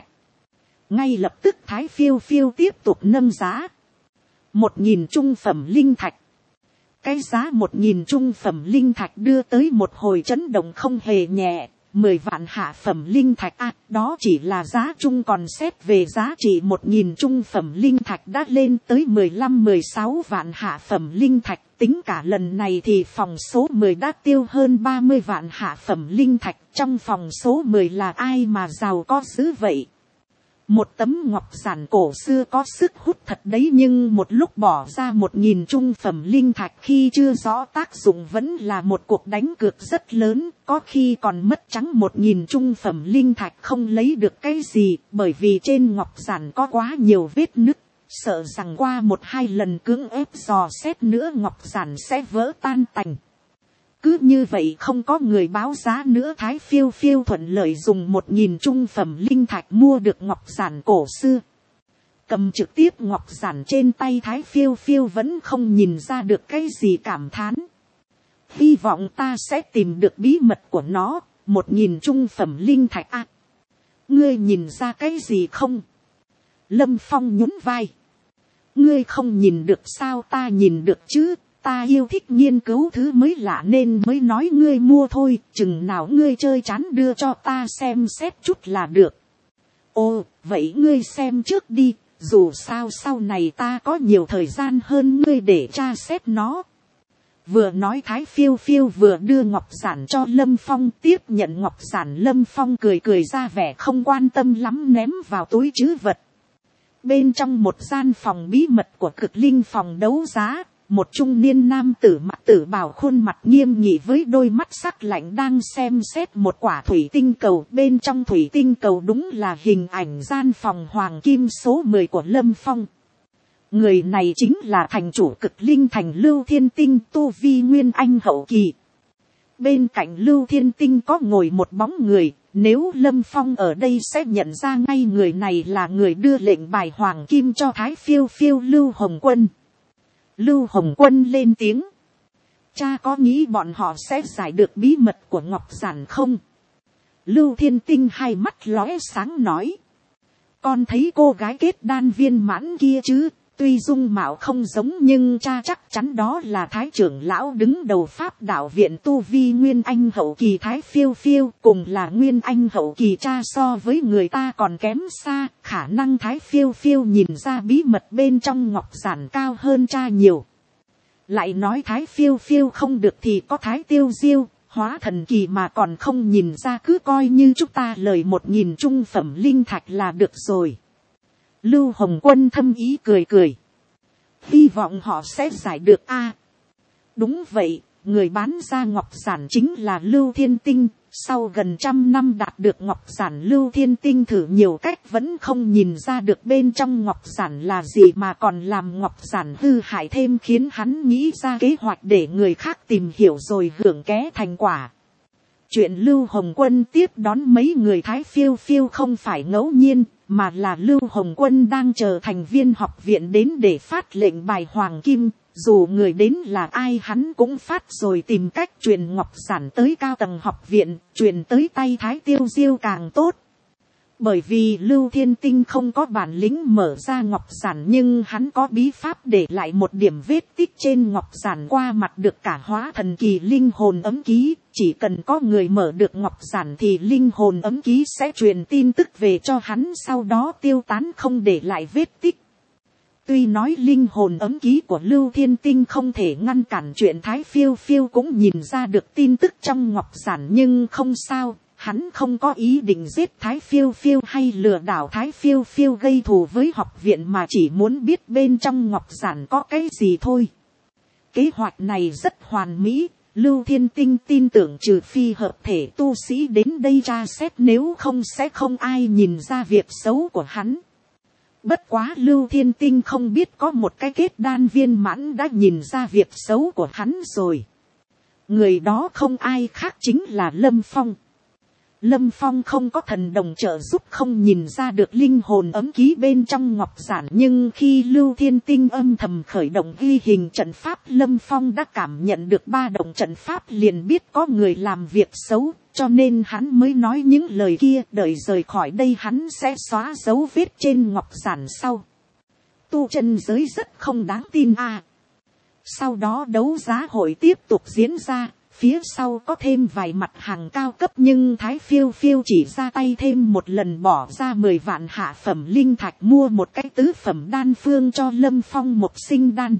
Ngay lập tức Thái Phiêu Phiêu tiếp tục nâng giá. Một nghìn trung phẩm linh thạch. Cái giá một nghìn trung phẩm linh thạch đưa tới một hồi chấn động không hề nhẹ. Mười vạn hạ phẩm linh thạch, à, đó chỉ là giá chung, còn xét về giá trị một nghìn trung phẩm linh thạch đã lên tới mười lăm mười sáu vạn hạ phẩm linh thạch. Tính cả lần này thì phòng số mười đã tiêu hơn ba mươi vạn hạ phẩm linh thạch. Trong phòng số mười là ai mà giàu có dữ vậy? Một tấm ngọc giản cổ xưa có sức hút thật đấy, nhưng một lúc bỏ ra một nghìn trung phẩm linh thạch khi chưa rõ tác dụng vẫn là một cuộc đánh cược rất lớn, có khi còn mất trắng một nghìn trung phẩm linh thạch không lấy được cái gì, bởi vì trên ngọc giản có quá nhiều vết nứt, sợ rằng qua một hai lần cưỡng ép dò xét nữa ngọc giản sẽ vỡ tan tành. Cứ như vậy không có người báo giá nữa, Thái Phiêu Phiêu thuận lợi dùng một nghìn trung phẩm linh thạch mua được ngọc giản cổ xưa. Cầm trực tiếp ngọc giản trên tay, Thái Phiêu Phiêu vẫn không nhìn ra được cái gì cảm thán. Hy vọng ta sẽ tìm được bí mật của nó, một nghìn trung phẩm linh thạch à. Ngươi nhìn ra cái gì không? Lâm Phong nhún vai. Ngươi không nhìn được sao, ta nhìn được chứ. Ta yêu thích nghiên cứu thứ mới lạ nên mới nói ngươi mua thôi, chừng nào ngươi chơi chán đưa cho ta xem xét chút là được. Ồ, vậy ngươi xem trước đi, dù sao sau này ta có nhiều thời gian hơn ngươi để tra xét nó. Vừa nói Thái Phiêu Phiêu vừa đưa ngọc giản cho Lâm Phong, tiếp nhận ngọc giản Lâm Phong cười cười ra vẻ không quan tâm lắm ném vào túi trữ vật. Bên trong một gian phòng bí mật của Cực Linh phòng đấu giá, một trung niên nam tử mặc tử bào khuôn mặt nghiêm nghị với đôi mắt sắc lạnh đang xem xét một quả thủy tinh cầu. Bên trong thủy tinh cầu đúng là hình ảnh gian phòng hoàng kim số mười của Lâm Phong. Người này chính là thành chủ cực linh thành Lưu Thiên Tinh, tu vi nguyên anh hậu kỳ. Bên cạnh Lưu Thiên Tinh có ngồi một bóng người, nếu Lâm Phong ở đây sẽ nhận ra ngay người này là người đưa lệnh bài hoàng kim cho Thái Phiêu Phiêu Lưu Hồng Quân. Lưu Hồng Quân lên tiếng. Cha có nghĩ bọn họ sẽ giải được bí mật của Ngọc Giản không? Lưu Thiên Tinh hai mắt lóe sáng nói. Con thấy cô gái kết đan viên mãn kia chứ? Tuy dung mạo không giống nhưng cha chắc chắn đó là Thái trưởng lão đứng đầu Pháp đạo viện tu vi nguyên anh hậu kỳ Thái Phiêu Phiêu, cùng là nguyên anh hậu kỳ cha so với người ta còn kém xa, khả năng Thái Phiêu Phiêu nhìn ra bí mật bên trong Ngọc Giản cao hơn cha nhiều. Lại nói Thái Phiêu Phiêu không được thì có Thái Tiêu Diêu, hóa thần kỳ mà còn không nhìn ra, cứ coi như chúng ta lời một nghìn trung phẩm linh thạch là được rồi. Lưu Hồng Quân thâm ý cười cười. Hy vọng họ sẽ giải được a. À, đúng vậy, người bán ra Ngọc Giản chính là Lưu Thiên Tinh. Sau gần trăm năm đạt được Ngọc Giản, Lưu Thiên Tinh thử nhiều cách vẫn không nhìn ra được bên trong Ngọc Giản là gì, mà còn làm Ngọc Giản hư hại thêm, khiến hắn nghĩ ra kế hoạch để người khác tìm hiểu rồi hưởng ké thành quả. Chuyện Lưu Hồng Quân tiếp đón mấy người Thái Phiêu Phiêu không phải ngẫu nhiên, mà là Lưu Hồng Quân đang chờ thành viên học viện đến để phát lệnh bài hoàng kim. Dù người đến là ai hắn cũng phát rồi tìm cách truyền Ngọc Giản tới cao tầng học viện, truyền tới tay Thái Tiêu Diêu càng tốt. Bởi vì Lưu Thiên Tinh không có bản lĩnh mở ra Ngọc Giản, nhưng hắn có bí pháp để lại một điểm vết tích trên Ngọc Giản qua mặt được cả hóa thần kỳ linh hồn ấm ký. Chỉ cần có người mở được Ngọc Giản thì linh hồn ấm ký sẽ truyền tin tức về cho hắn, sau đó tiêu tán không để lại vết tích. Tuy nói linh hồn ấm ký của Lưu Thiên Tinh không thể ngăn cản chuyện Thái Phiêu Phiêu cũng nhìn ra được tin tức trong Ngọc Giản, nhưng không sao, hắn không có ý định giết Thái Phiêu Phiêu hay lừa đảo Thái Phiêu Phiêu gây thù với học viện, mà chỉ muốn biết bên trong Ngọc Giản có cái gì thôi. Kế hoạch này rất hoàn mỹ, Lưu Thiên Tinh tin tưởng trừ phi hợp thể tu sĩ đến đây tra xét, nếu không sẽ không ai nhìn ra việc xấu của hắn. Bất quá Lưu Thiên Tinh không biết có một cái kết đan viên mãn đã nhìn ra việc xấu của hắn rồi. Người đó không ai khác chính là Lâm Phong. Lâm Phong không có thần đồng trợ giúp, không nhìn ra được linh hồn ấm ký bên trong Ngọc Giản, nhưng khi Lưu Thiên Tinh âm thầm khởi động ghi hình trận pháp, Lâm Phong đã cảm nhận được ba động trận pháp, liền biết có người làm việc xấu, cho nên hắn mới nói những lời kia. Đợi rời khỏi đây hắn sẽ xóa dấu vết trên Ngọc Giản sau. Tu chân giới rất không đáng tin à. Sau đó đấu giá hội tiếp tục diễn ra. Phía sau có thêm vài mặt hàng cao cấp, nhưng Thái Phiêu Phiêu chỉ ra tay thêm một lần, bỏ ra mười vạn hạ phẩm linh thạch mua một cái tứ phẩm đan phương cho Lâm Phong một sinh đan.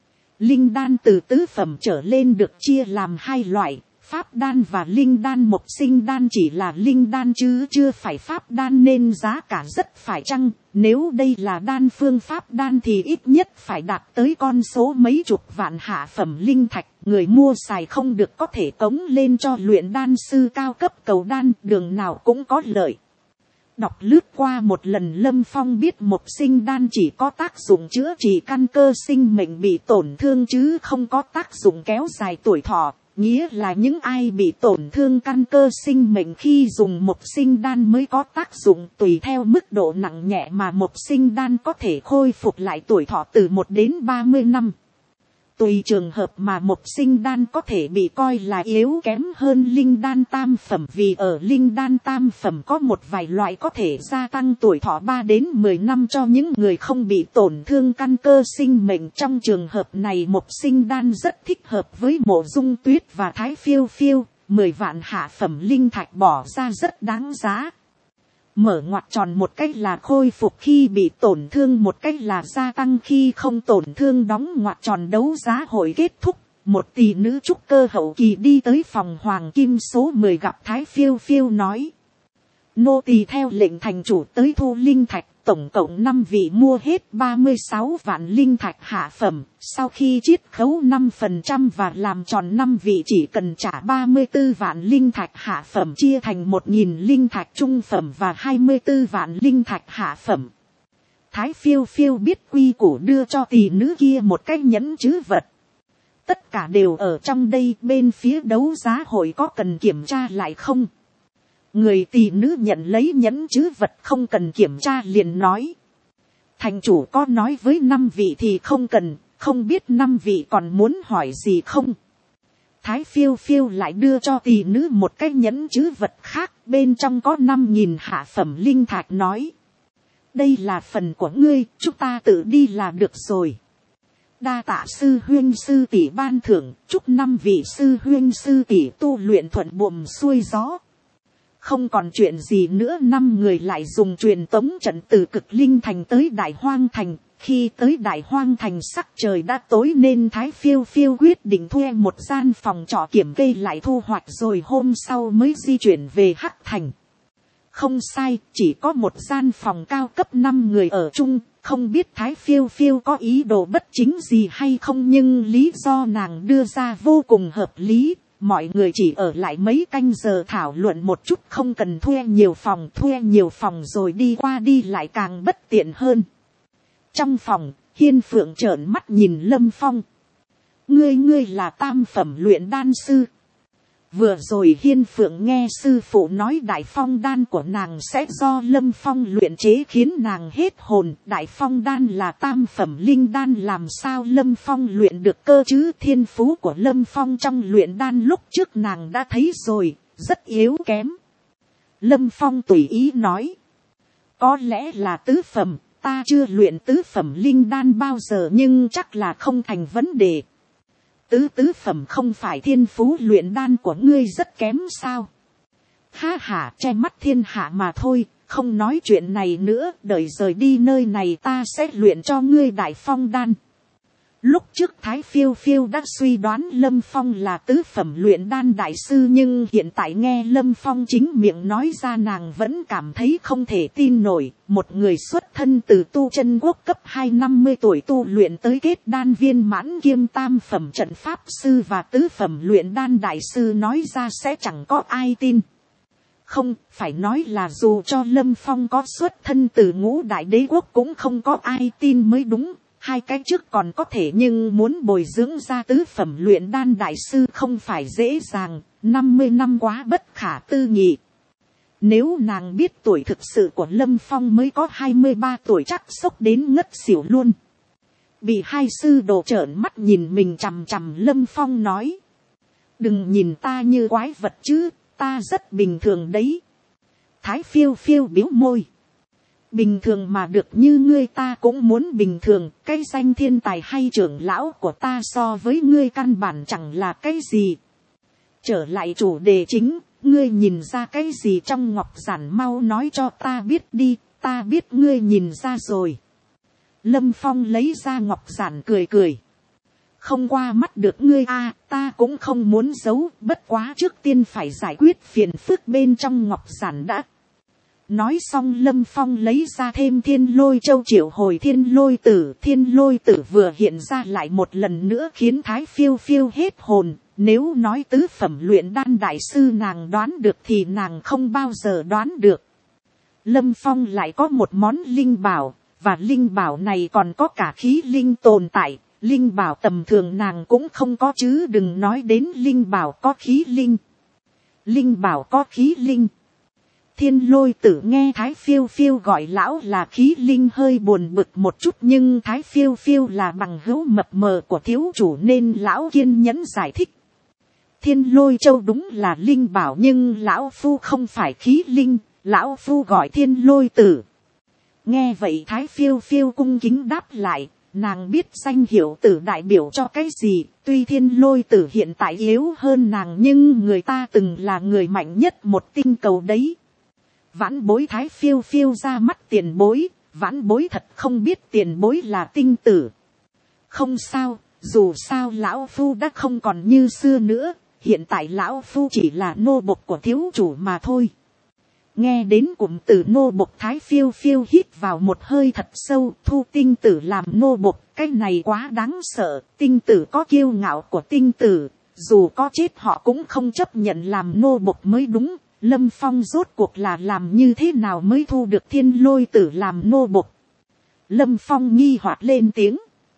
Linh đan từ tứ phẩm trở lên được chia làm hai loại, pháp đan và linh đan. Một sinh đan chỉ là linh đan chứ chưa phải pháp đan nên giá cả rất phải chăng. Nếu đây là đan phương pháp đan thì ít nhất phải đạt tới con số mấy chục vạn hạ phẩm linh thạch. Người mua xài không được có thể cống lên cho luyện đan sư cao cấp cầu đan, đường nào cũng có lợi. Đọc lướt qua một lần, Lâm Phong biết một sinh đan chỉ có tác dụng chữa trị căn cơ sinh mệnh bị tổn thương chứ không có tác dụng kéo dài tuổi thọ. Nghĩa là những ai bị tổn thương căn cơ sinh mệnh khi dùng một sinh đan mới có tác dụng, tùy theo mức độ nặng nhẹ mà một sinh đan có thể khôi phục lại tuổi thọ từ một đến ba mươi năm. Tùy trường hợp mà một sinh đan có thể bị coi là yếu kém hơn linh đan tam phẩm, vì ở linh đan tam phẩm có một vài loại có thể gia tăng tuổi thọ ba đến mười năm cho những người không bị tổn thương căn cơ sinh mệnh. Trong trường hợp này một sinh đan rất thích hợp với Mộ Dung Tuyết và Thái Phiêu Phiêu, mười vạn hạ phẩm linh thạch bỏ ra rất đáng giá. Mở ngoặc tròn một cách là khôi phục khi bị tổn thương, một cách là gia tăng khi không tổn thương. Đóng ngoặc tròn. Đấu giá hội kết thúc, một tỷ nữ trúc cơ hậu kỳ đi tới phòng hoàng kim số mười gặp Thái Phiêu Phiêu nói: nô tỳ theo lệnh thành chủ tới thu linh thạch, tổng cộng năm vị mua hết ba mươi sáu vạn linh thạch hạ phẩm, sau khi chiết khấu năm phần trăm và làm tròn năm vị chỉ cần trả ba mươi tư vạn linh thạch hạ phẩm chia thành một nghìn linh thạch trung phẩm và hai mươi tư vạn linh thạch hạ phẩm. Thái phiêu phiêu biết quy củ đưa cho tỷ nữ kia một cái nhẫn trữ vật. Tất cả đều ở trong đây, bên phía đấu giá hội có cần kiểm tra lại không? Người tỷ nữ nhận lấy nhẫn trữ vật không cần kiểm tra liền nói. Thành chủ có nói với năm vị thì không cần, không biết năm vị còn muốn hỏi gì không? Thái phiêu phiêu lại đưa cho tỷ nữ một cái nhẫn trữ vật khác, bên trong có năm nghìn hạ phẩm linh thạch nói. Đây là phần của ngươi, chúng ta tự đi là được rồi. Đa tạ sư huyên sư tỷ ban thưởng, chúc năm vị sư huyên sư tỷ tu luyện thuận buồm xuôi gió. Không còn chuyện gì nữa, năm người lại dùng truyền tống trận từ Cực Linh Thành tới Đại Hoang Thành. Khi tới Đại Hoang Thành sắc trời đã tối nên Thái phiêu phiêu quyết định thuê một gian phòng trọ kiểm kê lại thu hoạch rồi hôm sau mới di chuyển về Hắc Thành. Không sai, chỉ có một gian phòng cao cấp năm người ở chung, không biết Thái phiêu phiêu có ý đồ bất chính gì hay không, nhưng lý do nàng đưa ra vô cùng hợp lý. Mọi người chỉ ở lại mấy canh giờ thảo luận một chút, không cần thuê nhiều phòng, thuê nhiều phòng rồi đi qua đi lại càng bất tiện hơn. Trong phòng, Hiên Phượng trợn mắt nhìn Lâm Phong. Ngươi ngươi là tam phẩm luyện đan sư. Vừa rồi Hiên Phượng nghe sư phụ nói đại phong đan của nàng sẽ do Lâm Phong luyện chế khiến nàng hết hồn. Đại phong đan là tam phẩm linh đan, làm sao Lâm Phong luyện được cơ chứ? Thiên phú của Lâm Phong trong luyện đan lúc trước nàng đã thấy rồi, rất yếu kém. Lâm Phong tùy ý nói. Có lẽ là tứ phẩm, ta chưa luyện tứ phẩm linh đan bao giờ nhưng chắc là không thành vấn đề. Tứ tứ phẩm không phải thiên phú luyện đan của ngươi rất kém sao? Ha ha, che mắt thiên hạ mà thôi, không nói chuyện này nữa, đợi rời đi nơi này ta sẽ luyện cho ngươi đại phong đan. Lúc trước Thái phiêu phiêu đã suy đoán Lâm Phong là tứ phẩm luyện đan đại sư, nhưng hiện tại nghe Lâm Phong chính miệng nói ra nàng vẫn cảm thấy không thể tin nổi. Một người xuất thân từ tu chân quốc cấp hai năm mươi tuổi tu luyện tới kết đan viên mãn kiêm tam phẩm trận pháp sư và tứ phẩm luyện đan đại sư nói ra sẽ chẳng có ai tin. Không, phải nói là dù cho Lâm Phong có xuất thân từ ngũ đại đế quốc cũng không có ai tin mới đúng. Hai cái trước còn có thể, nhưng muốn bồi dưỡng ra tứ phẩm luyện đan đại sư không phải dễ dàng, năm mươi năm quá bất khả tư nghị. Nếu nàng biết tuổi thực sự của Lâm Phong mới có hai mươi ba tuổi chắc sốc đến ngất xỉu luôn. Bị hai sư đồ trợn mắt nhìn mình chằm chằm, Lâm Phong nói. Đừng nhìn ta như quái vật chứ, ta rất bình thường đấy. Thái phiêu phiêu biếu môi. Bình thường mà được như ngươi ta cũng muốn bình thường, cái danh thiên tài hay trưởng lão của ta so với ngươi căn bản chẳng là cái gì. Trở lại chủ đề chính, ngươi nhìn ra cái gì trong ngọc giản mau nói cho ta biết đi, ta biết ngươi nhìn ra rồi. Lâm Phong lấy ra ngọc giản cười cười. Không qua mắt được ngươi a, à, ta cũng không muốn giấu, bất quá trước tiên phải giải quyết phiền phức bên trong ngọc giản đã. Nói xong Lâm Phong lấy ra thêm thiên lôi châu triệu hồi thiên lôi tử. Thiên lôi tử vừa hiện ra lại một lần nữa khiến Thái phiêu phiêu hết hồn. Nếu nói tứ phẩm luyện đan đại sư nàng đoán được thì nàng không bao giờ đoán được. Lâm Phong lại có một món linh bảo, và linh bảo này còn có cả khí linh tồn tại. Linh bảo tầm thường nàng cũng không có chứ đừng nói đến linh bảo có khí linh. Linh bảo có khí linh. Thiên lôi tử nghe Thái phiêu phiêu gọi lão là khí linh hơi buồn bực một chút, nhưng Thái phiêu phiêu là bằng hữu mập mờ của thiếu chủ nên lão kiên nhẫn giải thích. Thiên lôi châu đúng là linh bảo nhưng lão phu không phải khí linh, lão phu gọi thiên lôi tử. Nghe vậy Thái phiêu phiêu cung kính đáp lại, nàng biết danh hiệu tử đại biểu cho cái gì, tuy thiên lôi tử hiện tại yếu hơn nàng nhưng người ta từng là người mạnh nhất một tinh cầu đấy. Vãn bối Thái phiêu phiêu ra mắt tiền bối, vãn bối thật không biết tiền bối là tinh tử. Không sao, dù sao lão phu đã không còn như xưa nữa, hiện tại lão phu chỉ là nô bộc của thiếu chủ mà thôi. Nghe đến cụm từ nô bộc, Thái Phiêu Phiêu hít vào một hơi thật sâu. Thu tinh tử làm nô bộc, cái này quá đáng sợ. Tinh tử có kiêu ngạo của tinh tử, dù có chết họ cũng không chấp nhận làm nô bộc mới đúng. Lâm Phong rốt cuộc là làm như thế nào mới thu được thiên lôi tử làm nô bộc? Lâm Phong nghi hoặc lên tiếng.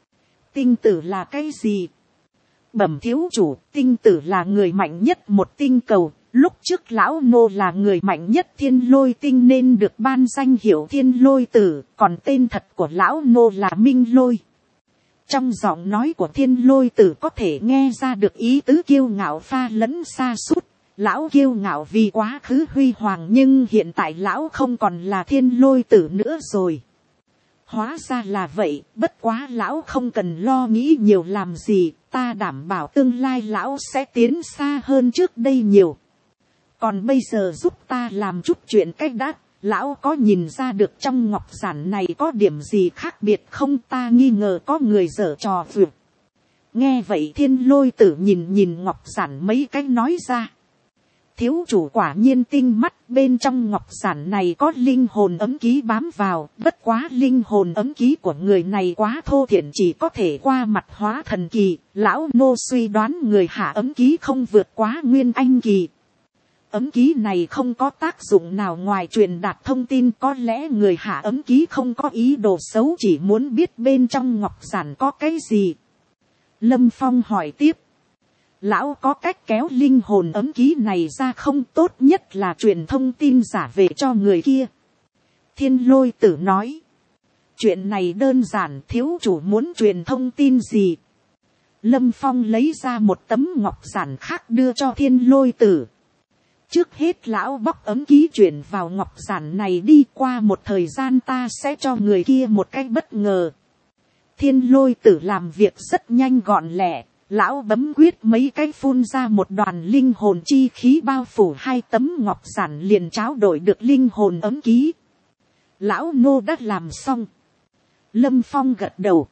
Tinh tử là cái gì? Bẩm thiếu chủ, tinh tử là người mạnh nhất một tinh cầu. Lúc trước lão nô là người mạnh nhất thiên lôi tinh nên được ban danh hiệu thiên lôi tử, còn tên thật của lão nô là Minh Lôi. Trong giọng nói của thiên lôi tử có thể nghe ra được ý tứ kiêu ngạo pha lẫn sa sút. Lão kiêu ngạo vì quá khứ huy hoàng, nhưng hiện tại lão không còn là thiên lôi tử nữa rồi. Hóa ra là vậy, bất quá lão không cần lo nghĩ nhiều làm gì, ta đảm bảo tương lai lão sẽ tiến xa hơn trước đây nhiều. Còn bây giờ giúp ta làm chút chuyện cách đã, lão có nhìn ra được trong ngọc giản này có điểm gì khác biệt không? Ta nghi ngờ có người giở trò vượt. Nghe vậy thiên lôi tử nhìn nhìn ngọc giản mấy cách nói ra. Thiếu chủ quả nhiên tinh mắt, bên trong ngọc giản này có linh hồn ấm ký bám vào, bất quá linh hồn ấm ký của người này quá thô thiển, chỉ có thể qua mặt hóa thần kỳ, lão nô suy đoán người hạ ấm ký không vượt quá nguyên anh kỳ. Ấm ký này không có tác dụng nào ngoài truyền đạt thông tin, có lẽ người hạ ấm ký không có ý đồ xấu, chỉ muốn biết bên trong ngọc giản có cái gì. Lâm Phong hỏi tiếp. Lão có cách kéo linh hồn ấm ký này ra không? Tốt nhất là truyền thông tin giả về cho người kia. Thiên lôi tử nói. Chuyện này đơn giản, thiếu chủ muốn truyền thông tin gì? Lâm Phong lấy ra một tấm ngọc giản khác đưa cho thiên lôi tử. Trước hết lão bóc ấm ký chuyển vào ngọc giản này đi, qua một thời gian ta sẽ cho người kia một cái bất ngờ. Thiên lôi tử làm việc rất nhanh gọn lẹ. Lão bấm quyết mấy cái phun ra một đoàn linh hồn chi khí bao phủ hai tấm ngọc giản, liền tráo đổi được linh hồn ấm ký. Lão nô đã làm xong. Lâm Phong gật đầu.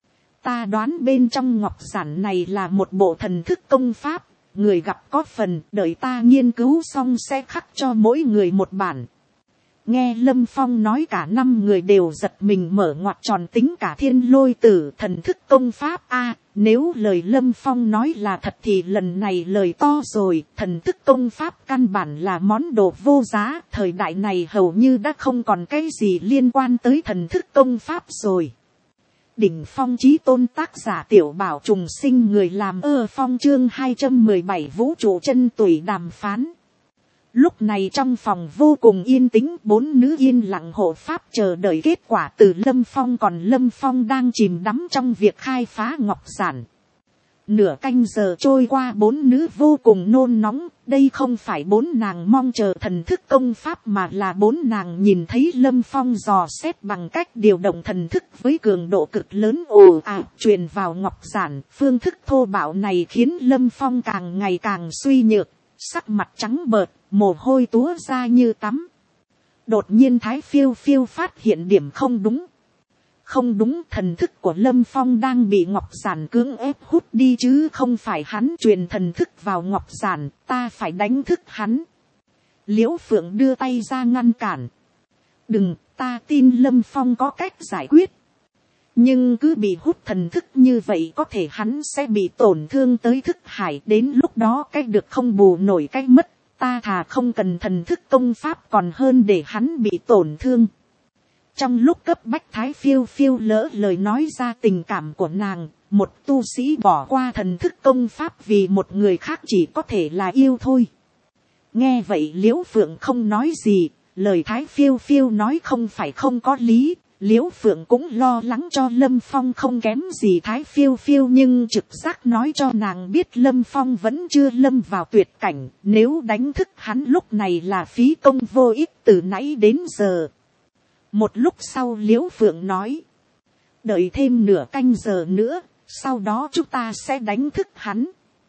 Ta đoán bên trong ngọc giản này là một bộ thần thức công pháp. Người gặp có phần, đợi ta nghiên cứu xong sẽ khắc cho mỗi người một bản. Nghe Lâm Phong nói cả năm người đều giật mình mở ngoặt tròn, tính cả thiên lôi tử. Thần thức công pháp a, nếu lời Lâm Phong nói là thật thì lần này lời to rồi. Thần thức công pháp căn bản là món đồ vô giá, thời đại này hầu như đã không còn cái gì liên quan tới thần thức công pháp rồi. Đỉnh phong chí tôn tác giả Tiểu Bảo Trùng Sinh, người làm ơ phong chương hai trăm mười bảy vũ trụ chân tủy đàm phán. Lúc này trong phòng vô cùng yên tĩnh, bốn nữ yên lặng hộ pháp chờ đợi kết quả từ Lâm Phong, còn Lâm Phong đang chìm đắm trong việc khai phá ngọc giản. Nửa canh giờ trôi qua, bốn nữ vô cùng nôn nóng, đây không phải bốn nàng mong chờ thần thức công pháp mà là bốn nàng nhìn thấy Lâm Phong dò xét bằng cách điều động thần thức với cường độ cực lớn ồ ạt truyền vào ngọc giản. Phương thức thô bạo này khiến Lâm Phong càng ngày càng suy nhược, sắc mặt trắng bợt, mồ hôi túa ra như tắm. Đột nhiên Thái Phiêu Phiêu phát hiện điểm không đúng. Không đúng, thần thức của Lâm Phong đang bị ngọc giản cưỡng ép hút đi chứ không phải hắn truyền thần thức vào ngọc giản, ta phải đánh thức hắn. Liễu Phượng đưa tay ra ngăn cản. Đừng, ta tin Lâm Phong có cách giải quyết. Nhưng cứ bị hút thần thức như vậy có thể hắn sẽ bị tổn thương tới thức hải, đến lúc đó cách được không bù nổi cách mất. Ta thà không cần thần thức công pháp còn hơn để hắn bị tổn thương. Trong lúc cấp bách Thái Phiêu Phiêu lỡ lời nói ra tình cảm của nàng, một tu sĩ bỏ qua thần thức công pháp vì một người khác chỉ có thể là yêu thôi. Nghe vậy Liễu Phượng không nói gì, lời Thái Phiêu Phiêu nói không phải không có lý. Liễu Phượng cũng lo lắng cho Lâm Phong không kém gì Thái Phiêu Phiêu, nhưng trực giác nói cho nàng biết Lâm Phong vẫn chưa lâm vào tuyệt cảnh, nếu đánh thức hắn lúc này là phí công vô ích từ nãy đến giờ. Một lúc sau Liễu Phượng nói, đợi thêm nửa canh giờ nữa, sau đó chúng ta sẽ đánh thức hắn.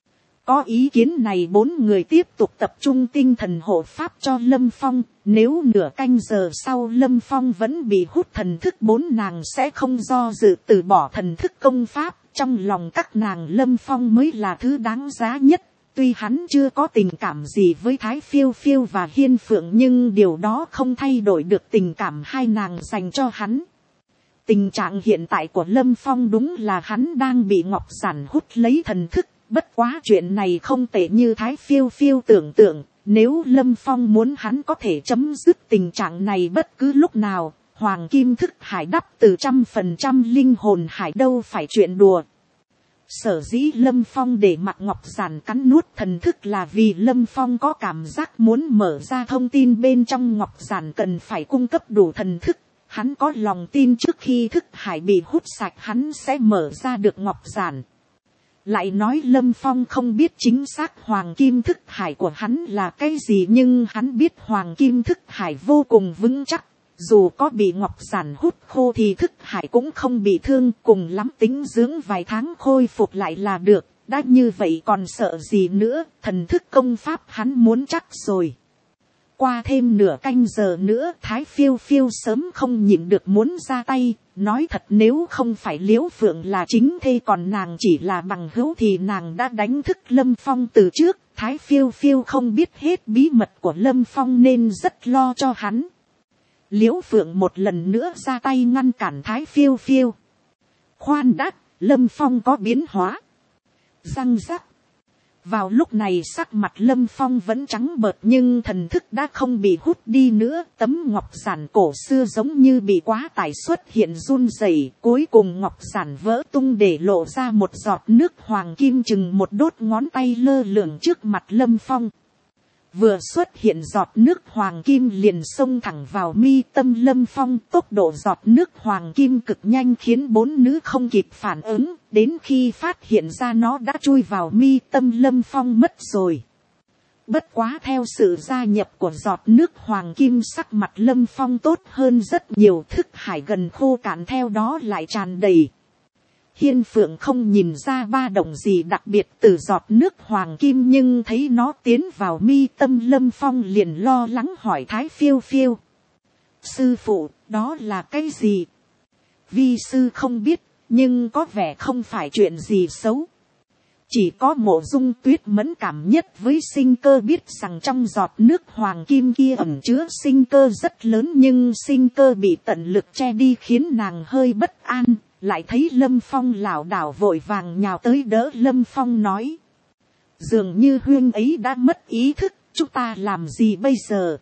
Có ý kiến này bốn người tiếp tục tập trung tinh thần hộ pháp cho Lâm Phong. Nếu nửa canh giờ sau Lâm Phong vẫn bị hút thần thức, bốn nàng sẽ không do dự từ bỏ thần thức công pháp. Trong lòng các nàng Lâm Phong mới là thứ đáng giá nhất. Tuy hắn chưa có tình cảm gì với Thái Phiêu Phiêu và Hiên Phượng, nhưng điều đó không thay đổi được tình cảm hai nàng dành cho hắn. Tình trạng hiện tại của Lâm Phong đúng là hắn đang bị Ngọc Giản hút lấy thần thức. Bất quá chuyện này không tệ như Thái Phiêu Phiêu tưởng tượng. Nếu Lâm Phong muốn hắn có thể chấm dứt tình trạng này bất cứ lúc nào. Hoàng kim thức hải đắp từ trăm phần trăm linh hồn hải đâu phải chuyện đùa. Sở dĩ Lâm Phong để mặt Ngọc Giản cắn nuốt thần thức là vì Lâm Phong có cảm giác muốn mở ra thông tin bên trong Ngọc Giản cần phải cung cấp đủ thần thức. Hắn có lòng tin trước khi thức hải bị hút sạch hắn sẽ mở ra được Ngọc Giản. Lại nói Lâm Phong không biết chính xác hoàng kim thức hải của hắn là cái gì, nhưng hắn biết hoàng kim thức hải vô cùng vững chắc. Dù có bị Ngọc Giản hút khô thì thức hải cũng không bị thương, cùng lắm tính dưỡng vài tháng khôi phục lại là được. Đã như vậy còn sợ gì nữa, thần thức công pháp hắn muốn chắc rồi. Qua thêm nửa canh giờ nữa Thái Phiêu Phiêu sớm không nhịn được muốn ra tay. Nói thật nếu không phải Liễu Phượng là chính thê còn nàng chỉ là bằng hữu thì nàng đã đánh thức Lâm Phong từ trước. Thái Phiêu Phiêu không biết hết bí mật của Lâm Phong nên rất lo cho hắn. Liễu Phượng một lần nữa ra tay ngăn cản Thái Phiêu Phiêu. Khoan đã, Lâm Phong có biến hóa. Răng rắc. Vào lúc này sắc mặt Lâm Phong vẫn trắng bợt nhưng thần thức đã không bị hút đi nữa. Tấm ngọc giản cổ xưa giống như bị quá tải xuất hiện run rẩy. Cuối cùng ngọc giản vỡ tung để lộ ra một giọt nước hoàng kim chừng một đốt ngón tay lơ lửng trước mặt Lâm Phong. Vừa xuất hiện giọt nước hoàng kim liền xông thẳng vào mi tâm Lâm Phong. Tốc độ giọt nước hoàng kim cực nhanh khiến bốn nữ không kịp phản ứng. Đến khi phát hiện ra nó đã chui vào mi tâm Lâm Phong mất rồi. Bất quá theo sự gia nhập của giọt nước hoàng kim sắc mặt Lâm Phong tốt hơn rất nhiều, thức hải gần khô cạn theo đó lại tràn đầy. Hiên Phượng không nhìn ra ba động gì đặc biệt từ giọt nước hoàng kim nhưng thấy nó tiến vào mi tâm Lâm Phong liền lo lắng hỏi Thái Phiêu Phiêu. Sư phụ, đó là cái gì? Vi sư không biết, nhưng có vẻ không phải chuyện gì xấu. Chỉ có Mộ Dung Tuyết mẫn cảm nhất với sinh cơ biết rằng trong giọt nước hoàng kim kia ẩn chứa sinh cơ rất lớn nhưng sinh cơ bị tận lực che đi khiến nàng hơi bất an. Lại thấy Lâm Phong lảo đảo vội vàng nhào tới đỡ Lâm Phong nói. Dường như huyên ấy đã mất ý thức, chúng ta làm gì bây giờ?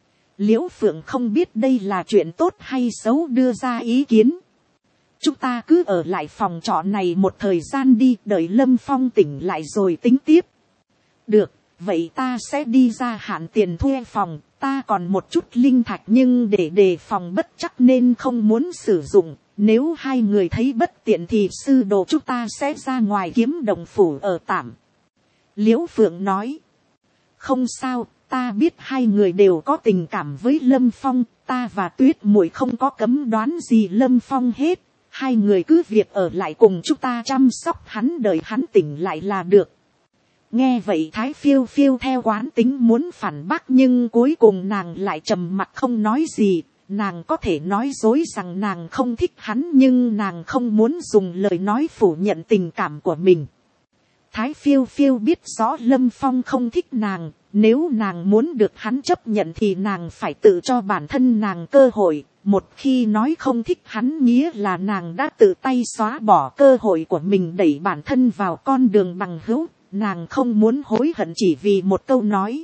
Liễu Phượng không biết đây là chuyện tốt hay xấu đưa ra ý kiến. Chúng ta cứ ở lại phòng trọ này một thời gian đi, đợi Lâm Phong tỉnh lại rồi tính tiếp. Được, vậy ta sẽ đi ra hạn tiền thuê phòng, ta còn một chút linh thạch nhưng để đề phòng bất chắc nên không muốn sử dụng. Nếu hai người thấy bất tiện thì sư đồ chúng ta sẽ ra ngoài kiếm đồng phủ ở tạm. Liễu Phượng nói. Không sao, ta biết hai người đều có tình cảm với Lâm Phong, ta và Tuyết muội không có cấm đoán gì Lâm Phong hết. Hai người cứ việc ở lại cùng chúng ta chăm sóc hắn đợi hắn tỉnh lại là được. Nghe vậy Thái Phiêu Phiêu theo quán tính muốn phản bác nhưng cuối cùng nàng lại trầm mặc không nói gì. Nàng có thể nói dối rằng nàng không thích hắn nhưng nàng không muốn dùng lời nói phủ nhận tình cảm của mình. Thái Phiêu Phiêu biết rõ Lâm Phong không thích nàng, nếu nàng muốn được hắn chấp nhận thì nàng phải tự cho bản thân nàng cơ hội. Một khi nói không thích hắn nghĩa là nàng đã tự tay xóa bỏ cơ hội của mình đẩy bản thân vào con đường bằng hữu. Nàng không muốn hối hận chỉ vì một câu nói.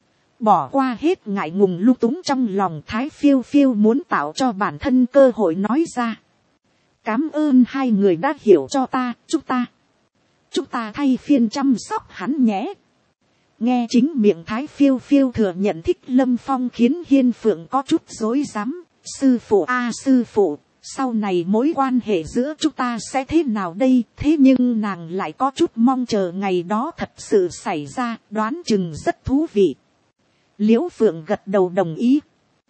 Bỏ qua hết ngại ngùng lung túng trong lòng, Thái Phiêu Phiêu muốn tạo cho bản thân cơ hội nói ra. Cám ơn hai người đã hiểu cho ta, chúng ta. Chúng ta thay phiên chăm sóc hắn nhé. Nghe chính miệng Thái Phiêu Phiêu thừa nhận thích Lâm Phong khiến Hiên Phượng có chút rối rắm. Sư phụ a à, sư phụ, sau này mối quan hệ giữa chúng ta sẽ thế nào đây? Thế nhưng nàng lại có chút mong chờ ngày đó thật sự xảy ra, đoán chừng rất thú vị. Liễu Phượng gật đầu đồng ý.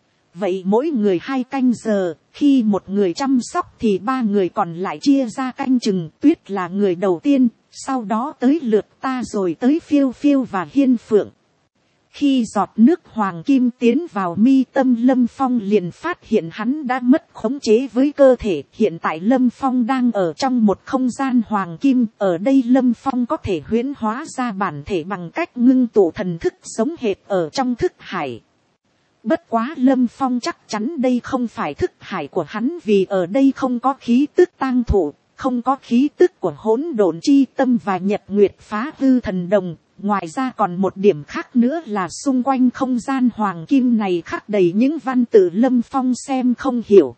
Vậy mỗi người hai canh giờ, khi một người chăm sóc thì ba người còn lại chia ra canh chừng. Tuyết là người đầu tiên, sau đó tới lượt ta rồi tới Phiêu Phiêu và Hiên Phượng. Khi giọt nước hoàng kim tiến vào mi tâm Lâm Phong liền phát hiện hắn đã mất khống chế với cơ thể. Hiện tại Lâm Phong đang ở trong một không gian hoàng kim. Ở đây Lâm Phong có thể huyễn hóa ra bản thể bằng cách ngưng tụ thần thức sống hệt ở trong thức hải. Bất quá Lâm Phong chắc chắn đây không phải thức hải của hắn, vì ở đây không có khí tức tang thụ, không có khí tức của hỗn độn chi tâm và nhật nguyệt phá hư thần đồng. Ngoài ra còn một điểm khác nữa là xung quanh không gian hoàng kim này khắc đầy những văn tự Lâm Phong xem không hiểu.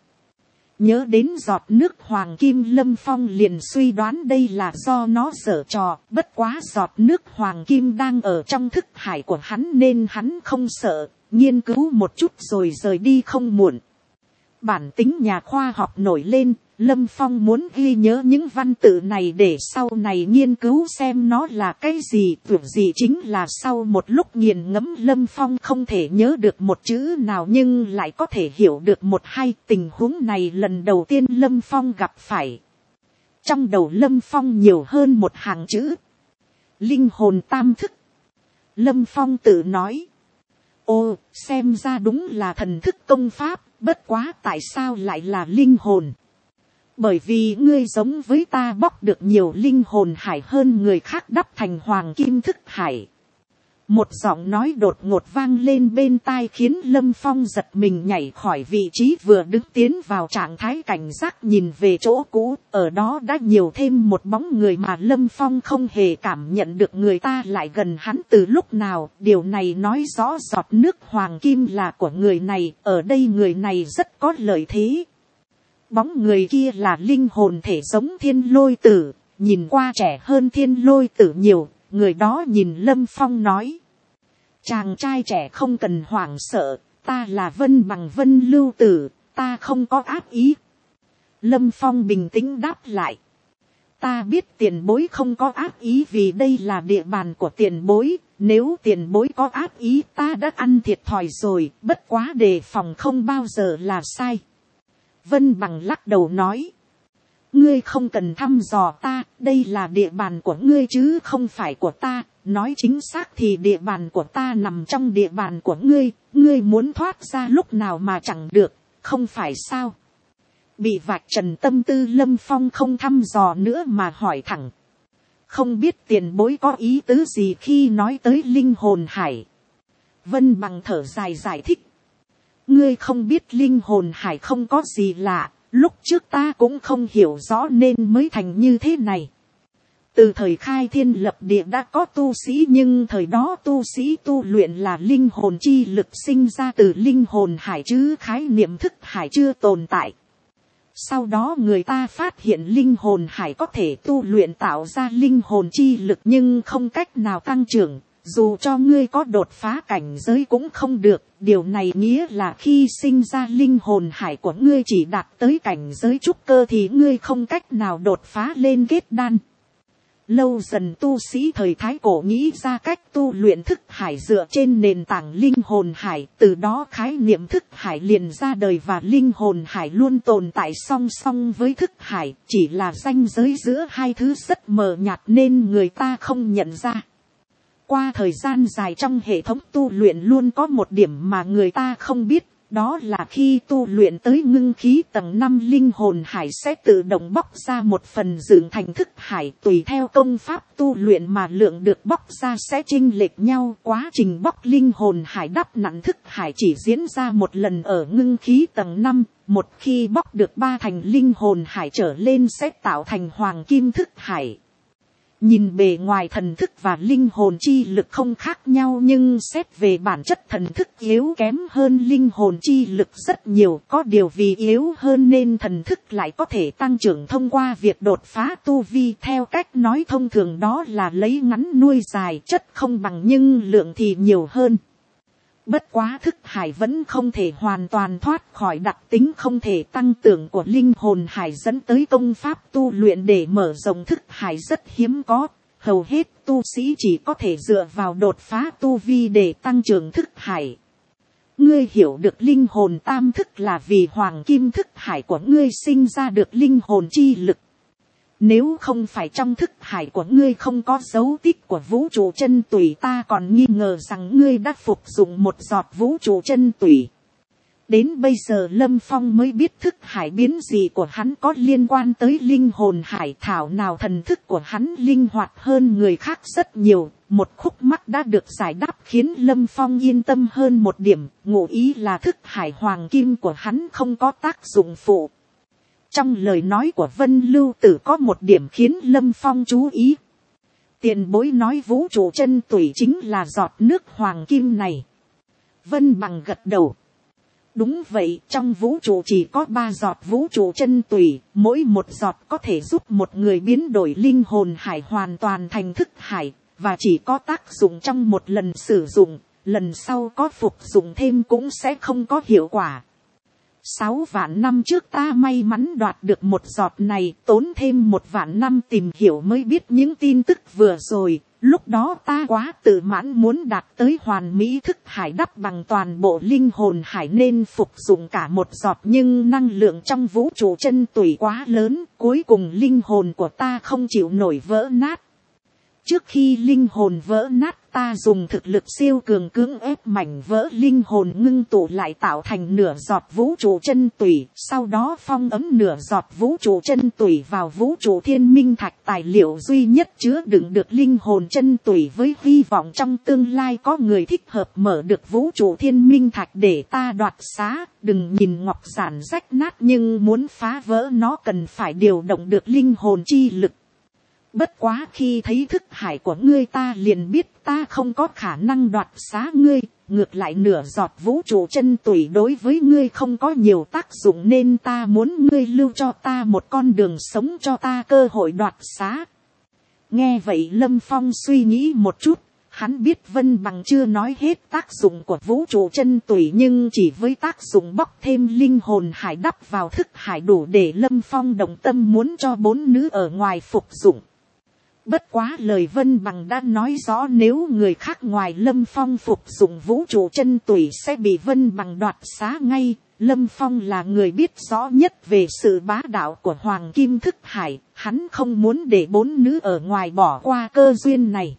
Nhớ đến giọt nước hoàng kim, Lâm Phong liền suy đoán đây là do nó giở trò. Bất quá giọt nước hoàng kim đang ở trong thức hải của hắn nên hắn không sợ, nghiên cứu một chút rồi rời đi không muộn. Bản tính nhà khoa học nổi lên, Lâm Phong muốn ghi nhớ những văn tự này để sau này nghiên cứu xem nó là cái gì. Tưởng gì chính là sau một lúc nghiền ngẫm Lâm Phong không thể nhớ được một chữ nào nhưng lại có thể hiểu được một hai. Tình huống này lần đầu tiên Lâm Phong gặp phải. Trong đầu Lâm Phong nhiều hơn một hàng chữ. Linh hồn tam thức. Lâm Phong tự nói. Ô, xem ra đúng là thần thức công pháp, bất quá tại sao lại là linh hồn? Bởi vì ngươi giống với ta bóc được nhiều linh hồn hải hơn người khác đắp thành hoàng kim thức hải. Một giọng nói đột ngột vang lên bên tai khiến Lâm Phong giật mình nhảy khỏi vị trí vừa đứng, tiến vào trạng thái cảnh giác nhìn về chỗ cũ. Ở đó đã nhiều thêm một bóng người mà Lâm Phong không hề cảm nhận được người ta lại gần hắn từ lúc nào. Điều này nói rõ giọt nước hoàng kim là của người này. Ở đây người này rất có lợi thế. Bóng người kia là linh hồn thể giống Thiên Lôi Tử, nhìn qua trẻ hơn Thiên Lôi Tử nhiều. Người đó nhìn Lâm Phong nói. Chàng trai trẻ không cần hoảng sợ, ta là Vân Bằng Vân Lưu Tử, ta không có ác ý. Lâm Phong bình tĩnh đáp lại. Ta biết tiền bối không có ác ý vì đây là địa bàn của tiền bối. Nếu tiền bối có ác ý ta đã ăn thiệt thòi rồi, bất quá đề phòng không bao giờ là sai. Vân Bằng lắc đầu nói. Ngươi không cần thăm dò ta, đây là địa bàn của ngươi chứ không phải của ta. Nói chính xác thì địa bàn của ta nằm trong địa bàn của ngươi, ngươi muốn thoát ra lúc nào mà chẳng được, không phải sao? Bị vạch trần tâm tư Lâm Phong không thăm dò nữa mà hỏi thẳng. Không biết tiền bối có ý tứ gì khi nói tới linh hồn hải. Vân Bằng thở dài giải thích. Ngươi không biết linh hồn hải không có gì lạ, lúc trước ta cũng không hiểu rõ nên mới thành như thế này. Từ thời khai thiên lập địa đã có tu sĩ nhưng thời đó tu sĩ tu luyện là linh hồn chi lực sinh ra từ linh hồn hải chứ khái niệm thức hải chưa tồn tại. Sau đó người ta phát hiện linh hồn hải có thể tu luyện tạo ra linh hồn chi lực nhưng không cách nào tăng trưởng. Dù cho ngươi có đột phá cảnh giới cũng không được. Điều này nghĩa là khi sinh ra linh hồn hải của ngươi chỉ đạt tới cảnh giới trúc cơ thì ngươi không cách nào đột phá lên kết đan. Lâu dần tu sĩ thời Thái Cổ nghĩ ra cách tu luyện thức hải dựa trên nền tảng linh hồn hải. Từ đó khái niệm thức hải liền ra đời và linh hồn hải luôn tồn tại song song với thức hải. Chỉ là ranh giới giữa hai thứ rất mờ nhạt nên người ta không nhận ra. Qua thời gian dài trong hệ thống tu luyện luôn có một điểm mà người ta không biết. Đó là khi tu luyện tới ngưng khí tầng năm linh hồn hải sẽ tự động bóc ra một phần dựng thành thức hải. Tùy theo công pháp tu luyện mà lượng được bóc ra sẽ chênh lệch nhau. Quá trình bóc linh hồn hải đắp nặn thức hải chỉ diễn ra một lần ở ngưng khí tầng năm. Một khi bóc được ba thành linh hồn hải trở lên sẽ tạo thành hoàng kim thức hải. Nhìn bề ngoài thần thức và linh hồn chi lực không khác nhau nhưng xét về bản chất thần thức yếu kém hơn linh hồn chi lực rất nhiều. Có điều vì yếu hơn nên thần thức lại có thể tăng trưởng thông qua việc đột phá tu vi. Theo cách nói thông thường đó là lấy ngắn nuôi dài, chất không bằng nhưng lượng thì nhiều hơn. Bất quá thức hải vẫn không thể hoàn toàn thoát khỏi đặc tính không thể tăng trưởng của linh hồn hải dẫn tới công pháp tu luyện để mở rộng thức hải rất hiếm có. Hầu hết tu sĩ chỉ có thể dựa vào đột phá tu vi để tăng trưởng thức hải. Ngươi hiểu được linh hồn tam thức là vì hoàng kim thức hải của ngươi sinh ra được linh hồn chi lực. Nếu không phải trong thức hải của ngươi không có dấu tích của vũ trụ chân tủy, ta còn nghi ngờ rằng ngươi đã phục dụng một giọt vũ trụ chân tủy. Đến bây giờ Lâm Phong mới biết thức hải biến gì của hắn có liên quan tới linh hồn hải, thảo nào thần thức của hắn linh hoạt hơn người khác rất nhiều. Một khúc mắc đã được giải đáp khiến Lâm Phong yên tâm hơn một điểm, ngụ ý là thức hải hoàng kim của hắn không có tác dụng phụ. Trong lời nói của Vân Lưu Tử có một điểm khiến Lâm Phong chú ý. Tiền bối nói vũ trụ chân tủy chính là giọt nước hoàng kim này. Vân Bằng gật đầu. Đúng vậy, trong vũ trụ chỉ có ba giọt vũ trụ chân tủy, mỗi một giọt có thể giúp một người biến đổi linh hồn hải hoàn toàn thành thức hải, và chỉ có tác dụng trong một lần sử dụng, lần sau có phục dụng thêm cũng sẽ không có hiệu quả. Sáu vạn năm trước ta may mắn đoạt được một giọt này, tốn thêm một vạn năm tìm hiểu mới biết những tin tức vừa rồi. Lúc đó ta quá tự mãn muốn đạt tới hoàn mỹ thức hải đắp bằng toàn bộ linh hồn hải nên phục dụng cả một giọt, nhưng năng lượng trong vũ trụ chân tủy quá lớn, cuối cùng linh hồn của ta không chịu nổi vỡ nát. Trước khi linh hồn vỡ nát, ta dùng thực lực siêu cường cưỡng ép mảnh vỡ linh hồn ngưng tụ lại tạo thành nửa giọt vũ trụ chân tủy, sau đó phong ấm nửa giọt vũ trụ chân tủy vào vũ trụ thiên minh thạch, tài liệu duy nhất chứa đựng được linh hồn chân tủy, với hy vọng trong tương lai có người thích hợp mở được vũ trụ thiên minh thạch để ta đoạt xá. Đừng nhìn ngọc giản rách nát, nhưng muốn phá vỡ nó cần phải điều động được linh hồn chi lực. Bất quá khi thấy thức hải của ngươi ta liền biết ta không có khả năng đoạt xá ngươi, ngược lại nửa giọt vũ trụ chân tủy đối với ngươi không có nhiều tác dụng, nên ta muốn ngươi lưu cho ta một con đường sống, cho ta cơ hội đoạt xá. Nghe vậy Lâm Phong suy nghĩ một chút, hắn biết Vân Bằng chưa nói hết tác dụng của vũ trụ chân tủy, nhưng chỉ với tác dụng bóc thêm linh hồn hải đắp vào thức hải đủ để Lâm Phong động tâm muốn cho bốn nữ ở ngoài phục dụng. Bất quá lời Vân Bằng đã nói rõ nếu người khác ngoài Lâm Phong phục dụng vũ trụ chân tủy sẽ bị Vân Bằng đoạt xá ngay. Lâm Phong là người biết rõ nhất về sự bá đạo của Hoàng Kim Thức Hải, hắn không muốn để bốn nữ ở ngoài bỏ qua cơ duyên này.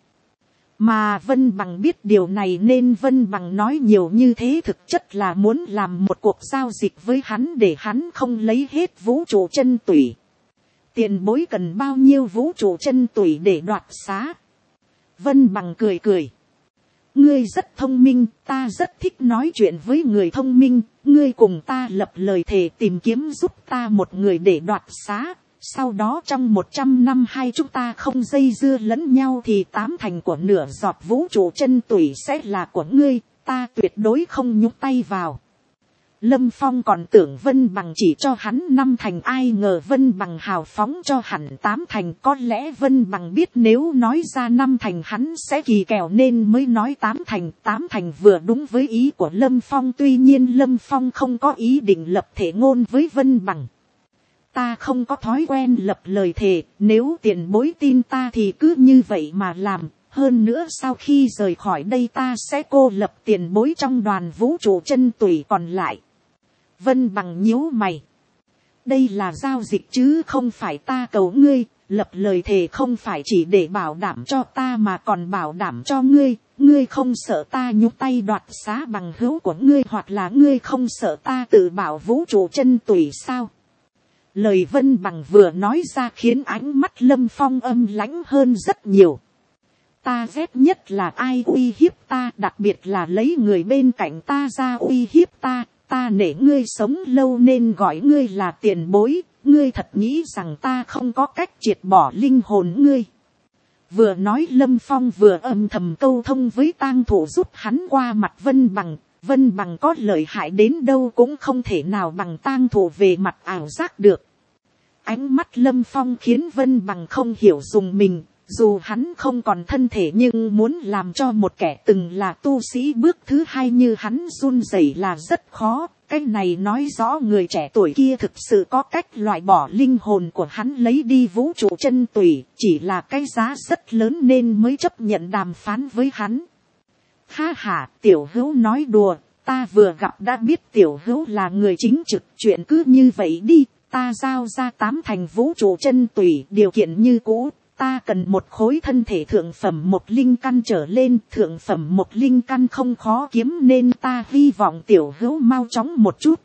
Mà Vân Bằng biết điều này nên Vân Bằng nói nhiều như thế thực chất là muốn làm một cuộc giao dịch với hắn để hắn không lấy hết vũ trụ chân tủy. Tiền bối cần bao nhiêu vũ trụ chân tủy để đoạt xá? Vân Bằng cười cười. Ngươi rất thông minh, ta rất thích nói chuyện với người thông minh. Ngươi cùng ta lập lời thề tìm kiếm giúp ta một người để đoạt xá. Sau đó trong một trăm năm hai chúng ta không dây dưa lẫn nhau thì tám thành của nửa giọt vũ trụ chân tủy sẽ là của ngươi. Ta tuyệt đối không nhúc tay vào. Lâm Phong còn tưởng Vân Bằng chỉ cho hắn năm thành, ai ngờ Vân Bằng hào phóng cho hẳn tám thành. Có lẽ Vân Bằng biết nếu nói ra năm thành hắn sẽ kỳ kèo nên mới nói tám thành. Tám thành vừa đúng với ý của Lâm Phong, tuy nhiên Lâm Phong không có ý định lập thể ngôn với Vân Bằng. Ta không có thói quen lập lời thề, nếu tiền bối tin ta thì cứ như vậy mà làm. Hơn nữa sau khi rời khỏi đây ta sẽ cô lập tiền bối trong đoàn vũ trụ chân tủy còn lại. Vân Bằng nhíu mày. Đây là giao dịch chứ không phải ta cầu ngươi, lập lời thề không phải chỉ để bảo đảm cho ta mà còn bảo đảm cho ngươi. Ngươi không sợ ta nhúc tay đoạt xá bằng hữu của ngươi, hoặc là ngươi không sợ ta tự bảo vũ trụ chân tủy sao? Lời Vân Bằng vừa nói ra khiến ánh mắt Lâm Phong âm lãnh hơn rất nhiều. Ta ghét nhất là ai uy hiếp ta, đặc biệt là lấy người bên cạnh ta ra uy hiếp ta. Ta nể ngươi sống lâu nên gọi ngươi là tiền bối, ngươi thật nghĩ rằng ta không có cách triệt bỏ linh hồn ngươi. Vừa nói Lâm Phong vừa âm thầm câu thông với tang thủ giúp hắn qua mặt Vân Bằng. Vân Bằng có lợi hại đến đâu cũng không thể nào bằng tang thủ về mặt ảo giác được. Ánh mắt Lâm Phong khiến Vân Bằng không hiểu dùng mình. Dù hắn không còn thân thể nhưng muốn làm cho một kẻ từng là tu sĩ bước thứ hai như hắn run rẩy là rất khó. Cái này nói rõ người trẻ tuổi kia thực sự có cách loại bỏ linh hồn của hắn lấy đi vũ trụ chân tủy. Chỉ là cái giá rất lớn nên mới chấp nhận đàm phán với hắn. Ha ha, tiểu hữu nói đùa, ta vừa gặp đã biết tiểu hữu là người chính trực, chuyện cứ như vậy đi. ta giao ra tám thành vũ trụ chân tủy, điều kiện như cũ, ta cần một khối thân thể thượng phẩm một linh căn trở lên, thượng phẩm một linh căn không khó kiếm nên ta hy vọng tiểu hữu mau chóng một chút.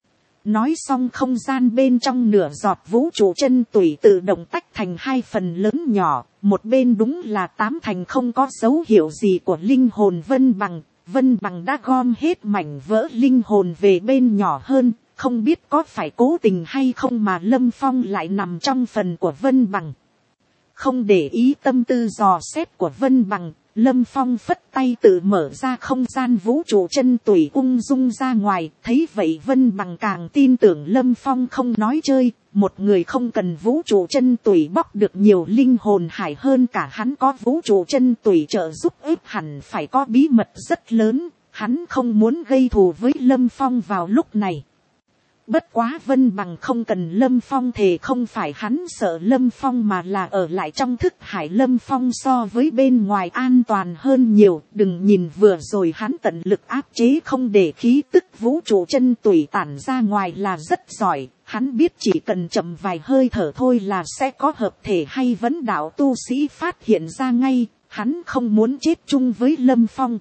Nói xong không gian bên trong nửa giọt vũ trụ chân tủy tự động tách thành hai phần lớn nhỏ, một bên đúng là tám thành không có dấu hiệu gì của linh hồn Vân Bằng. Vân Bằng đã gom hết mảnh vỡ linh hồn về bên nhỏ hơn, không biết có phải cố tình hay không mà Lâm Phong lại nằm trong phần của Vân Bằng. Không để ý tâm tư dò xét của Vân Bằng, Lâm Phong phất tay tự mở ra không gian vũ trụ chân tủy ung dung ra ngoài. Thấy vậy Vân Bằng càng tin tưởng Lâm Phong không nói chơi. Một người không cần vũ trụ chân tủy bóc được nhiều linh hồn hải hơn cả hắn có vũ trụ chân tủy trợ giúp ếp hẳn phải có bí mật rất lớn. Hắn không muốn gây thù với Lâm Phong vào lúc này. Bất quá Vân Bằng không cần Lâm Phong thề không phải hắn sợ Lâm Phong mà là ở lại trong thức hải Lâm Phong so với bên ngoài an toàn hơn nhiều. Đừng nhìn vừa rồi hắn tận lực áp chế không để khí tức vũ trụ chân tủy tản ra ngoài là rất giỏi. Hắn biết chỉ cần chậm vài hơi thở thôi là sẽ có hợp thể hay vấn đạo tu sĩ phát hiện ra ngay. Hắn không muốn chết chung với Lâm Phong.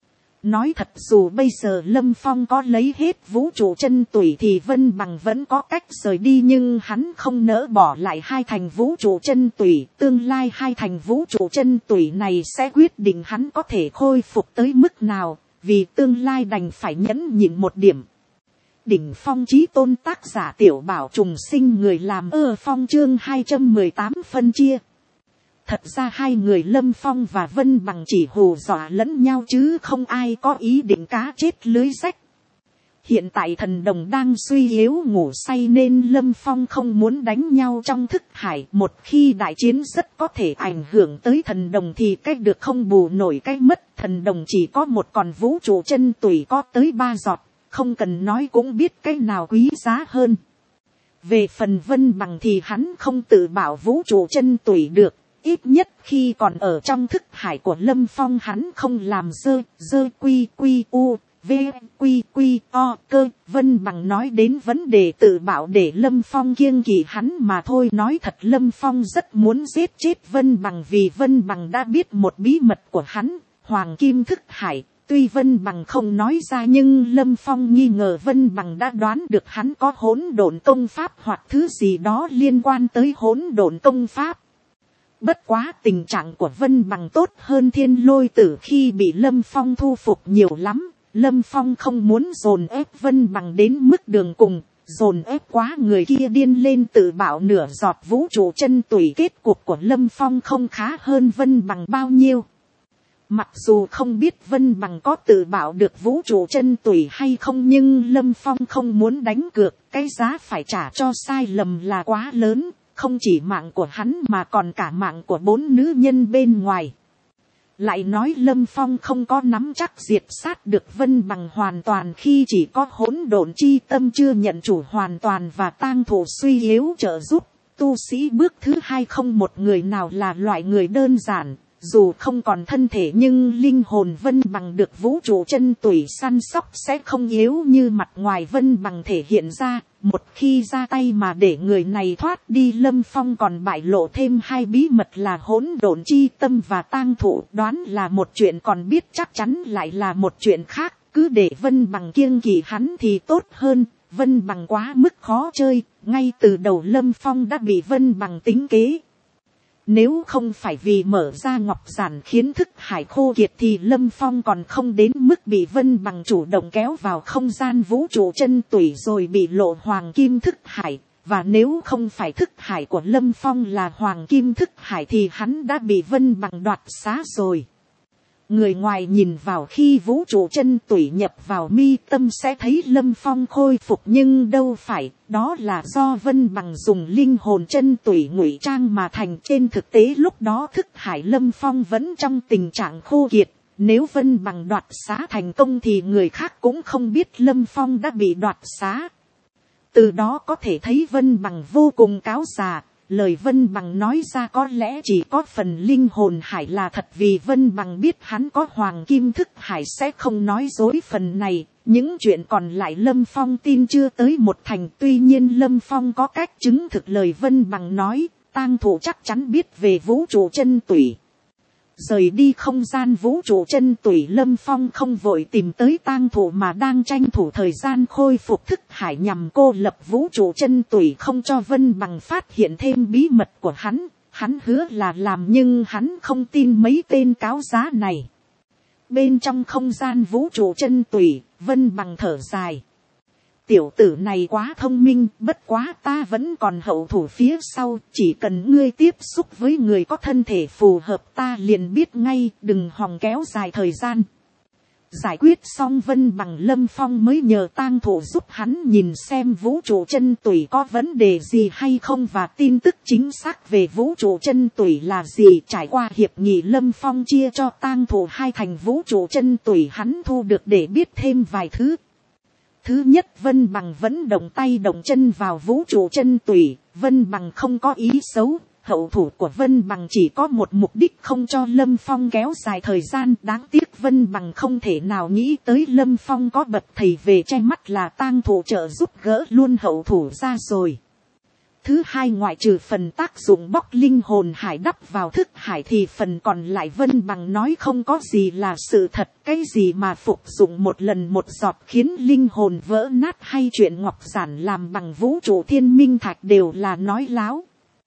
Nói thật dù bây giờ Lâm Phong có lấy hết vũ trụ chân tủy thì Vân Bằng vẫn có cách rời đi, nhưng hắn không nỡ bỏ lại hai thành vũ trụ chân tủy. Tương lai hai thành vũ trụ chân tủy này sẽ quyết định hắn có thể khôi phục tới mức nào, vì tương lai đành phải nhẫn nhịn một điểm. Đỉnh phong chí tôn tác giả Tiểu Bảo trùng sinh, người làm ơ phong chương hai trăm mười tám phân chia. Thật ra hai người Lâm Phong và Vân Bằng chỉ hù dọa lẫn nhau chứ không ai có ý định cá chết lưới rách. Hiện tại thần đồng đang suy yếu ngủ say nên Lâm Phong không muốn đánh nhau trong thức hải. Một khi đại chiến rất có thể ảnh hưởng tới thần đồng thì cách được không bù nổi cách mất. Thần đồng chỉ có một còn vũ trụ chân tủy có tới ba giọt. Không cần nói cũng biết cái nào quý giá hơn. Về phần Vân Bằng thì hắn không tự bảo vũ trụ chân tủy được. Ít nhất khi còn ở trong thức hải của Lâm Phong hắn không làm dơ, dơ quy quy u, v quy quy o cơ. Vân Bằng nói đến vấn đề tự bảo để Lâm Phong kiêng kỵ hắn mà thôi. Nói thật Lâm Phong rất muốn giết chết Vân Bằng vì Vân Bằng đã biết một bí mật của hắn, Hoàng Kim Thức Hải. Tuy Vân Bằng không nói ra nhưng Lâm Phong nghi ngờ Vân Bằng đã đoán được hắn có hỗn độn công pháp hoặc thứ gì đó liên quan tới hỗn độn công pháp. Bất quá tình trạng của Vân Bằng tốt hơn Thiên Lôi Tử khi bị Lâm Phong thu phục nhiều lắm. Lâm Phong không muốn dồn ép Vân Bằng đến mức đường cùng, dồn ép quá người kia điên lên tự bảo nửa giọt vũ trụ chân tủy. Kết cục của Lâm Phong không khá hơn Vân Bằng bao nhiêu. Mặc dù không biết Vân Bằng có tự bảo được vũ trụ chân tủy hay không nhưng Lâm Phong không muốn đánh cược, cái giá phải trả cho sai lầm là quá lớn. Không chỉ mạng của hắn mà còn cả mạng của bốn nữ nhân bên ngoài. Lại nói Lâm Phong không có nắm chắc diệt sát được Vân Bằng hoàn toàn khi chỉ có hỗn độn chi tâm chưa nhận chủ hoàn toàn và tang thủ suy yếu trợ giúp. Tu sĩ bước thứ hai không một người nào là loại người đơn giản. Dù không còn thân thể nhưng linh hồn Vân Bằng được vũ trụ chân tủy săn sóc sẽ không yếu như mặt ngoài Vân Bằng thể hiện ra. Một khi ra tay mà để người này thoát đi Lâm Phong còn bại lộ thêm hai bí mật là hỗn độn chi tâm và tang thụ. Đoán là một chuyện còn biết chắc chắn lại là một chuyện khác. Cứ để Vân Bằng kiêng kỵ hắn thì tốt hơn. Vân Bằng quá mức khó chơi. Ngay từ đầu Lâm Phong đã bị Vân Bằng tính kế. Nếu không phải vì mở ra ngọc giản khiến thức hải khô kiệt thì Lâm Phong còn không đến mức bị Vân Bằng chủ động kéo vào không gian vũ trụ chân tủy rồi bị lộ Hoàng Kim Thức Hải. Và nếu không phải thức hải của Lâm Phong là Hoàng Kim Thức Hải thì hắn đã bị Vân Bằng đoạt xá rồi. Người ngoài nhìn vào khi vũ trụ chân tủy nhập vào mi tâm sẽ thấy Lâm Phong khôi phục nhưng đâu phải, đó là do Vân Bằng dùng linh hồn chân tủy ngụy trang mà thành. Trên thực tế lúc đó thức hải Lâm Phong vẫn trong tình trạng khô kiệt, nếu Vân Bằng đoạt xá thành công thì người khác cũng không biết Lâm Phong đã bị đoạt xá. Từ đó có thể thấy Vân Bằng vô cùng cáo già. Lời Vân Bằng nói ra có lẽ chỉ có phần linh hồn hải là thật vì Vân Bằng biết hắn có Hoàng Kim Thức Hải sẽ không nói dối phần này. Những chuyện còn lại Lâm Phong tin chưa tới một thành, tuy nhiên Lâm Phong có cách chứng thực lời Vân Bằng nói, tang thủ chắc chắn biết về vũ trụ chân tủy. Rời đi không gian vũ trụ chân tủy, Lâm Phong không vội tìm tới tang thủ mà đang tranh thủ thời gian khôi phục thức hải nhằm cô lập vũ trụ chân tủy, không cho Vân Bằng phát hiện thêm bí mật của hắn. Hắn hứa là làm nhưng hắn không tin mấy tên cáo giá này. Bên trong không gian vũ trụ chân tủy, Vân Bằng thở dài. Tiểu tử này quá thông minh, bất quá ta vẫn còn hậu thủ phía sau, chỉ cần ngươi tiếp xúc với người có thân thể phù hợp ta liền biết ngay, đừng hòng kéo dài thời gian. Giải quyết xong Vân Bằng, Lâm Phong mới nhờ tang thủ giúp hắn nhìn xem vũ trụ chân tủy có vấn đề gì hay không và tin tức chính xác về vũ trụ chân tủy là gì. Trải qua hiệp nghị, Lâm Phong chia cho tang thủ hai thành vũ trụ chân tủy hắn thu được để biết thêm vài thứ. Thứ nhất, Vân Bằng vẫn động tay động chân vào vũ trụ chân tủy. Vân Bằng không có ý xấu. Hậu thủ của Vân Bằng chỉ có một mục đích, không cho Lâm Phong kéo dài thời gian. Đáng tiếc Vân Bằng không thể nào nghĩ tới Lâm Phong có bậc thầy về che mắt là tang thủ trợ giúp gỡ luôn hậu thủ ra rồi. Thứ hai, ngoại trừ phần tác dụng bóc linh hồn hải đắp vào thức hải thì phần còn lại Vân Bằng nói không có gì là sự thật. Cái gì mà phục dụng một lần một giọt khiến linh hồn vỡ nát hay chuyện ngọc giản làm bằng vũ trụ thiên minh thạch đều là nói láo.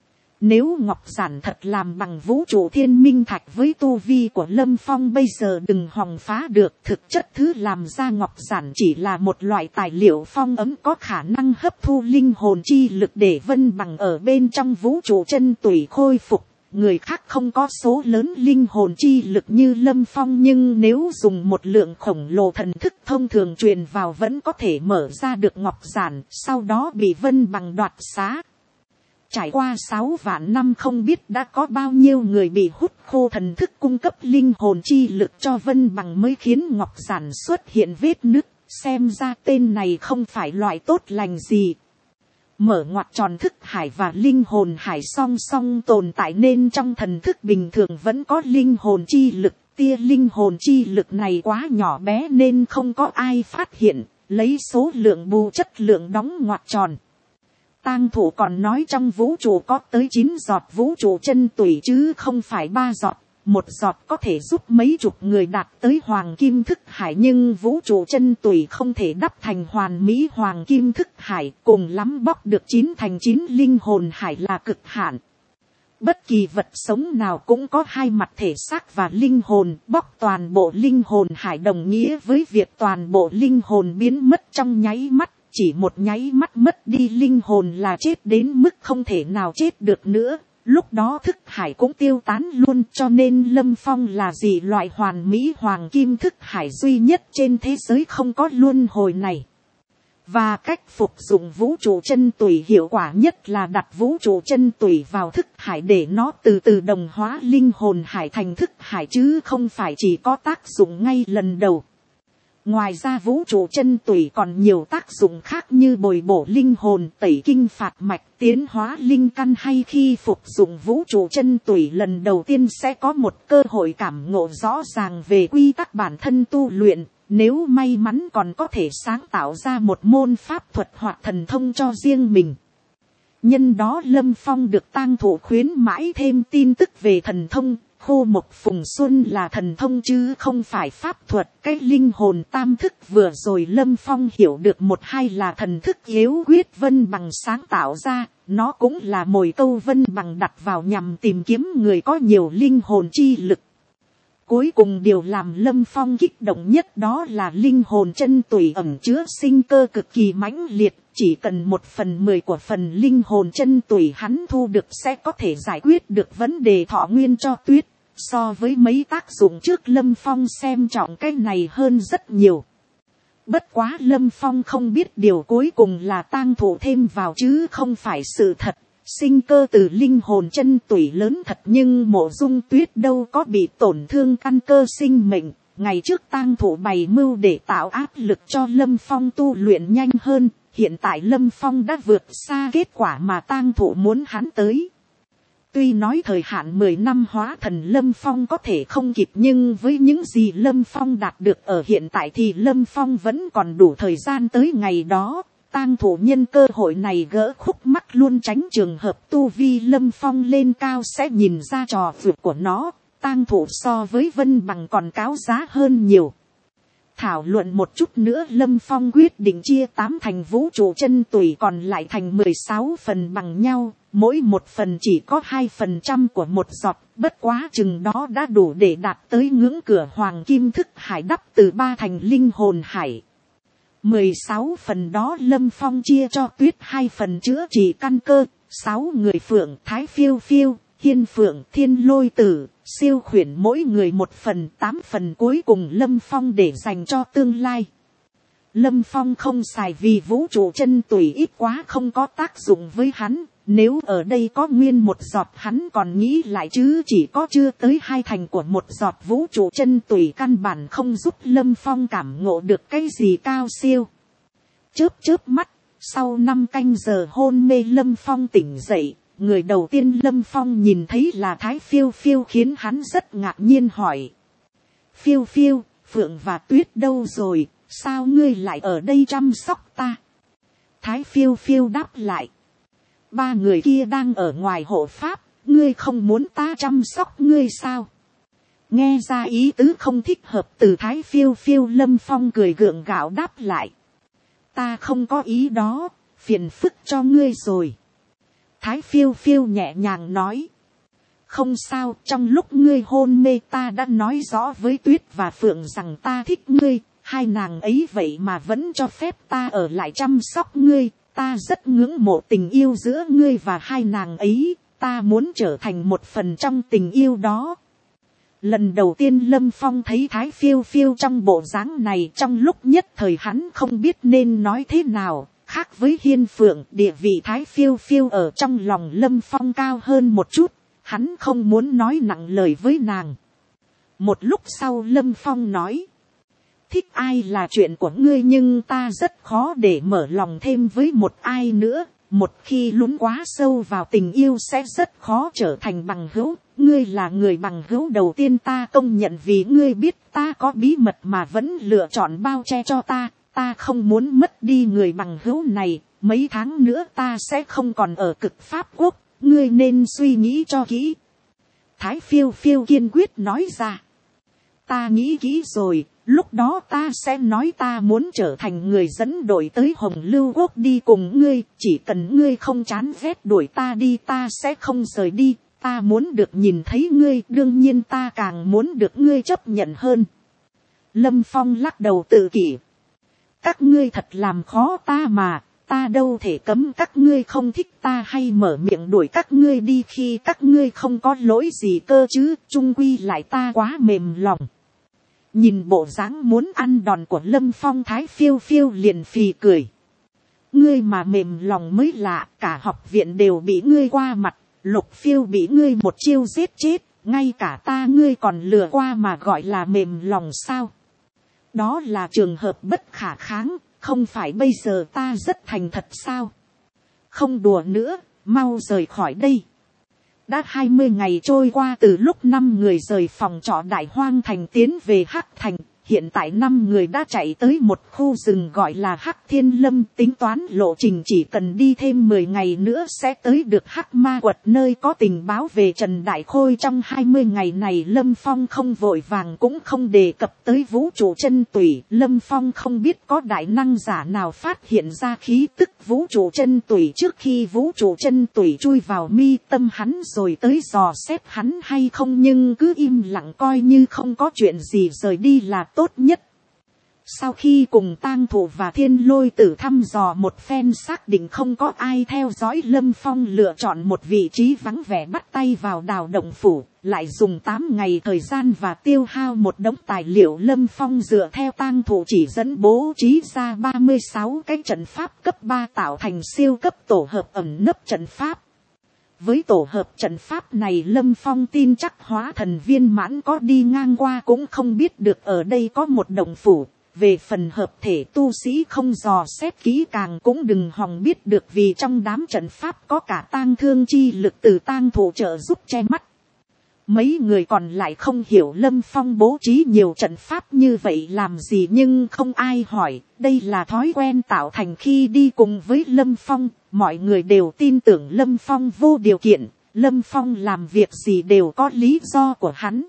Nếu ngọc giản thật làm bằng vũ trụ thiên minh thạch với tu vi của Lâm Phong bây giờ đừng hòng phá được. Thực chất thứ làm ra ngọc giản chỉ là một loại tài liệu phong ấm có khả năng hấp thu linh hồn chi lực để Vân Bằng ở bên trong vũ trụ chân tủy khôi phục. Người khác không có số lớn linh hồn chi lực như Lâm Phong, nhưng nếu dùng một lượng khổng lồ thần thức thông thường truyền vào vẫn có thể mở ra được ngọc giản, sau đó bị Vân Bằng đoạt xá. Trải qua sáu vạn năm không biết đã có bao nhiêu người bị hút khô thần thức cung cấp linh hồn chi lực cho Vân Bằng mới khiến ngọc giản xuất hiện vết nứt, xem ra tên này không phải loại tốt lành gì. Mở ngoặt tròn thức hải và linh hồn hải song song tồn tại nên trong thần thức bình thường vẫn có linh hồn chi lực. Tia linh hồn chi lực này quá nhỏ bé nên không có ai phát hiện, lấy số lượng bù chất lượng đóng ngoặt tròn. Tang thủ còn nói trong vũ trụ có tới chín giọt vũ trụ chân tủy chứ không phải ba giọt. Một giọt có thể giúp mấy chục người đạt tới hoàng kim thức hải, nhưng vũ trụ chân tủy không thể đắp thành hoàn mỹ hoàng kim thức hải, cùng lắm bóc được chín thành chín linh hồn hải là cực hạn. Bất kỳ vật sống nào cũng có hai mặt thể xác và linh hồn, bóc toàn bộ linh hồn hải đồng nghĩa với việc toàn bộ linh hồn biến mất trong nháy mắt. Chỉ một nháy mắt mất đi linh hồn là chết đến mức không thể nào chết được nữa. Lúc đó thức hải cũng tiêu tán luôn, cho nên Lâm Phong là gì loại hoàn mỹ hoàng kim thức hải duy nhất trên thế giới không có luân hồi này. Và cách phục dụng vũ trụ chân tủy hiệu quả nhất là đặt vũ trụ chân tủy vào thức hải để nó từ từ đồng hóa linh hồn hải thành thức hải, chứ không phải chỉ có tác dụng ngay lần đầu. Ngoài ra vũ trụ chân tủy còn nhiều tác dụng khác như bồi bổ linh hồn, tẩy kinh phạt mạch, tiến hóa linh căn, hay khi phục dụng vũ trụ chân tủy lần đầu tiên sẽ có một cơ hội cảm ngộ rõ ràng về quy tắc bản thân tu luyện. Nếu may mắn còn có thể sáng tạo ra một môn pháp thuật hoặc thần thông cho riêng mình. Nhân đó Lâm Phong được tang thủ khuyến mãi thêm tin tức về thần thông. Khô Mộc Phùng Xuân là thần thông chứ không phải pháp thuật. Cái linh hồn tam thức vừa rồi Lâm Phong hiểu được một hai là thần thức yếu quyết Vân Bằng sáng tạo ra. Nó cũng là mồi câu Vân Bằng đặt vào nhằm tìm kiếm người có nhiều linh hồn chi lực. Cuối cùng điều làm Lâm Phong kích động nhất đó là linh hồn chân tủy ẩn chứa sinh cơ cực kỳ mãnh liệt. Chỉ cần một phần mười của phần linh hồn chân tủy hắn thu được sẽ có thể giải quyết được vấn đề thọ nguyên cho Tuyết. So với mấy tác dụng trước Lâm Phong xem trọng cái này hơn rất nhiều. Bất quá Lâm Phong không biết điều cuối cùng là tang thủ thêm vào chứ không phải sự thật. Sinh cơ từ linh hồn chân tủy lớn thật, nhưng Mộ Dung Tuyết đâu có bị tổn thương căn cơ sinh mệnh. Ngày trước tang thủ bày mưu để tạo áp lực cho Lâm Phong tu luyện nhanh hơn. Hiện tại Lâm Phong đã vượt xa kết quả mà tang thủ muốn hắn tới. Tuy nói thời hạn mười năm hóa thần Lâm Phong có thể không kịp, nhưng với những gì Lâm Phong đạt được ở hiện tại thì Lâm Phong vẫn còn đủ thời gian tới ngày đó. Tang thủ nhân cơ hội này gỡ khúc mắc luôn, tránh trường hợp tu vi Lâm Phong lên cao sẽ nhìn ra trò vượt của nó. Tang thủ so với Vân Bằng còn cáo giá hơn nhiều. Thảo luận một chút nữa, Lâm Phong quyết định chia tám thành vũ trụ chân tùy, còn lại thành mười sáu phần bằng nhau. Mỗi một phần chỉ có hai phần trăm của một giọt, bất quá chừng đó đã đủ để đạt tới ngưỡng cửa hoàng kim thức hải đắp từ ba thành linh hồn hải. mười sáu phần đó Lâm Phong chia cho Tuyết hai phần chữa trị căn cơ, sáu người Phượng, Thái Phiêu Phiêu, Hiên Phượng, Thiên Lôi Tử, Siêu Khuyển mỗi người một phần, tám phần cuối cùng Lâm Phong để dành cho tương lai. Lâm Phong không xài vì vũ trụ chân tùy ít quá không có tác dụng với hắn. Nếu ở đây có nguyên một giọt hắn còn nghĩ lại, chứ chỉ có chưa tới hai thành của một giọt vũ trụ chân tùy căn bản không giúp Lâm Phong cảm ngộ được cái gì cao siêu. Chớp chớp mắt, sau năm canh giờ hôn mê Lâm Phong tỉnh dậy. Người đầu tiên Lâm Phong nhìn thấy là Thái Phiêu Phiêu, khiến hắn rất ngạc nhiên hỏi. Phiêu Phiêu, Phượng và Tuyết đâu rồi, sao ngươi lại ở đây chăm sóc ta? Thái Phiêu Phiêu đáp lại. Ba người kia đang ở ngoài hộ pháp, ngươi không muốn ta chăm sóc ngươi sao? Nghe ra ý tứ không thích hợp từ Thái Phiêu Phiêu, Lâm Phong cười gượng gạo đáp lại. Ta không có ý đó, phiền phức cho ngươi rồi. Thái Phiêu Phiêu nhẹ nhàng nói. Không sao, trong lúc ngươi hôn mê ta đã nói rõ với Tuyết và Phượng rằng ta thích ngươi, hai nàng ấy vậy mà vẫn cho phép ta ở lại chăm sóc ngươi. Ta rất ngưỡng mộ tình yêu giữa ngươi và hai nàng ấy, ta muốn trở thành một phần trong tình yêu đó. Lần đầu tiên Lâm Phong thấy Thái Phiêu Phiêu trong bộ dáng này, trong lúc nhất thời hắn không biết nên nói thế nào. Khác với Hiên Phượng, địa vị Thái Phiêu Phiêu ở trong lòng Lâm Phong cao hơn một chút, hắn không muốn nói nặng lời với nàng. Một lúc sau Lâm Phong nói. Thích ai là chuyện của ngươi, nhưng ta rất khó để mở lòng thêm với một ai nữa. Một khi lún quá sâu vào tình yêu sẽ rất khó trở thành bằng hữu. Ngươi là người bằng hữu đầu tiên ta công nhận, vì ngươi biết ta có bí mật mà vẫn lựa chọn bao che cho ta. Ta không muốn mất đi người bằng hữu này. Mấy tháng nữa ta sẽ không còn ở Cực Pháp Quốc. Ngươi nên suy nghĩ cho kỹ. Thái Phiêu Phiêu kiên quyết nói ra. Ta nghĩ kỹ rồi. Lúc đó ta sẽ nói ta muốn trở thành người dẫn đội tới Hồng Lưu Quốc đi cùng ngươi. Chỉ cần ngươi không chán ghét đuổi ta đi, ta sẽ không rời đi. Ta muốn được nhìn thấy ngươi, đương nhiên ta càng muốn được ngươi chấp nhận hơn. Lâm Phong lắc đầu tự kỷ. Các ngươi thật làm khó ta mà. Ta đâu thể cấm các ngươi không thích ta hay mở miệng đuổi các ngươi đi khi các ngươi không có lỗi gì cơ chứ. Chung quy lại ta quá mềm lòng. Nhìn bộ dáng muốn ăn đòn của Lâm Phong, Thái Phiêu Phiêu liền phì cười. Ngươi mà mềm lòng mới lạ, cả học viện đều bị ngươi qua mặt, Lục Phiêu bị ngươi một chiêu giết chết, ngay cả ta ngươi còn lừa qua mà gọi là mềm lòng sao? Đó là trường hợp bất khả kháng, không phải bây giờ ta rất thành thật sao? Không đùa nữa, mau rời khỏi đây. Đã hai mươi ngày trôi qua từ lúc năm người rời phòng trọ Đại Hoang Thành tiến về Hắc Thành. Hiện tại năm người đã chạy tới một khu rừng gọi là Hắc Thiên Lâm. Tính toán lộ trình chỉ cần đi thêm mười ngày nữa sẽ tới được Hắc Ma Quật, nơi có tình báo về Trần Đại Khôi. Trong hai mươi ngày này Lâm Phong không vội vàng cũng không đề cập tới vũ trụ chân tủy. Lâm Phong không biết có đại năng giả nào phát hiện ra khí tức vũ trụ chân tủy trước khi vũ trụ chân tủy chui vào mi tâm hắn rồi tới dò xét hắn hay không, nhưng cứ im lặng coi như không có chuyện gì rời đi là tốt nhất. Sau khi cùng Tang Thủ và Thiên Lôi Tử thăm dò một phen xác định không có ai theo dõi, Lâm Phong lựa chọn một vị trí vắng vẻ bắt tay vào đào động phủ, lại dùng tám ngày thời gian và tiêu hao một đống tài liệu. Lâm Phong dựa theo Tang Thủ chỉ dẫn bố trí ra ba mươi sáu cái trận pháp cấp ba tạo thành siêu cấp tổ hợp ẩn nấp trận pháp. Với tổ hợp trận pháp này Lâm Phong tin chắc hóa thần viên mãn có đi ngang qua cũng không biết được ở đây có một động phủ. Về phần hợp thể tu sĩ không dò xét kỹ càng cũng đừng hòng biết được, vì trong đám trận pháp có cả tang thương chi lực từ tang thủ trợ giúp che mắt. Mấy người còn lại không hiểu Lâm Phong bố trí nhiều trận pháp như vậy làm gì, nhưng không ai hỏi, đây là thói quen tạo thành khi đi cùng với Lâm Phong, mọi người đều tin tưởng Lâm Phong vô điều kiện, Lâm Phong làm việc gì đều có lý do của hắn.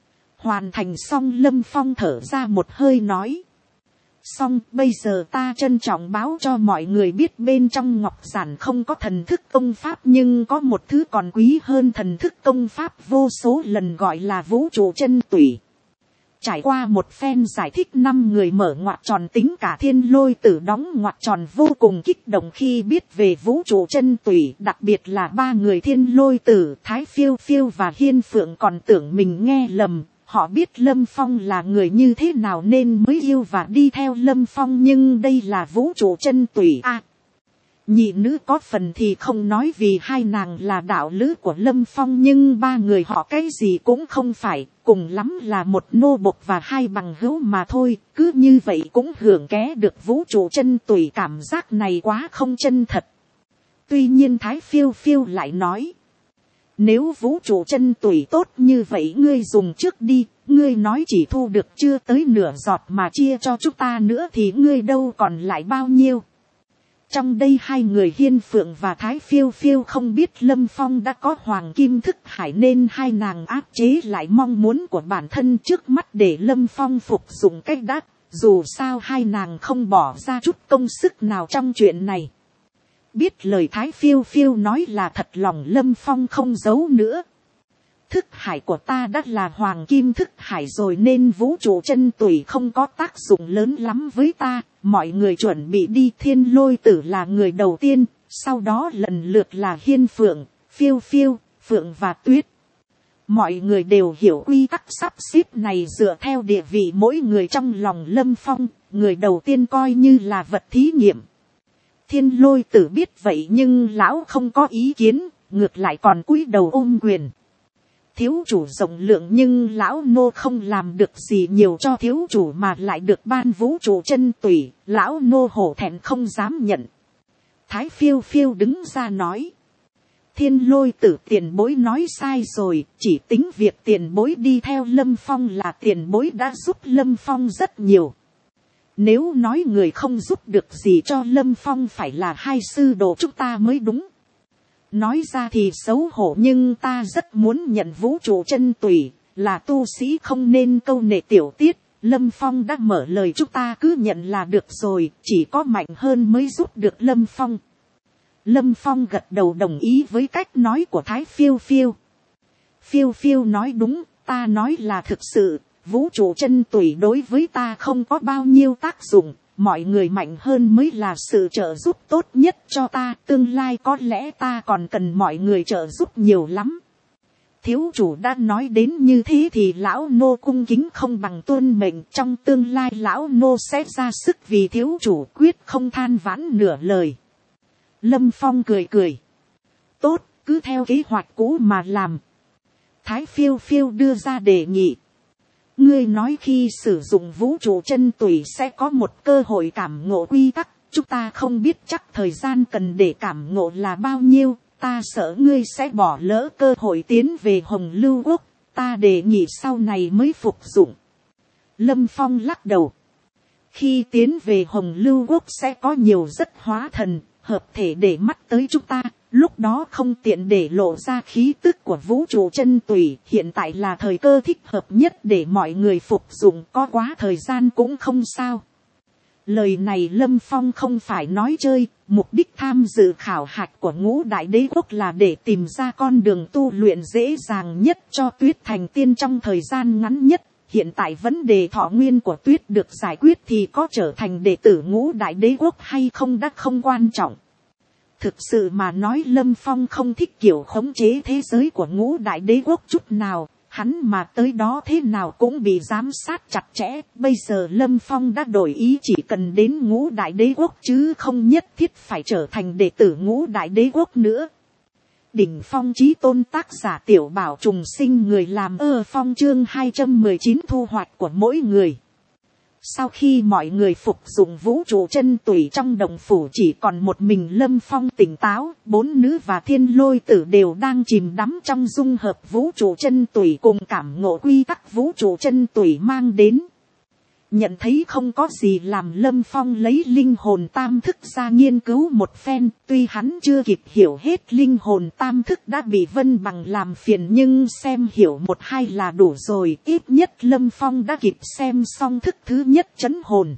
Hoàn thành xong Lâm Phong thở ra một hơi nói. Xong, bây giờ ta trân trọng báo cho mọi người biết bên trong ngọc giản không có thần thức công pháp, nhưng có một thứ còn quý hơn thần thức công pháp vô số lần, gọi là vũ trụ chân tủy. Trải qua một phen giải thích, năm người mở ngoặc tròn tính cả Thiên Lôi Tử đóng ngoặc tròn vô cùng kích động khi biết về vũ trụ chân tủy, đặc biệt là ba người Thiên Lôi Tử, Thái Phiêu Phiêu và Hiên Phượng còn tưởng mình nghe lầm. Họ biết Lâm Phong là người như thế nào nên mới yêu và đi theo Lâm Phong, nhưng đây là vũ trụ chân tủy à. Nhị nữ có phần thì không nói vì hai nàng là đạo lữ của Lâm Phong, nhưng ba người họ cái gì cũng không phải, cùng lắm là một nô bộc và hai bằng hữu mà thôi, cứ như vậy cũng hưởng ké được vũ trụ chân tủy, cảm giác này quá không chân thật. Tuy nhiên Thái Phiêu Phiêu lại nói. Nếu vũ trụ chân tủy tốt như vậy ngươi dùng trước đi, ngươi nói chỉ thu được chưa tới nửa giọt mà chia cho chúng ta nữa thì ngươi đâu còn lại bao nhiêu. Trong đây hai người Hiên Phượng và Thái Phiêu Phiêu không biết Lâm Phong đã có hoàng kim thức hải, nên hai nàng áp chế lại mong muốn của bản thân trước mắt để Lâm Phong phục dụng cách đắt, dù sao hai nàng không bỏ ra chút công sức nào trong chuyện này. Biết lời Thái Phiêu Phiêu nói là thật lòng, Lâm Phong không giấu nữa. Thức hải của ta đã là hoàng kim thức hải rồi nên vũ trụ chân tủy không có tác dụng lớn lắm với ta. Mọi người chuẩn bị đi. Thiên Lôi Tử là người đầu tiên, sau đó lần lượt là Hiên Phượng, Phiêu Phiêu, Phượng và Tuyết. Mọi người đều hiểu quy tắc sắp xếp này dựa theo địa vị mỗi người trong lòng Lâm Phong. Người đầu tiên coi như là vật thí nghiệm. Thiên Lôi Tử biết vậy nhưng lão không có ý kiến, ngược lại còn cúi đầu ôm quyền. Thiếu chủ rộng lượng nhưng lão nô không làm được gì nhiều cho thiếu chủ mà lại được ban vũ trụ chân tủy, lão nô hổ thẹn không dám nhận. Thái Phiêu Phiêu đứng ra nói. Thiên Lôi Tử tiền bối nói sai rồi, chỉ tính việc tiền bối đi theo Lâm Phong là tiền bối đã giúp Lâm Phong rất nhiều. Nếu nói người không giúp được gì cho Lâm Phong phải là hai sư đồ chúng ta mới đúng. Nói ra thì xấu hổ nhưng ta rất muốn nhận vũ trụ chân tủy, là tu sĩ không nên câu nệ tiểu tiết. Lâm Phong đã mở lời, chúng ta cứ nhận là được rồi, chỉ có mạnh hơn mới giúp được Lâm Phong. Lâm Phong gật đầu đồng ý với cách nói của Thái Phiêu Phiêu. Phiêu Phiêu nói đúng, ta nói là thực sự. Vũ trụ chân tủy đối với ta không có bao nhiêu tác dụng, mọi người mạnh hơn mới là sự trợ giúp tốt nhất cho ta, tương lai có lẽ ta còn cần mọi người trợ giúp nhiều lắm. Thiếu chủ đã nói đến như thế thì lão nô cung kính không bằng tuân mệnh, trong tương lai lão nô sẽ ra sức vì thiếu chủ, quyết không than vãn nửa lời. Lâm Phong cười cười. Tốt, cứ theo kế hoạch cũ mà làm. Thái Phiêu Phiêu đưa ra đề nghị. Ngươi nói khi sử dụng vũ trụ chân tủy sẽ có một cơ hội cảm ngộ quy tắc, chúng ta không biết chắc thời gian cần để cảm ngộ là bao nhiêu, ta sợ ngươi sẽ bỏ lỡ cơ hội tiến về Hồng Lưu Quốc, ta đề nghị sau này mới phục dụng. Lâm Phong lắc đầu. Khi tiến về Hồng Lưu Quốc sẽ có nhiều rất hóa thần, hợp thể để mắt tới chúng ta. Lúc đó không tiện để lộ ra khí tức của vũ trụ chân tủy, hiện tại là thời cơ thích hợp nhất để mọi người phục dụng, có quá thời gian cũng không sao. Lời này Lâm Phong không phải nói chơi, mục đích tham dự khảo hạch của Ngũ Đại Đế Quốc là để tìm ra con đường tu luyện dễ dàng nhất cho Tuyết thành tiên trong thời gian ngắn nhất. Hiện tại vấn đề thọ nguyên của Tuyết được giải quyết thì có trở thành đệ tử Ngũ Đại Đế Quốc hay không đã không quan trọng. Thực sự mà nói Lâm Phong không thích kiểu khống chế thế giới của Ngũ Đại Đế Quốc chút nào, hắn mà tới đó thế nào cũng bị giám sát chặt chẽ. Bây giờ Lâm Phong đã đổi ý, chỉ cần đến Ngũ Đại Đế Quốc chứ không nhất thiết phải trở thành đệ tử Ngũ Đại Đế Quốc nữa. Đỉnh Phong Chí Tôn, tác giả Tiểu Bảo Trùng Sinh, người làm ơ phong, chương hai trăm mười chín thu hoạch của mỗi người. Sau khi mọi người phục dụng vũ trụ chân tủy trong đồng phủ chỉ còn một mình Lâm Phong tỉnh táo, bốn nữ và thiên lôi tử đều đang chìm đắm trong dung hợp vũ trụ chân tủy cùng cảm ngộ quy tắc vũ trụ chân tủy mang đến. Nhận thấy không có gì làm Lâm Phong lấy linh hồn tam thức ra nghiên cứu một phen, tuy hắn chưa kịp hiểu hết linh hồn tam thức đã bị Vân Bằng làm phiền nhưng xem hiểu một hai là đủ rồi, ít nhất Lâm Phong đã kịp xem xong thức thứ nhất trấn hồn.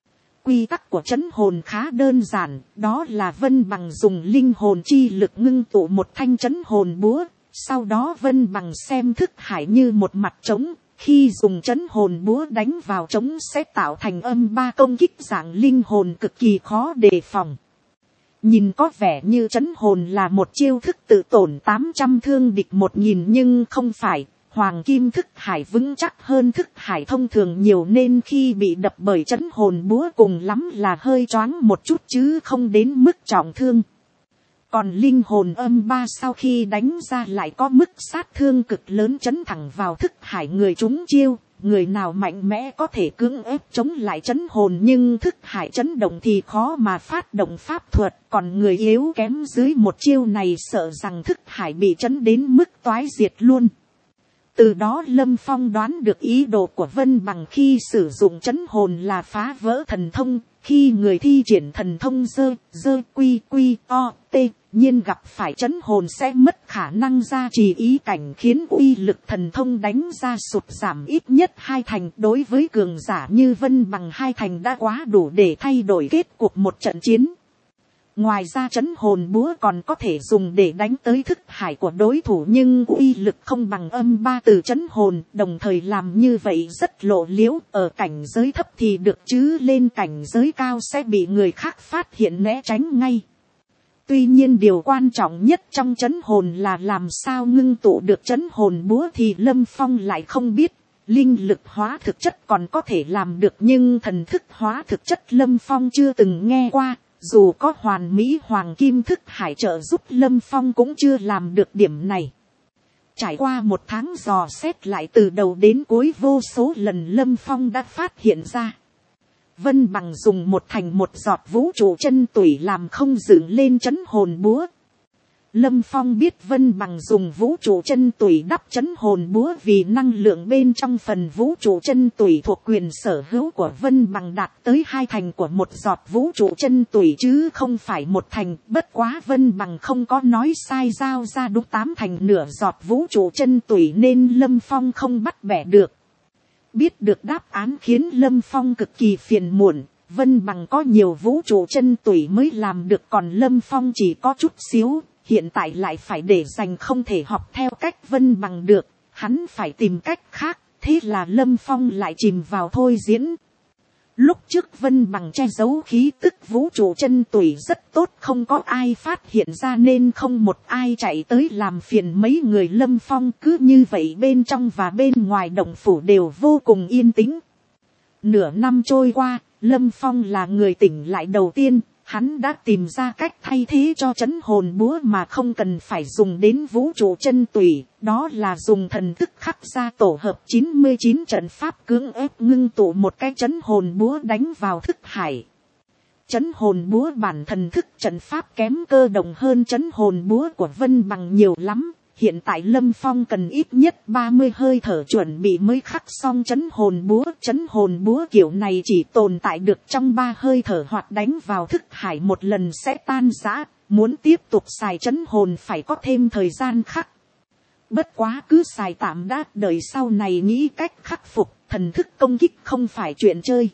Quy tắc của trấn hồn khá đơn giản, đó là Vân Bằng dùng linh hồn chi lực ngưng tụ một thanh trấn hồn búa, sau đó Vân Bằng xem thức hải như một mặt trống. Khi dùng trấn hồn búa đánh vào trống sẽ tạo thành âm ba công kích dạng linh hồn cực kỳ khó đề phòng. Nhìn có vẻ như trấn hồn là một chiêu thức tự tổn tám trăm thương địch một nghìn nhưng không phải. Hoàng kim thức hải vững chắc hơn thức hải thông thường nhiều nên khi bị đập bởi trấn hồn búa cùng lắm là hơi choáng một chút chứ không đến mức trọng thương. Còn linh hồn âm ba sau khi đánh ra lại có mức sát thương cực lớn chấn thẳng vào thức hải người trúng chiêu. Người nào mạnh mẽ có thể cưỡng ép chống lại chấn hồn nhưng thức hải chấn động thì khó mà phát động pháp thuật. Còn người yếu kém dưới một chiêu này sợ rằng thức hải bị chấn đến mức toái diệt luôn. Từ đó Lâm Phong đoán được ý đồ của Vân Bằng khi sử dụng chấn hồn là phá vỡ thần thông. Khi người thi triển thần thông dơ, dơ quy quy o tê nhiên gặp phải chấn hồn sẽ mất khả năng gia trì ý cảnh khiến uy lực thần thông đánh ra sụt giảm ít nhất hai thành. Đối với cường giả như Vân Bằng hai thành đã quá đủ để thay đổi kết cuộc một trận chiến. Ngoài ra chấn hồn búa còn có thể dùng để đánh tới thức hải của đối thủ nhưng uy lực không bằng âm ba từ chấn hồn, đồng thời làm như vậy rất lộ liễu, ở cảnh giới thấp thì được chứ lên cảnh giới cao sẽ bị người khác phát hiện né tránh ngay. Tuy nhiên điều quan trọng nhất trong chấn hồn là làm sao ngưng tụ được chấn hồn búa thì Lâm Phong lại không biết. Linh lực hóa thực chất còn có thể làm được nhưng thần thức hóa thực chất Lâm Phong chưa từng nghe qua. Dù có hoàn mỹ hoàng kim thức hải trợ giúp Lâm Phong cũng chưa làm được điểm này. Trải qua một tháng dò xét lại từ đầu đến cuối vô số lần Lâm Phong đã phát hiện ra. Vân Bằng dùng một thành một giọt vũ trụ chân tủy làm không dựng lên chấn hồn búa. Lâm Phong biết Vân Bằng dùng vũ trụ chân tủy đắp chấn hồn búa vì năng lượng bên trong phần vũ trụ chân tủy thuộc quyền sở hữu của Vân Bằng đạt tới hai thành của một giọt vũ trụ chân tủy chứ không phải một thành. Bất quá Vân Bằng không có nói sai giao ra đúng tám thành nửa giọt vũ trụ chân tủy nên Lâm Phong không bắt bẻ được. Biết được đáp án khiến Lâm Phong cực kỳ phiền muộn. Vân Bằng có nhiều vũ trụ chân tủy mới làm được còn Lâm Phong chỉ có chút xíu. Hiện tại lại phải để dành không thể học theo cách Vân Bằng được, hắn phải tìm cách khác, thế là Lâm Phong lại chìm vào thôi diễn. Lúc trước Vân Bằng che giấu khí tức vũ trụ chân tủy rất tốt không có ai phát hiện ra nên không một ai chạy tới làm phiền mấy người Lâm Phong cứ như vậy bên trong và bên ngoài động phủ đều vô cùng yên tĩnh. Nửa năm trôi qua, Lâm Phong là người tỉnh lại đầu tiên. Hắn đã tìm ra cách thay thế cho trấn hồn búa mà không cần phải dùng đến vũ trụ chân tủy, đó là dùng thần thức khắc ra tổ hợp chín mươi chín trận pháp cưỡng ép ngưng tụ một cái trấn hồn búa đánh vào thức hải. Trấn hồn búa bản thần thức trận pháp kém cơ động hơn trấn hồn búa của Vân Bằng nhiều lắm. Hiện tại Lâm Phong cần ít nhất ba mươi hơi thở chuẩn bị mới khắc xong trấn hồn búa. Trấn hồn búa kiểu này chỉ tồn tại được trong ba hơi thở hoặc đánh vào thức hải một lần sẽ tan rã. Muốn tiếp tục xài trấn hồn phải có thêm thời gian khắc. Bất quá cứ xài tạm đã, đời sau này nghĩ cách khắc phục, thần thức công kích không phải chuyện chơi.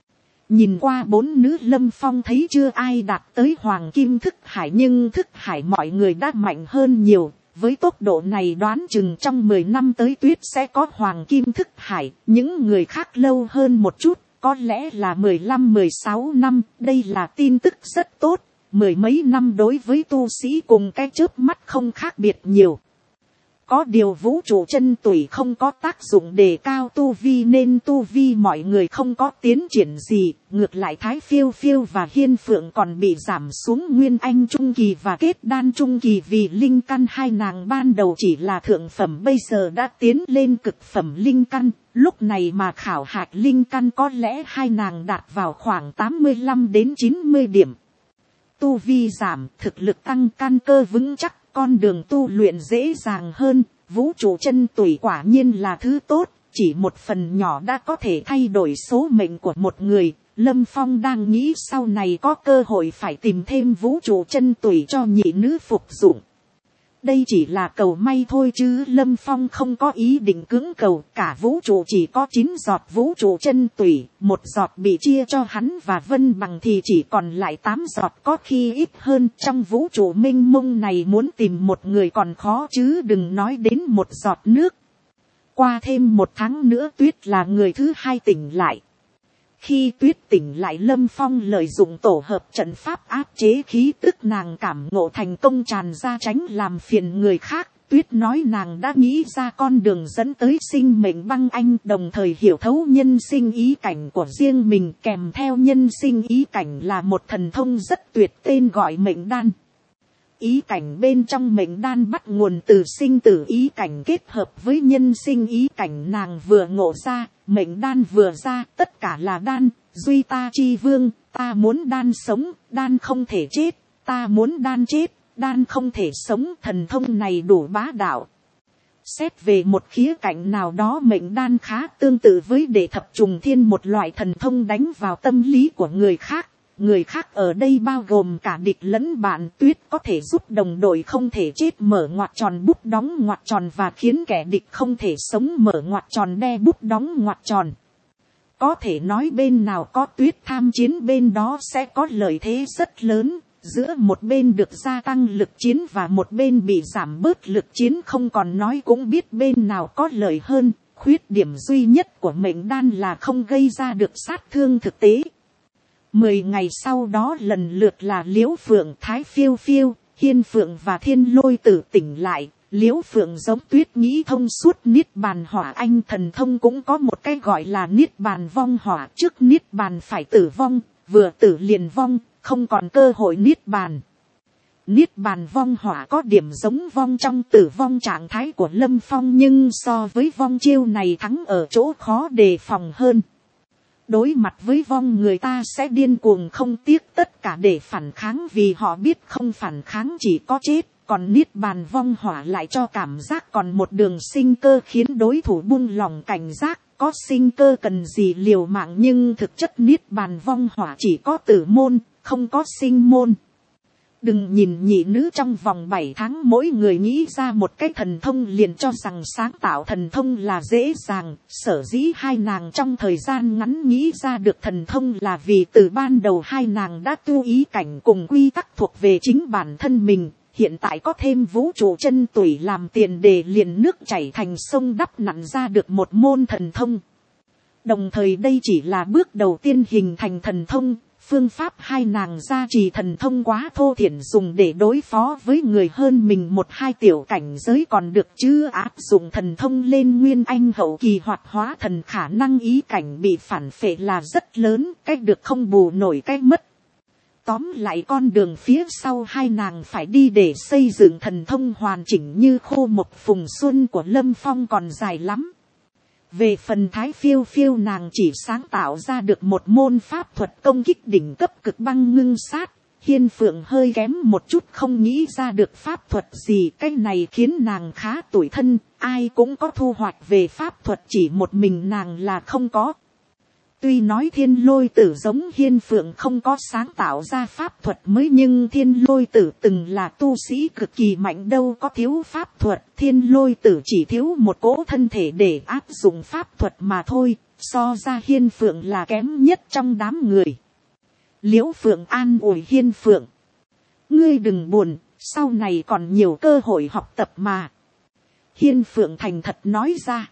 Nhìn qua bốn nữ Lâm Phong thấy chưa ai đạt tới hoàng kim thức hải nhưng thức hải mọi người đã mạnh hơn nhiều. Với tốc độ này đoán chừng trong mười năm tới Tuyết sẽ có hoàng kim thức hải, những người khác lâu hơn một chút, có lẽ là mười lăm mười sáu năm, đây là tin tức rất tốt, mười mấy năm đối với tu sĩ cùng cái chớp mắt không khác biệt nhiều. Có điều vũ trụ chân tủy không có tác dụng đề cao tu vi nên tu vi mọi người không có tiến triển gì. Ngược lại Thái Phiêu Phiêu và Hiên Phượng còn bị giảm xuống Nguyên Anh Trung Kỳ và Kết Đan Trung Kỳ, vì linh căn hai nàng ban đầu chỉ là thượng phẩm bây giờ đã tiến lên cực phẩm linh căn. Lúc này mà khảo hạch linh căn có lẽ hai nàng đạt vào khoảng tám mươi lăm đến chín mươi điểm. Tu vi giảm, thực lực tăng, căn cơ vững chắc, con đường tu luyện dễ dàng hơn. Vũ trụ chân tủy quả nhiên là thứ tốt, chỉ một phần nhỏ đã có thể thay đổi số mệnh của một người. Lâm Phong đang nghĩ sau này có cơ hội phải tìm thêm vũ trụ chân tủy cho nhị nữ phục dụng. Đây chỉ là cầu may thôi chứ Lâm Phong không có ý định cưỡng cầu. Cả vũ trụ chỉ có chín giọt vũ trụ chân tủy, một giọt bị chia cho hắn và Vân Bằng thì chỉ còn lại tám giọt, có khi ít hơn. Trong vũ trụ mênh mông này muốn tìm một người còn khó chứ đừng nói đến một giọt nước. Qua thêm một tháng nữa Tuyết là người thứ hai tỉnh lại. Khi Tuyết tỉnh lại, Lâm Phong lợi dụng tổ hợp trận pháp áp chế khí tức nàng cảm ngộ thành công tràn ra tránh làm phiền người khác. Tuyết nói nàng đã nghĩ ra con đường dẫn tới sinh mệnh băng anh, đồng thời hiểu thấu nhân sinh ý cảnh của riêng mình, kèm theo nhân sinh ý cảnh là một thần thông rất tuyệt tên gọi mệnh đan. Ý cảnh bên trong mệnh đan bắt nguồn từ sinh tử ý cảnh kết hợp với nhân sinh ý cảnh nàng vừa ngộ ra. Mệnh đan vừa ra, tất cả là đan, duy ta chi vương, ta muốn đan sống, đan không thể chết, ta muốn đan chết, đan không thể sống. Thần thông này đủ bá đạo. Xét về một khía cạnh nào đó mệnh đan khá tương tự với đệ thập trùng thiên, một loại thần thông đánh vào tâm lý của người khác. Người khác ở đây bao gồm cả địch lẫn bạn. Tuyết có thể giúp đồng đội không thể chết mở ngoặc tròn bút đóng ngoặc tròn và khiến kẻ địch không thể sống mở ngoặc tròn đe bút đóng ngoặc tròn. Có thể nói bên nào có Tuyết tham chiến bên đó sẽ có lợi thế rất lớn. Giữa một bên được gia tăng lực chiến và một bên bị giảm bớt lực chiến không còn nói cũng biết bên nào có lợi hơn. Khuyết điểm duy nhất của mệnh đan là không gây ra được sát thương thực tế. Mười ngày sau đó lần lượt là Liễu Phượng, Thái Phiêu Phiêu, Hiên Phượng và Thiên Lôi Tử tỉnh lại. Liễu Phượng giống Tuyết nghĩ thông suốt niết bàn hỏa anh thần thông cũng có một cái gọi là niết bàn vong hỏa. Trước niết bàn phải tử vong, vừa tử liền vong, không còn cơ hội niết bàn. Niết bàn vong hỏa có điểm giống vong trong tử vong trạng thái của Lâm Phong, nhưng so với vong chiêu này thắng ở chỗ khó đề phòng hơn. Đối mặt với vong người ta sẽ điên cuồng không tiếc tất cả để phản kháng, vì họ biết không phản kháng chỉ có chết. Còn niết bàn vong hỏa lại cho cảm giác còn một đường sinh cơ, khiến đối thủ buông lòng cảnh giác. Có sinh cơ cần gì liều mạng, nhưng thực chất niết bàn vong hỏa chỉ có tử môn, không có sinh môn. Đừng nhìn nhị nữ trong vòng bảy tháng mỗi người nghĩ ra một cái thần thông liền cho rằng sáng tạo thần thông là dễ dàng. Sở dĩ hai nàng trong thời gian ngắn nghĩ ra được thần thông là vì từ ban đầu hai nàng đã tu ý cảnh cùng quy tắc thuộc về chính bản thân mình. Hiện tại có thêm vũ trụ chân tủy làm tiền đề, liền nước chảy thành sông đắp nặn ra được một môn thần thông. Đồng thời đây chỉ là bước đầu tiên hình thành thần thông. Phương pháp hai nàng gia trì thần thông quá thô thiển, dùng để đối phó với người hơn mình một hai tiểu cảnh giới còn được, chứ áp dụng thần thông lên nguyên anh hậu kỳ hoạt hóa thần khả năng ý cảnh bị phản phệ là rất lớn, cách được không bù nổi cách mất. Tóm lại con đường phía sau hai nàng phải đi để xây dựng thần thông hoàn chỉnh như khô một phùng xuân của Lâm Phong còn dài lắm. Về phần Thái Phiêu Phiêu, nàng chỉ sáng tạo ra được một môn pháp thuật công kích đỉnh cấp cực băng ngưng sát. Hiên Phượng hơi kém một chút, không nghĩ ra được pháp thuật gì. Cái này khiến nàng khá tủi thân, ai cũng có thu hoạch về pháp thuật, chỉ một mình nàng là không có. Tuy nói Thiên Lôi Tử giống Hiên Phượng không có sáng tạo ra pháp thuật mới, nhưng Thiên Lôi Tử từng là tu sĩ cực kỳ mạnh, đâu có thiếu pháp thuật. Thiên Lôi Tử chỉ thiếu một cỗ thân thể để áp dụng pháp thuật mà thôi, so ra Hiên Phượng là kém nhất trong đám người. Liễu Phượng an ủi Hiên Phượng: ngươi đừng buồn, sau này còn nhiều cơ hội học tập mà. Hiên Phượng thành thật nói ra: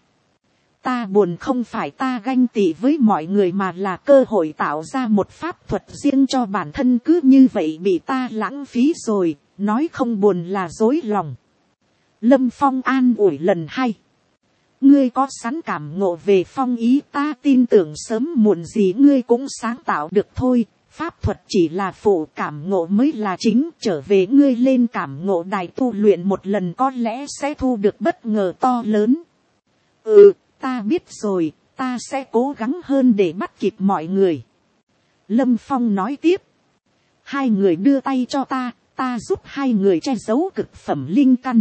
ta buồn không phải ta ganh tị với mọi người, mà là cơ hội tạo ra một pháp thuật riêng cho bản thân cứ như vậy bị ta lãng phí rồi, nói không buồn là dối lòng. Lâm Phong an ủi lần hai. Ngươi có sẵn cảm ngộ về phong ý, ta tin tưởng sớm muộn gì ngươi cũng sáng tạo được thôi. Pháp thuật chỉ là phụ, cảm ngộ mới là chính. Trở về ngươi lên cảm ngộ đài tu luyện một lần có lẽ sẽ thu được bất ngờ to lớn. Ừ, ta biết rồi, ta sẽ cố gắng hơn để bắt kịp mọi người. Lâm Phong nói tiếp. Hai người đưa tay cho ta, ta giúp hai người che giấu cực phẩm linh căn.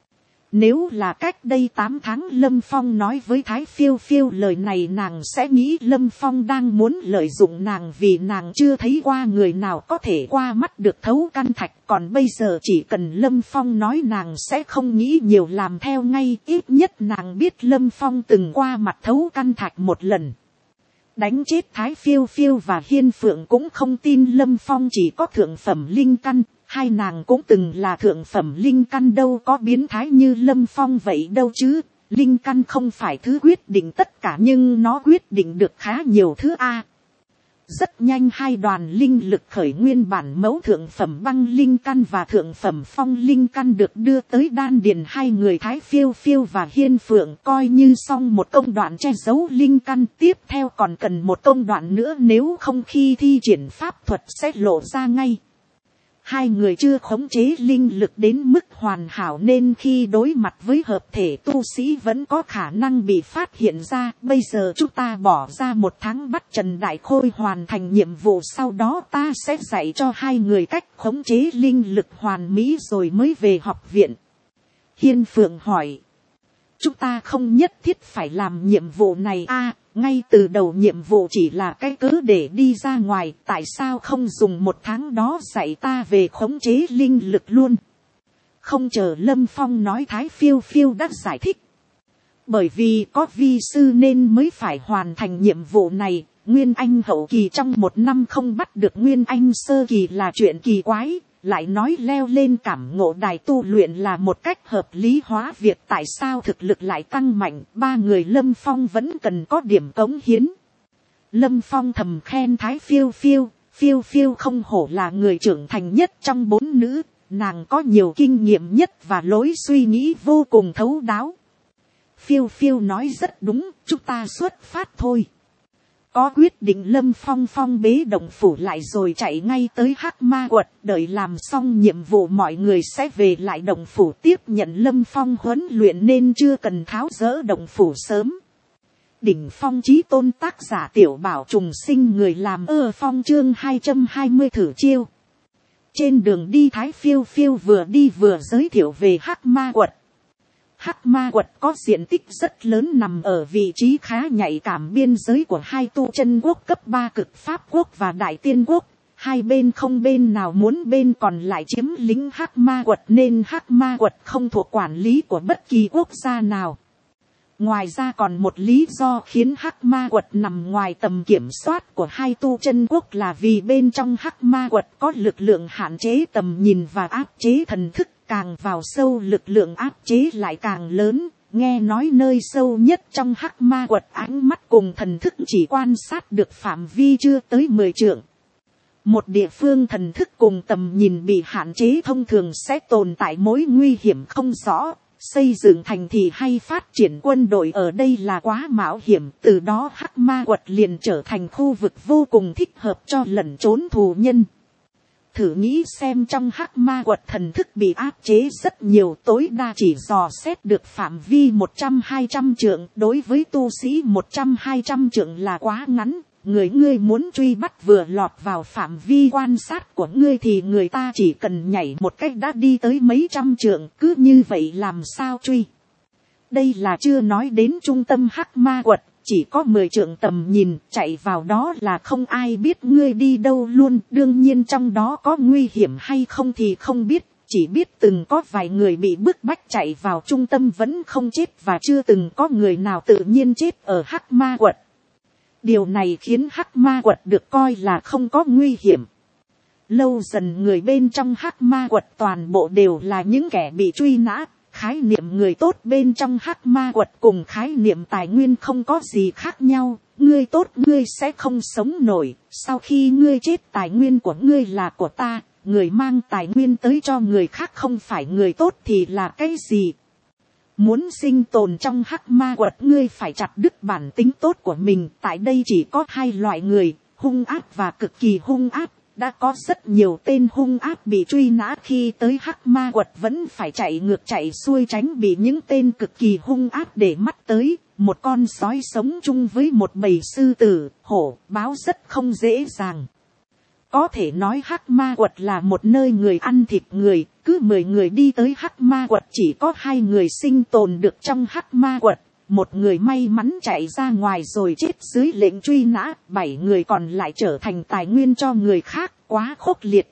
Nếu là cách đây tám tháng Lâm Phong nói với Thái Phiêu Phiêu lời này, nàng sẽ nghĩ Lâm Phong đang muốn lợi dụng nàng, vì nàng chưa thấy qua người nào có thể qua mắt được thấu căn thạch. Còn bây giờ chỉ cần Lâm Phong nói nàng sẽ không nghĩ nhiều làm theo ngay, ít nhất nàng biết Lâm Phong từng qua mặt thấu căn thạch một lần. Đánh chết Thái Phiêu Phiêu và Hiên Phượng cũng không tin Lâm Phong chỉ có thượng phẩm linh căn. Hai nàng cũng từng là thượng phẩm linh căn, đâu có biến thái như Lâm Phong vậy đâu chứ. Linh căn không phải thứ quyết định tất cả, nhưng nó quyết định được khá nhiều thứ a. Rất nhanh hai đoàn linh lực khởi nguyên bản mẫu thượng phẩm băng linh căn và thượng phẩm phong linh căn được đưa tới đan điền hai người Thái Phiêu Phiêu và Hiên Phượng, coi như xong một công đoạn che giấu linh căn. Tiếp theo còn cần một công đoạn nữa, nếu không khi thi triển pháp thuật sẽ lộ ra ngay. Hai người chưa khống chế linh lực đến mức hoàn hảo nên khi đối mặt với hợp thể tu sĩ vẫn có khả năng bị phát hiện ra. Bây giờ chúng ta bỏ ra một tháng bắt Trần Đại Khôi hoàn thành nhiệm vụ, sau đó ta sẽ dạy cho hai người cách khống chế linh lực hoàn mỹ rồi mới về học viện. Hiên Phượng hỏi. Chúng ta không nhất thiết phải làm nhiệm vụ này a, ngay từ đầu nhiệm vụ chỉ là cái cớ để đi ra ngoài, tại sao không dùng một tháng đó dạy ta về khống chế linh lực luôn? Không chờ Lâm Phong nói, Thái Phiêu Phiêu đã giải thích. Bởi vì có vi sư nên mới phải hoàn thành nhiệm vụ này. Nguyên Anh hậu kỳ trong một năm không bắt được Nguyên Anh sơ kỳ là chuyện kỳ quái. Lại nói leo lên cảm ngộ đài tu luyện là một cách hợp lý hóa việc tại sao thực lực lại tăng mạnh. Ba người Lâm Phong vẫn cần có điểm cống hiến. Lâm Phong thầm khen Thái Phiêu Phiêu. Phiêu Phiêu không hổ là người trưởng thành nhất trong bốn nữ. Nàng có nhiều kinh nghiệm nhất và lối suy nghĩ vô cùng thấu đáo. Phiêu Phiêu nói rất đúng, chúng ta xuất phát thôi. Có quyết định Lâm Phong phong bế động phủ lại rồi chạy ngay tới Hắc Ma Quật, đợi làm xong nhiệm vụ mọi người sẽ về lại động phủ tiếp nhận Lâm Phong huấn luyện nên chưa cần tháo dỡ động phủ sớm. Đỉnh phong chí tôn tác giả Tiểu Bảo trùng sinh, người làm ơ phong chương hai trăm hai mươi thử chiêu. Trên đường đi Thái Phiêu Phiêu vừa đi vừa giới thiệu về Hắc Ma Quật. Hắc Ma Quật có diện tích rất lớn, nằm ở vị trí khá nhạy cảm biên giới của hai tu chân quốc cấp ba Cực Pháp Quốc và Đại Tiên Quốc. Hai bên không bên nào muốn bên còn lại chiếm lĩnh Hắc Ma Quật nên Hắc Ma Quật không thuộc quản lý của bất kỳ quốc gia nào. Ngoài ra còn một lý do khiến Hắc Ma Quật nằm ngoài tầm kiểm soát của hai tu chân quốc là vì bên trong Hắc Ma Quật có lực lượng hạn chế tầm nhìn và áp chế thần thức. Càng vào sâu lực lượng áp chế lại càng lớn. Nghe nói nơi sâu nhất trong Hắc Ma Quật ánh mắt cùng thần thức chỉ quan sát được phạm vi chưa tới mười trượng. Một địa phương thần thức cùng tầm nhìn bị hạn chế thông thường sẽ tồn tại mối nguy hiểm không rõ. Xây dựng thành thị hay phát triển quân đội ở đây là quá mạo hiểm. Từ đó Hắc Ma Quật liền trở thành khu vực vô cùng thích hợp cho lẩn trốn thù nhân. Thử nghĩ xem, trong Hắc Ma Quật thần thức bị áp chế rất nhiều, tối đa chỉ dò xét được phạm vi một trăm hai trăm trượng. Đối với tu sĩ một trăm hai trăm trượng là quá ngắn. Người ngươi muốn truy bắt vừa lọt vào phạm vi quan sát của ngươi thì người ta chỉ cần nhảy một cách đã đi tới mấy trăm trượng. Cứ như vậy làm sao truy? Đây là chưa nói đến trung tâm Hắc Ma Quật. Chỉ có mười trượng tầm nhìn, chạy vào đó là không ai biết ngươi đi đâu luôn. Đương nhiên trong đó có nguy hiểm hay không thì không biết. Chỉ biết từng có vài người bị bức bách chạy vào trung tâm vẫn không chết, và chưa từng có người nào tự nhiên chết ở Hắc Ma Quật. Điều này khiến Hắc Ma Quật được coi là không có nguy hiểm. Lâu dần người bên trong Hắc Ma Quật toàn bộ đều là những kẻ bị truy nã. Khái niệm người tốt bên trong Hắc Ma Quật cùng khái niệm tài nguyên không có gì khác nhau. Ngươi tốt ngươi sẽ không sống nổi. Sau khi ngươi chết tài nguyên của ngươi là của ta. Người mang tài nguyên tới cho người khác không phải người tốt thì là cái gì? Muốn sinh tồn trong hắc ma quật, ngươi phải chặt đứt bản tính tốt của mình. Tại đây chỉ có hai loại người, hung ác và cực kỳ hung ác. Đã có rất nhiều tên hung ác bị truy nã, khi tới hắc ma quật vẫn phải chạy ngược chạy xuôi tránh bị những tên cực kỳ hung ác để mắt tới. Một con sói sống chung với một bầy sư tử, hổ, báo rất không dễ dàng. Có thể nói hắc ma quật là một nơi người ăn thịt người, cứ mười người đi tới hắc ma quật chỉ có hai người sinh tồn được trong hắc ma quật. Một người may mắn chạy ra ngoài rồi chết dưới lệnh truy nã, bảy người còn lại trở thành tài nguyên cho người khác, quá khốc liệt.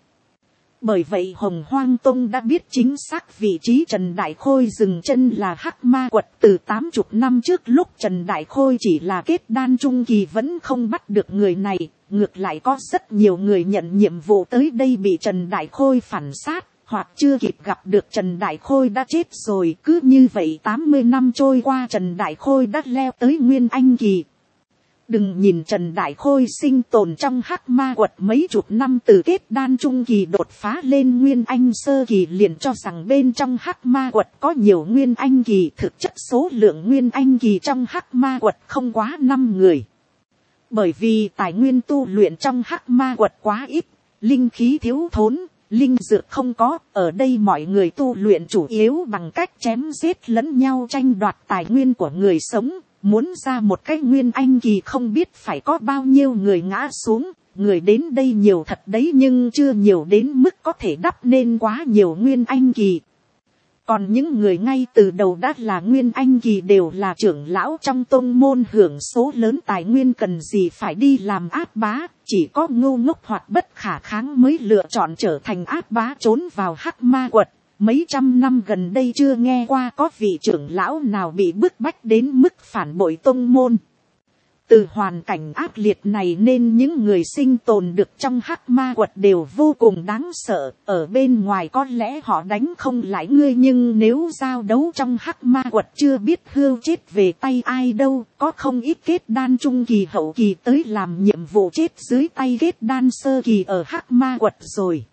Bởi vậy Hồng Hoang Tông đã biết chính xác vị trí Trần Đại Khôi dừng chân là hắc ma quật từ tám mươi năm trước, lúc Trần Đại Khôi chỉ là kết đan trung kỳ vẫn không bắt được người này. Ngược lại có rất nhiều người nhận nhiệm vụ tới đây bị Trần Đại Khôi phản sát, hoặc chưa kịp gặp được Trần Đại Khôi đã chết rồi. Cứ như vậy tám mươi năm trôi qua, Trần Đại Khôi đã leo tới Nguyên Anh kỳ. Đừng nhìn Trần Đại Khôi sinh tồn trong hắc ma quật mấy chục năm, từ kết đan trung kỳ đột phá lên Nguyên Anh sơ kỳ liền cho rằng bên trong hắc ma quật có nhiều Nguyên Anh kỳ. Thực chất số lượng Nguyên Anh kỳ trong hắc ma quật không quá năm người. Bởi vì tài nguyên tu luyện trong hắc ma quật quá ít, linh khí thiếu thốn, linh dược không có. Ở đây mọi người tu luyện chủ yếu bằng cách chém giết lẫn nhau, tranh đoạt tài nguyên của người sống. Muốn ra một cái Nguyên Anh kỳ không biết phải có bao nhiêu người ngã xuống. Người đến đây nhiều thật đấy, nhưng chưa nhiều đến mức có thể đắp nên quá nhiều Nguyên Anh kỳ. Còn những người ngay từ đầu đã là Nguyên Anh kỳ đều là trưởng lão trong tông môn, hưởng số lớn tài nguyên, cần gì phải đi làm ác bá. Chỉ có ngu ngốc hoặc bất khả kháng mới lựa chọn trở thành ác bá, trốn vào hắc ma quật. Mấy trăm năm gần đây chưa nghe qua có vị trưởng lão nào bị bức bách đến mức phản bội tông môn. Từ hoàn cảnh ác liệt này nên những người sinh tồn được trong hắc ma quật đều vô cùng đáng sợ. Ở bên ngoài có lẽ họ đánh không lại ngươi, nhưng nếu giao đấu trong hắc ma quật chưa biết hươu chết về tay ai đâu. Có không ít kết đan trung kỳ hậu kỳ tới làm nhiệm vụ chết dưới tay kết đan sơ kỳ ở hắc ma quật rồi.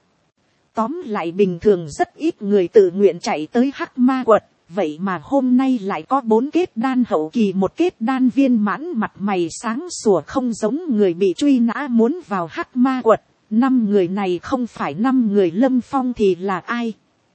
Tóm lại bình thường rất ít người tự nguyện chạy tới hắc ma quật. Vậy mà hôm nay lại có bốn kết đan hậu kỳ, một kết đan viên mãn, mặt mày sáng sủa không giống người bị truy nã muốn vào hắc ma quật. Năm người này không phải năm người Lâm Phong thì là ai?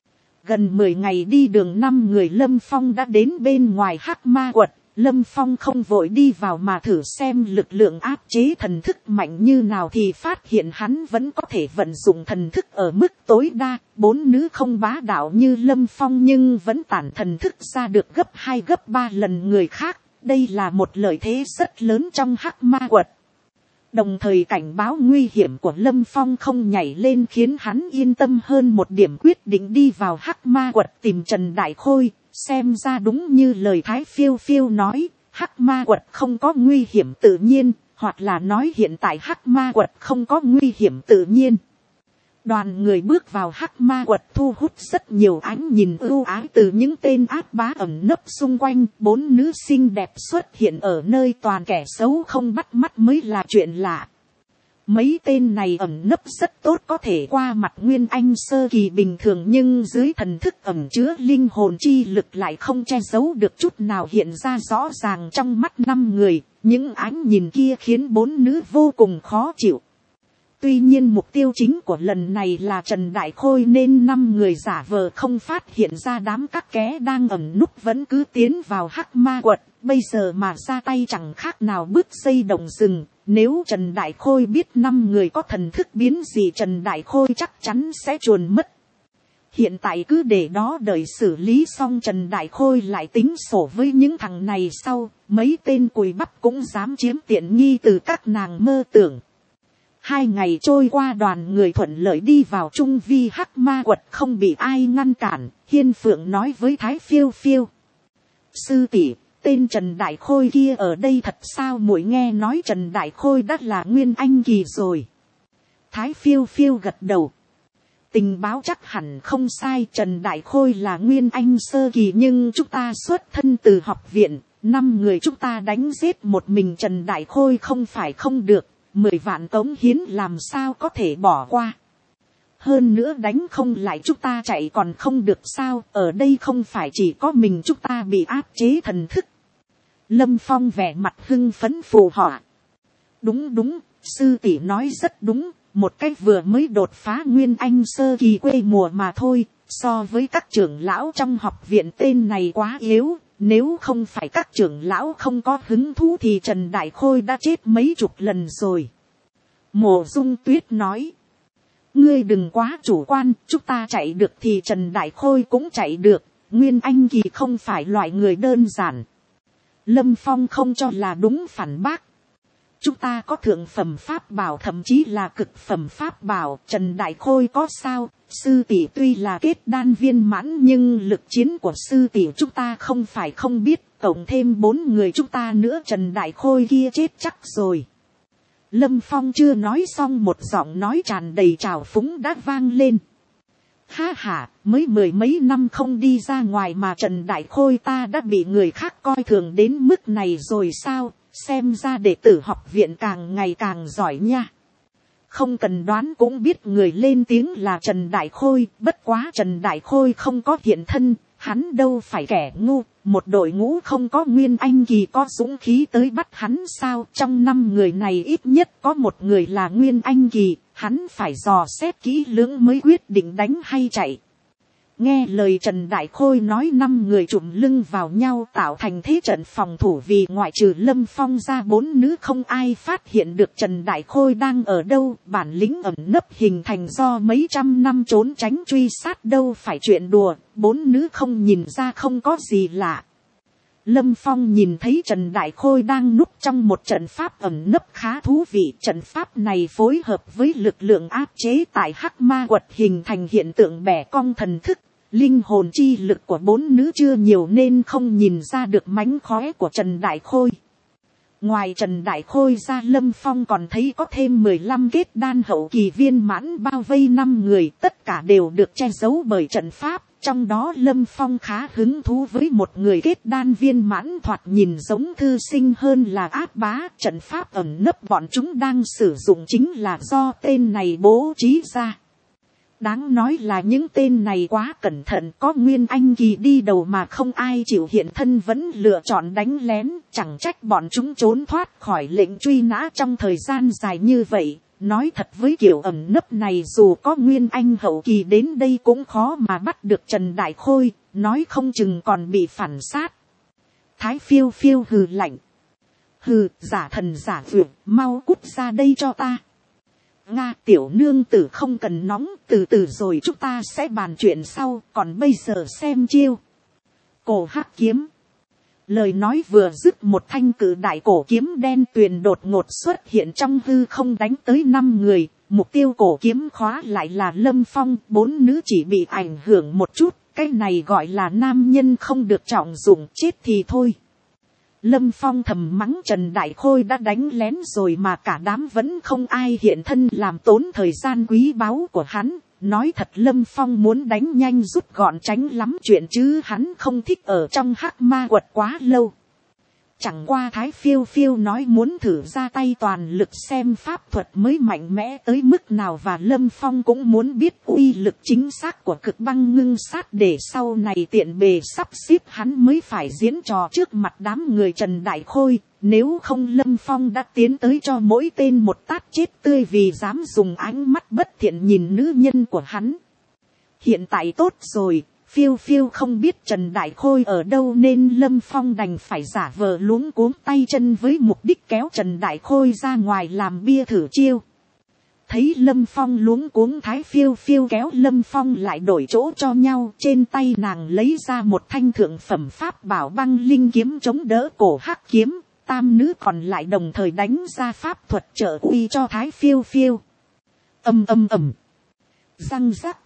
Gần mười ngày đi đường, năm người Lâm Phong đã đến bên ngoài hắc ma quật. Lâm Phong không vội đi vào mà thử xem lực lượng áp chế thần thức mạnh như nào, thì phát hiện hắn vẫn có thể vận dụng thần thức ở mức tối đa. Bốn nữ không bá đạo như Lâm Phong nhưng vẫn tản thần thức ra được gấp hai gấp ba lần người khác. Đây là một lợi thế rất lớn trong hắc ma quật. Đồng thời cảnh báo nguy hiểm của Lâm Phong không nhảy lên khiến hắn yên tâm hơn một điểm, quyết định đi vào hắc ma quật tìm Trần Đại Khôi. Xem ra đúng như lời Thái Phiêu Phiêu nói, hắc ma quật không có nguy hiểm tự nhiên, hoặc là nói hiện tại hắc ma quật không có nguy hiểm tự nhiên. Đoàn người bước vào hắc ma quật thu hút rất nhiều ánh nhìn ưu ái từ những tên ác bá ẩn nấp xung quanh. Bốn nữ xinh đẹp xuất hiện ở nơi toàn kẻ xấu không bắt mắt mới là chuyện lạ. Mấy tên này ẩn nấp rất tốt, có thể qua mặt Nguyên Anh sơ kỳ bình thường, nhưng dưới thần thức ẩn chứa linh hồn chi lực lại không che giấu được chút nào, hiện ra rõ ràng trong mắt năm người. Những ánh nhìn kia khiến bốn nữ vô cùng khó chịu. Tuy nhiên mục tiêu chính của lần này là Trần Đại Khôi nên năm người giả vờ không phát hiện ra đám các ké đang ẩn núp vẫn cứ tiến vào hắc ma quật. Bây giờ mà ra tay chẳng khác nào bước xây động rừng. Nếu Trần Đại Khôi biết năm người có thần thức biến gì, Trần Đại Khôi chắc chắn sẽ chuồn mất. Hiện tại cứ để đó đợi xử lý xong Trần Đại Khôi lại tính sổ với những thằng này sau. Mấy tên cùi bắp cũng dám chiếm tiện nghi từ các nàng mơ tưởng. Hai ngày trôi qua, đoàn người thuận lợi đi vào trung vi hắc ma quật không bị ai ngăn cản. Hiên Phượng nói với Thái Phiêu Phiêu: sư tỷ, tên Trần Đại Khôi kia ở đây thật sao? Muội nghe nói Trần Đại Khôi đã là Nguyên Anh kỳ rồi. Thái Phiêu Phiêu gật đầu. Tình báo chắc hẳn không sai, Trần Đại Khôi là Nguyên Anh sơ kỳ, nhưng chúng ta xuất thân từ học viện, năm người chúng ta đánh giết một mình Trần Đại Khôi không phải không được, mười vạn tống hiến làm sao có thể bỏ qua. hơn nữa đánh không lại chúng ta chạy còn không được sao, ở đây không phải chỉ có mình chúng ta bị áp chế thần thức. Lâm Phong vẻ mặt hưng phấn phù họa. Đúng đúng, sư tỷ nói rất đúng, một cách vừa mới đột phá nguyên anh sơ kỳ quê mùa mà thôi, so với các trưởng lão trong học viện tên này quá yếu, nếu không phải các trưởng lão không có hứng thú thì Trần Đại Khôi đã chết mấy chục lần rồi. Mộ Dung Tuyết nói, ngươi đừng quá chủ quan, chúng ta chạy được thì Trần Đại Khôi cũng chạy được, nguyên anh kỳ không phải loại người đơn giản. Lâm Phong không cho là đúng phản bác. Chúng ta có thượng phẩm pháp bảo, thậm chí là cực phẩm pháp bảo, Trần Đại Khôi có sao? Sư tỷ tuy là kết đan viên mãn nhưng lực chiến của sư tỷ chúng ta không phải không biết, cộng thêm bốn người chúng ta nữa Trần Đại Khôi kia chết chắc rồi. Lâm Phong chưa nói xong một giọng nói tràn đầy trào phúng đã vang lên. Ha ha, mới mười mấy năm không đi ra ngoài mà Trần Đại Khôi ta đã bị người khác coi thường đến mức này rồi sao? Xem ra đệ tử học viện càng ngày càng giỏi nha. Không cần đoán cũng biết người lên tiếng là Trần Đại Khôi, bất quá Trần Đại Khôi không có hiện thân, hắn đâu phải kẻ ngu, một đội ngũ không có nguyên anh kỳ có dũng khí tới bắt hắn sao? Trong năm người này ít nhất có một người là nguyên anh kỳ, hắn phải dò xét kỹ lưỡng mới quyết định đánh hay chạy. Nghe lời Trần Đại Khôi nói, năm người trụm lưng vào nhau tạo thành thế trận phòng thủ, vì ngoại trừ Lâm Phong ra bốn nữ không ai phát hiện được Trần Đại Khôi đang ở đâu. Bản lĩnh ẩn nấp hình thành do mấy trăm năm trốn tránh truy sát đâu phải chuyện đùa, bốn nữ không nhìn ra không có gì lạ. Lâm Phong nhìn thấy Trần Đại Khôi đang núp trong một trận pháp ẩn nấp khá thú vị. Trận pháp này phối hợp với lực lượng áp chế tại Hắc Ma Quật hình thành hiện tượng bẻ cong thần thức. Linh hồn chi lực của bốn nữ chưa nhiều nên không nhìn ra được mánh khóe của Trần Đại Khôi. Ngoài Trần Đại Khôi ra, Lâm Phong còn thấy có thêm mười lăm kết đan hậu kỳ viên mãn bao vây năm người, tất cả đều được che giấu bởi trận pháp. Trong đó Lâm Phong khá hứng thú với một người kết đan viên mãn thoạt nhìn giống thư sinh hơn là áp bá. Trận pháp ẩn nấp bọn chúng đang sử dụng chính là do tên này bố trí ra. Đáng nói là những tên này quá cẩn thận, có nguyên anh kỳ đi đầu mà không ai chịu hiện thân vẫn lựa chọn đánh lén, chẳng trách bọn chúng trốn thoát khỏi lệnh truy nã trong thời gian dài như vậy. Nói thật, với kiểu ẩn nấp này dù có nguyên anh hậu kỳ đến đây cũng khó mà bắt được Trần Đại Khôi, nói không chừng còn bị phản sát. Thái Phiêu Phiêu hừ lạnh. Hừ, giả thần giả vượt, mau cút ra đây cho ta. Nga, tiểu nương tử không cần nóng, từ từ rồi chúng ta sẽ bàn chuyện sau, còn bây giờ xem chiêu. Cổ hắc kiếm. Lời nói vừa dứt, một thanh cự đại cổ kiếm đen tuyền đột ngột xuất hiện trong hư không đánh tới năm người. Mục tiêu cổ kiếm khóa lại là Lâm Phong, bốn nữ chỉ bị ảnh hưởng một chút. Cái này gọi là nam nhân không được trọng dụng, chết thì thôi. Lâm Phong thầm mắng Trần Đại Khôi đã đánh lén rồi mà cả đám vẫn không ai hiện thân, làm tốn thời gian quý báu của hắn. Nói thật, Lâm Phong muốn đánh nhanh rút gọn tránh lắm chuyện chứ hắn không thích ở trong Hắc Ma Quật quá lâu. Chẳng qua Thái Phiêu Phiêu nói muốn thử ra tay toàn lực xem pháp thuật mới mạnh mẽ tới mức nào, và Lâm Phong cũng muốn biết uy lực chính xác của cực băng ngưng sát để sau này tiện bề sắp xếp hắn mới phải diễn trò trước mặt đám người Trần Đại Khôi. Nếu không Lâm Phong đã tiến tới cho mỗi tên một tát chết tươi vì dám dùng ánh mắt bất thiện nhìn nữ nhân của hắn. Hiện tại tốt rồi. Phiêu Phiêu không biết Trần Đại Khôi ở đâu nên Lâm Phong đành phải giả vờ luống cuống tay chân với mục đích kéo Trần Đại Khôi ra ngoài làm bia thử chiêu. Thấy Lâm Phong luống cuống, Thái Phiêu Phiêu kéo Lâm Phong lại đổi chỗ cho nhau. Trên tay nàng lấy ra một thanh thượng phẩm pháp bảo băng linh kiếm chống đỡ cổ hắc kiếm. Tam nữ còn lại đồng thời đánh ra pháp thuật trợ uy cho Thái Phiêu Phiêu. Âm âm ầm. Răng rắc.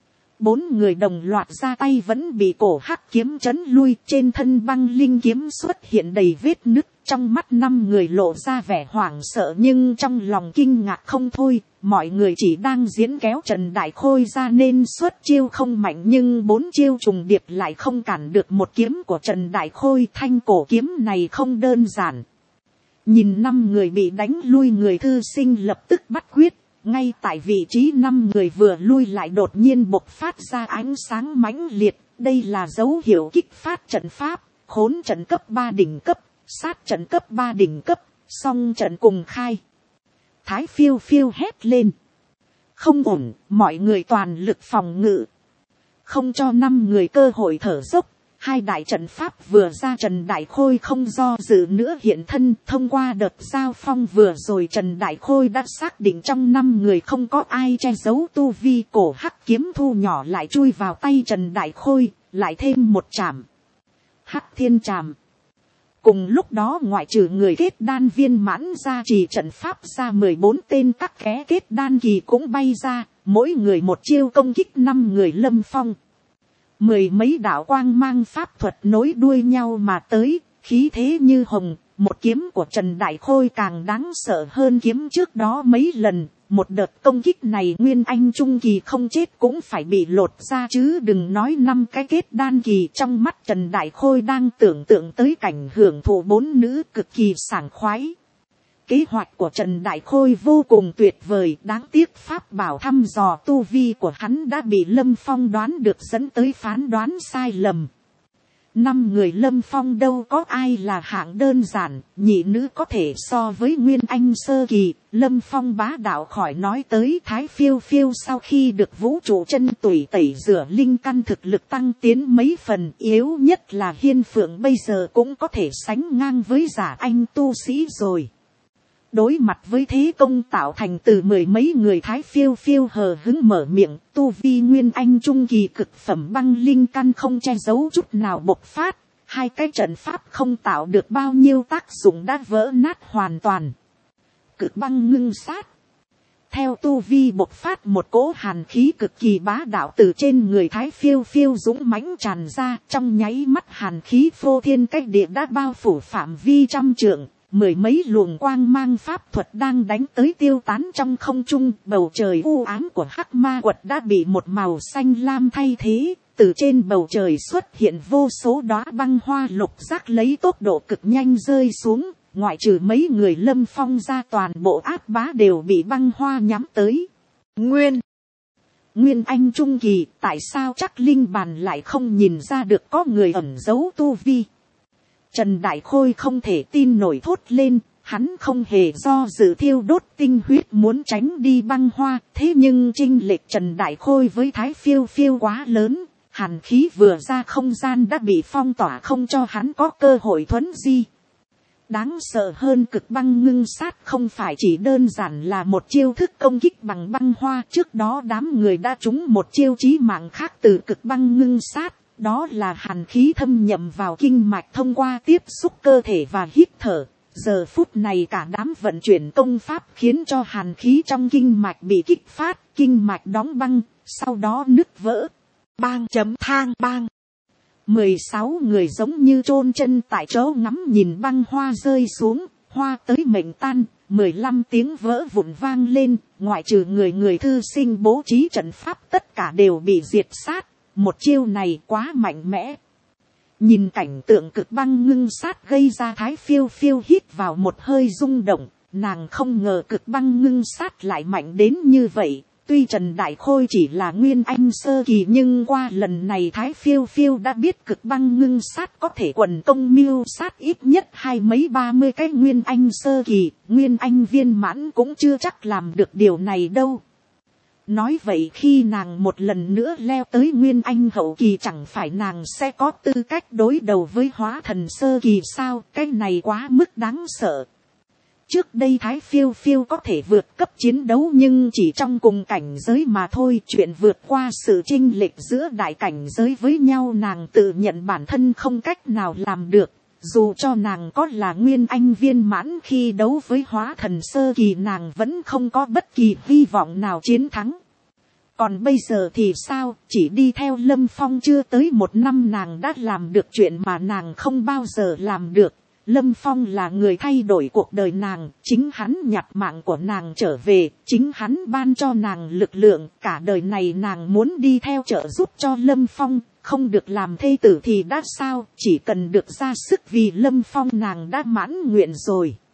Bốn người đồng loạt ra tay vẫn bị cổ hắc kiếm chấn lui. Trên thân băng linh kiếm xuất hiện đầy vết nứt. Trong mắt năm người lộ ra vẻ hoảng sợ nhưng trong lòng kinh ngạc không thôi. Mọi người chỉ đang diễn kéo Trần Đại Khôi ra nên xuất chiêu không mạnh, nhưng bốn chiêu trùng điệp lại không cản được một kiếm của Trần Đại Khôi. Thanh cổ kiếm này không đơn giản. Nhìn năm người bị đánh lui, người thư sinh lập tức bắt quyết. ngay tại vị trí năm người vừa lui lại đột nhiên bộc phát ra ánh sáng mãnh liệt, đây là dấu hiệu kích phát trận pháp, khốn trận cấp ba đỉnh cấp, sát trận cấp ba đỉnh cấp, song trận cùng khai. Thái phiêu phiêu hét lên, không ổn, mọi người toàn lực phòng ngự, không cho năm người cơ hội thở dốc. Hai đại trận pháp vừa ra, Trần Đại Khôi không do dự nữa hiện thân. Thông qua đợt giao phong vừa rồi, Trần Đại Khôi đã xác định trong năm người không có ai che giấu tu vi. Cổ hắc kiếm thu nhỏ lại chui vào tay Trần Đại Khôi, lại thêm một chạm, hắc thiên chạm. Cùng lúc đó ngoại trừ người kết đan viên mãn ra chỉ trận pháp ra mười bốn tên các ké kết đan kỳ cũng bay ra, mỗi người một chiêu công kích năm người Lâm Phong. Mười mấy đạo quang mang pháp thuật nối đuôi nhau mà tới, khí thế như hồng. Một kiếm của Trần Đại Khôi càng đáng sợ hơn kiếm trước đó mấy lần. Một đợt công kích này Nguyên Anh Trung Kỳ không chết cũng phải bị lột ra, chứ đừng nói năm cái kết đan kỳ. Trong mắt Trần Đại Khôi đang tưởng tượng tới cảnh hưởng thụ bốn nữ cực kỳ sảng khoái. Kế hoạch của Trần Đại Khôi vô cùng tuyệt vời, đáng tiếc pháp bảo thăm dò tu vi của hắn đã bị Lâm Phong đoán được, dẫn tới phán đoán sai lầm. Năm người Lâm Phong đâu có ai là hạng đơn giản, nhị nữ có thể so với Nguyên Anh sơ kỳ. Lâm Phong bá đạo khỏi nói tới. Thái phiêu phiêu sau khi được vũ trụ chân tủy tẩy rửa, linh căn thực lực tăng tiến mấy phần, yếu nhất là Hiên Phượng bây giờ cũng có thể sánh ngang với giả anh tu sĩ rồi. Đối mặt với thế công tạo thành từ mười mấy người, Thái phiêu phiêu hờ hứng mở miệng. Tu vi Nguyên Anh Trung Kỳ cực phẩm băng linh căn không che giấu chút nào bộc phát. Hai cái trận pháp không tạo được bao nhiêu tác dụng đã vỡ nát hoàn toàn. Cực băng ngưng sát. Theo tu vi bộc phát, một cỗ hàn khí cực kỳ bá đạo từ trên người Thái phiêu phiêu dũng mãnh tràn ra. Trong nháy mắt hàn khí phô thiên cách địa đã bao phủ phạm vi trăm trượng. Mười mấy luồng quang mang pháp thuật đang đánh tới tiêu tán trong không trung. Bầu trời u ám của hắc ma quật đã bị một màu xanh lam thay thế. Từ trên bầu trời xuất hiện vô số đóa băng hoa lục giác lấy tốc độ cực nhanh rơi xuống. Ngoại trừ mấy người Lâm Phong ra, toàn bộ áp bá đều bị băng hoa nhắm tới. Nguyên Nguyên Anh Trung Kỳ, tại sao chắc linh bàn lại không nhìn ra được có người ẩn giấu tu vi? Trần Đại Khôi không thể tin nổi thốt lên, hắn không hề do dự thiêu đốt tinh huyết muốn tránh đi băng hoa. Thế nhưng chênh lệch Trần Đại Khôi với Thái phiêu phiêu quá lớn, hàn khí vừa ra không gian đã bị phong tỏa, không cho hắn có cơ hội thuấn di. Đáng sợ hơn, cực băng ngưng sát không phải chỉ đơn giản là một chiêu thức công kích bằng băng hoa. Trước đó đám người đã trúng một chiêu chí mạng khác từ cực băng ngưng sát. Đó là hàn khí thâm nhập vào kinh mạch thông qua tiếp xúc cơ thể và hít thở. Giờ phút này cả đám vận chuyển công pháp khiến cho hàn khí trong kinh mạch bị kích phát, kinh mạch đóng băng, sau đó nứt vỡ. Bang chấm thang bang. mười sáu người giống như chôn chân tại chỗ ngắm nhìn băng hoa rơi xuống, hoa tới mệnh tan. mười lăm tiếng vỡ vụn vang lên, ngoại trừ người người thư sinh bố trí trận pháp tất cả đều bị diệt sát. Một chiêu này quá mạnh mẽ. Nhìn cảnh tượng cực băng ngưng sát gây ra, Thái phiêu phiêu hít vào một hơi rung động. Nàng không ngờ cực băng ngưng sát lại mạnh đến như vậy. Tuy Trần Đại Khôi chỉ là Nguyên Anh sơ kỳ, nhưng qua lần này Thái phiêu phiêu đã biết cực băng ngưng sát có thể quần công mưu sát ít nhất hai mấy ba mươi cái Nguyên Anh sơ kỳ. Nguyên Anh viên mãn cũng chưa chắc làm được điều này đâu. Nói vậy khi nàng một lần nữa leo tới Nguyên Anh hậu kỳ, chẳng phải nàng sẽ có tư cách đối đầu với hóa thần sơ kỳ sao? Cái này quá mức đáng sợ. Trước đây Thái phiêu phiêu có thể vượt cấp chiến đấu, nhưng chỉ trong cùng cảnh giới mà thôi. Chuyện vượt qua sự chênh lệch giữa đại cảnh giới với nhau, nàng tự nhận bản thân không cách nào làm được. Dù cho nàng có là Nguyên Anh viên mãn, khi đấu với hóa thần sơ kỳ nàng vẫn không có bất kỳ hy vọng nào chiến thắng. Còn bây giờ thì sao? Chỉ đi theo Lâm Phong chưa tới một năm, nàng đã làm được chuyện mà nàng không bao giờ làm được. Lâm Phong là người thay đổi cuộc đời nàng, chính hắn nhặt mạng của nàng trở về, chính hắn ban cho nàng lực lượng. Cả đời này nàng muốn đi theo trợ giúp cho Lâm Phong, không được làm thê tử thì đã sao, chỉ cần được ra sức vì Lâm Phong nàng đã mãn nguyện rồi.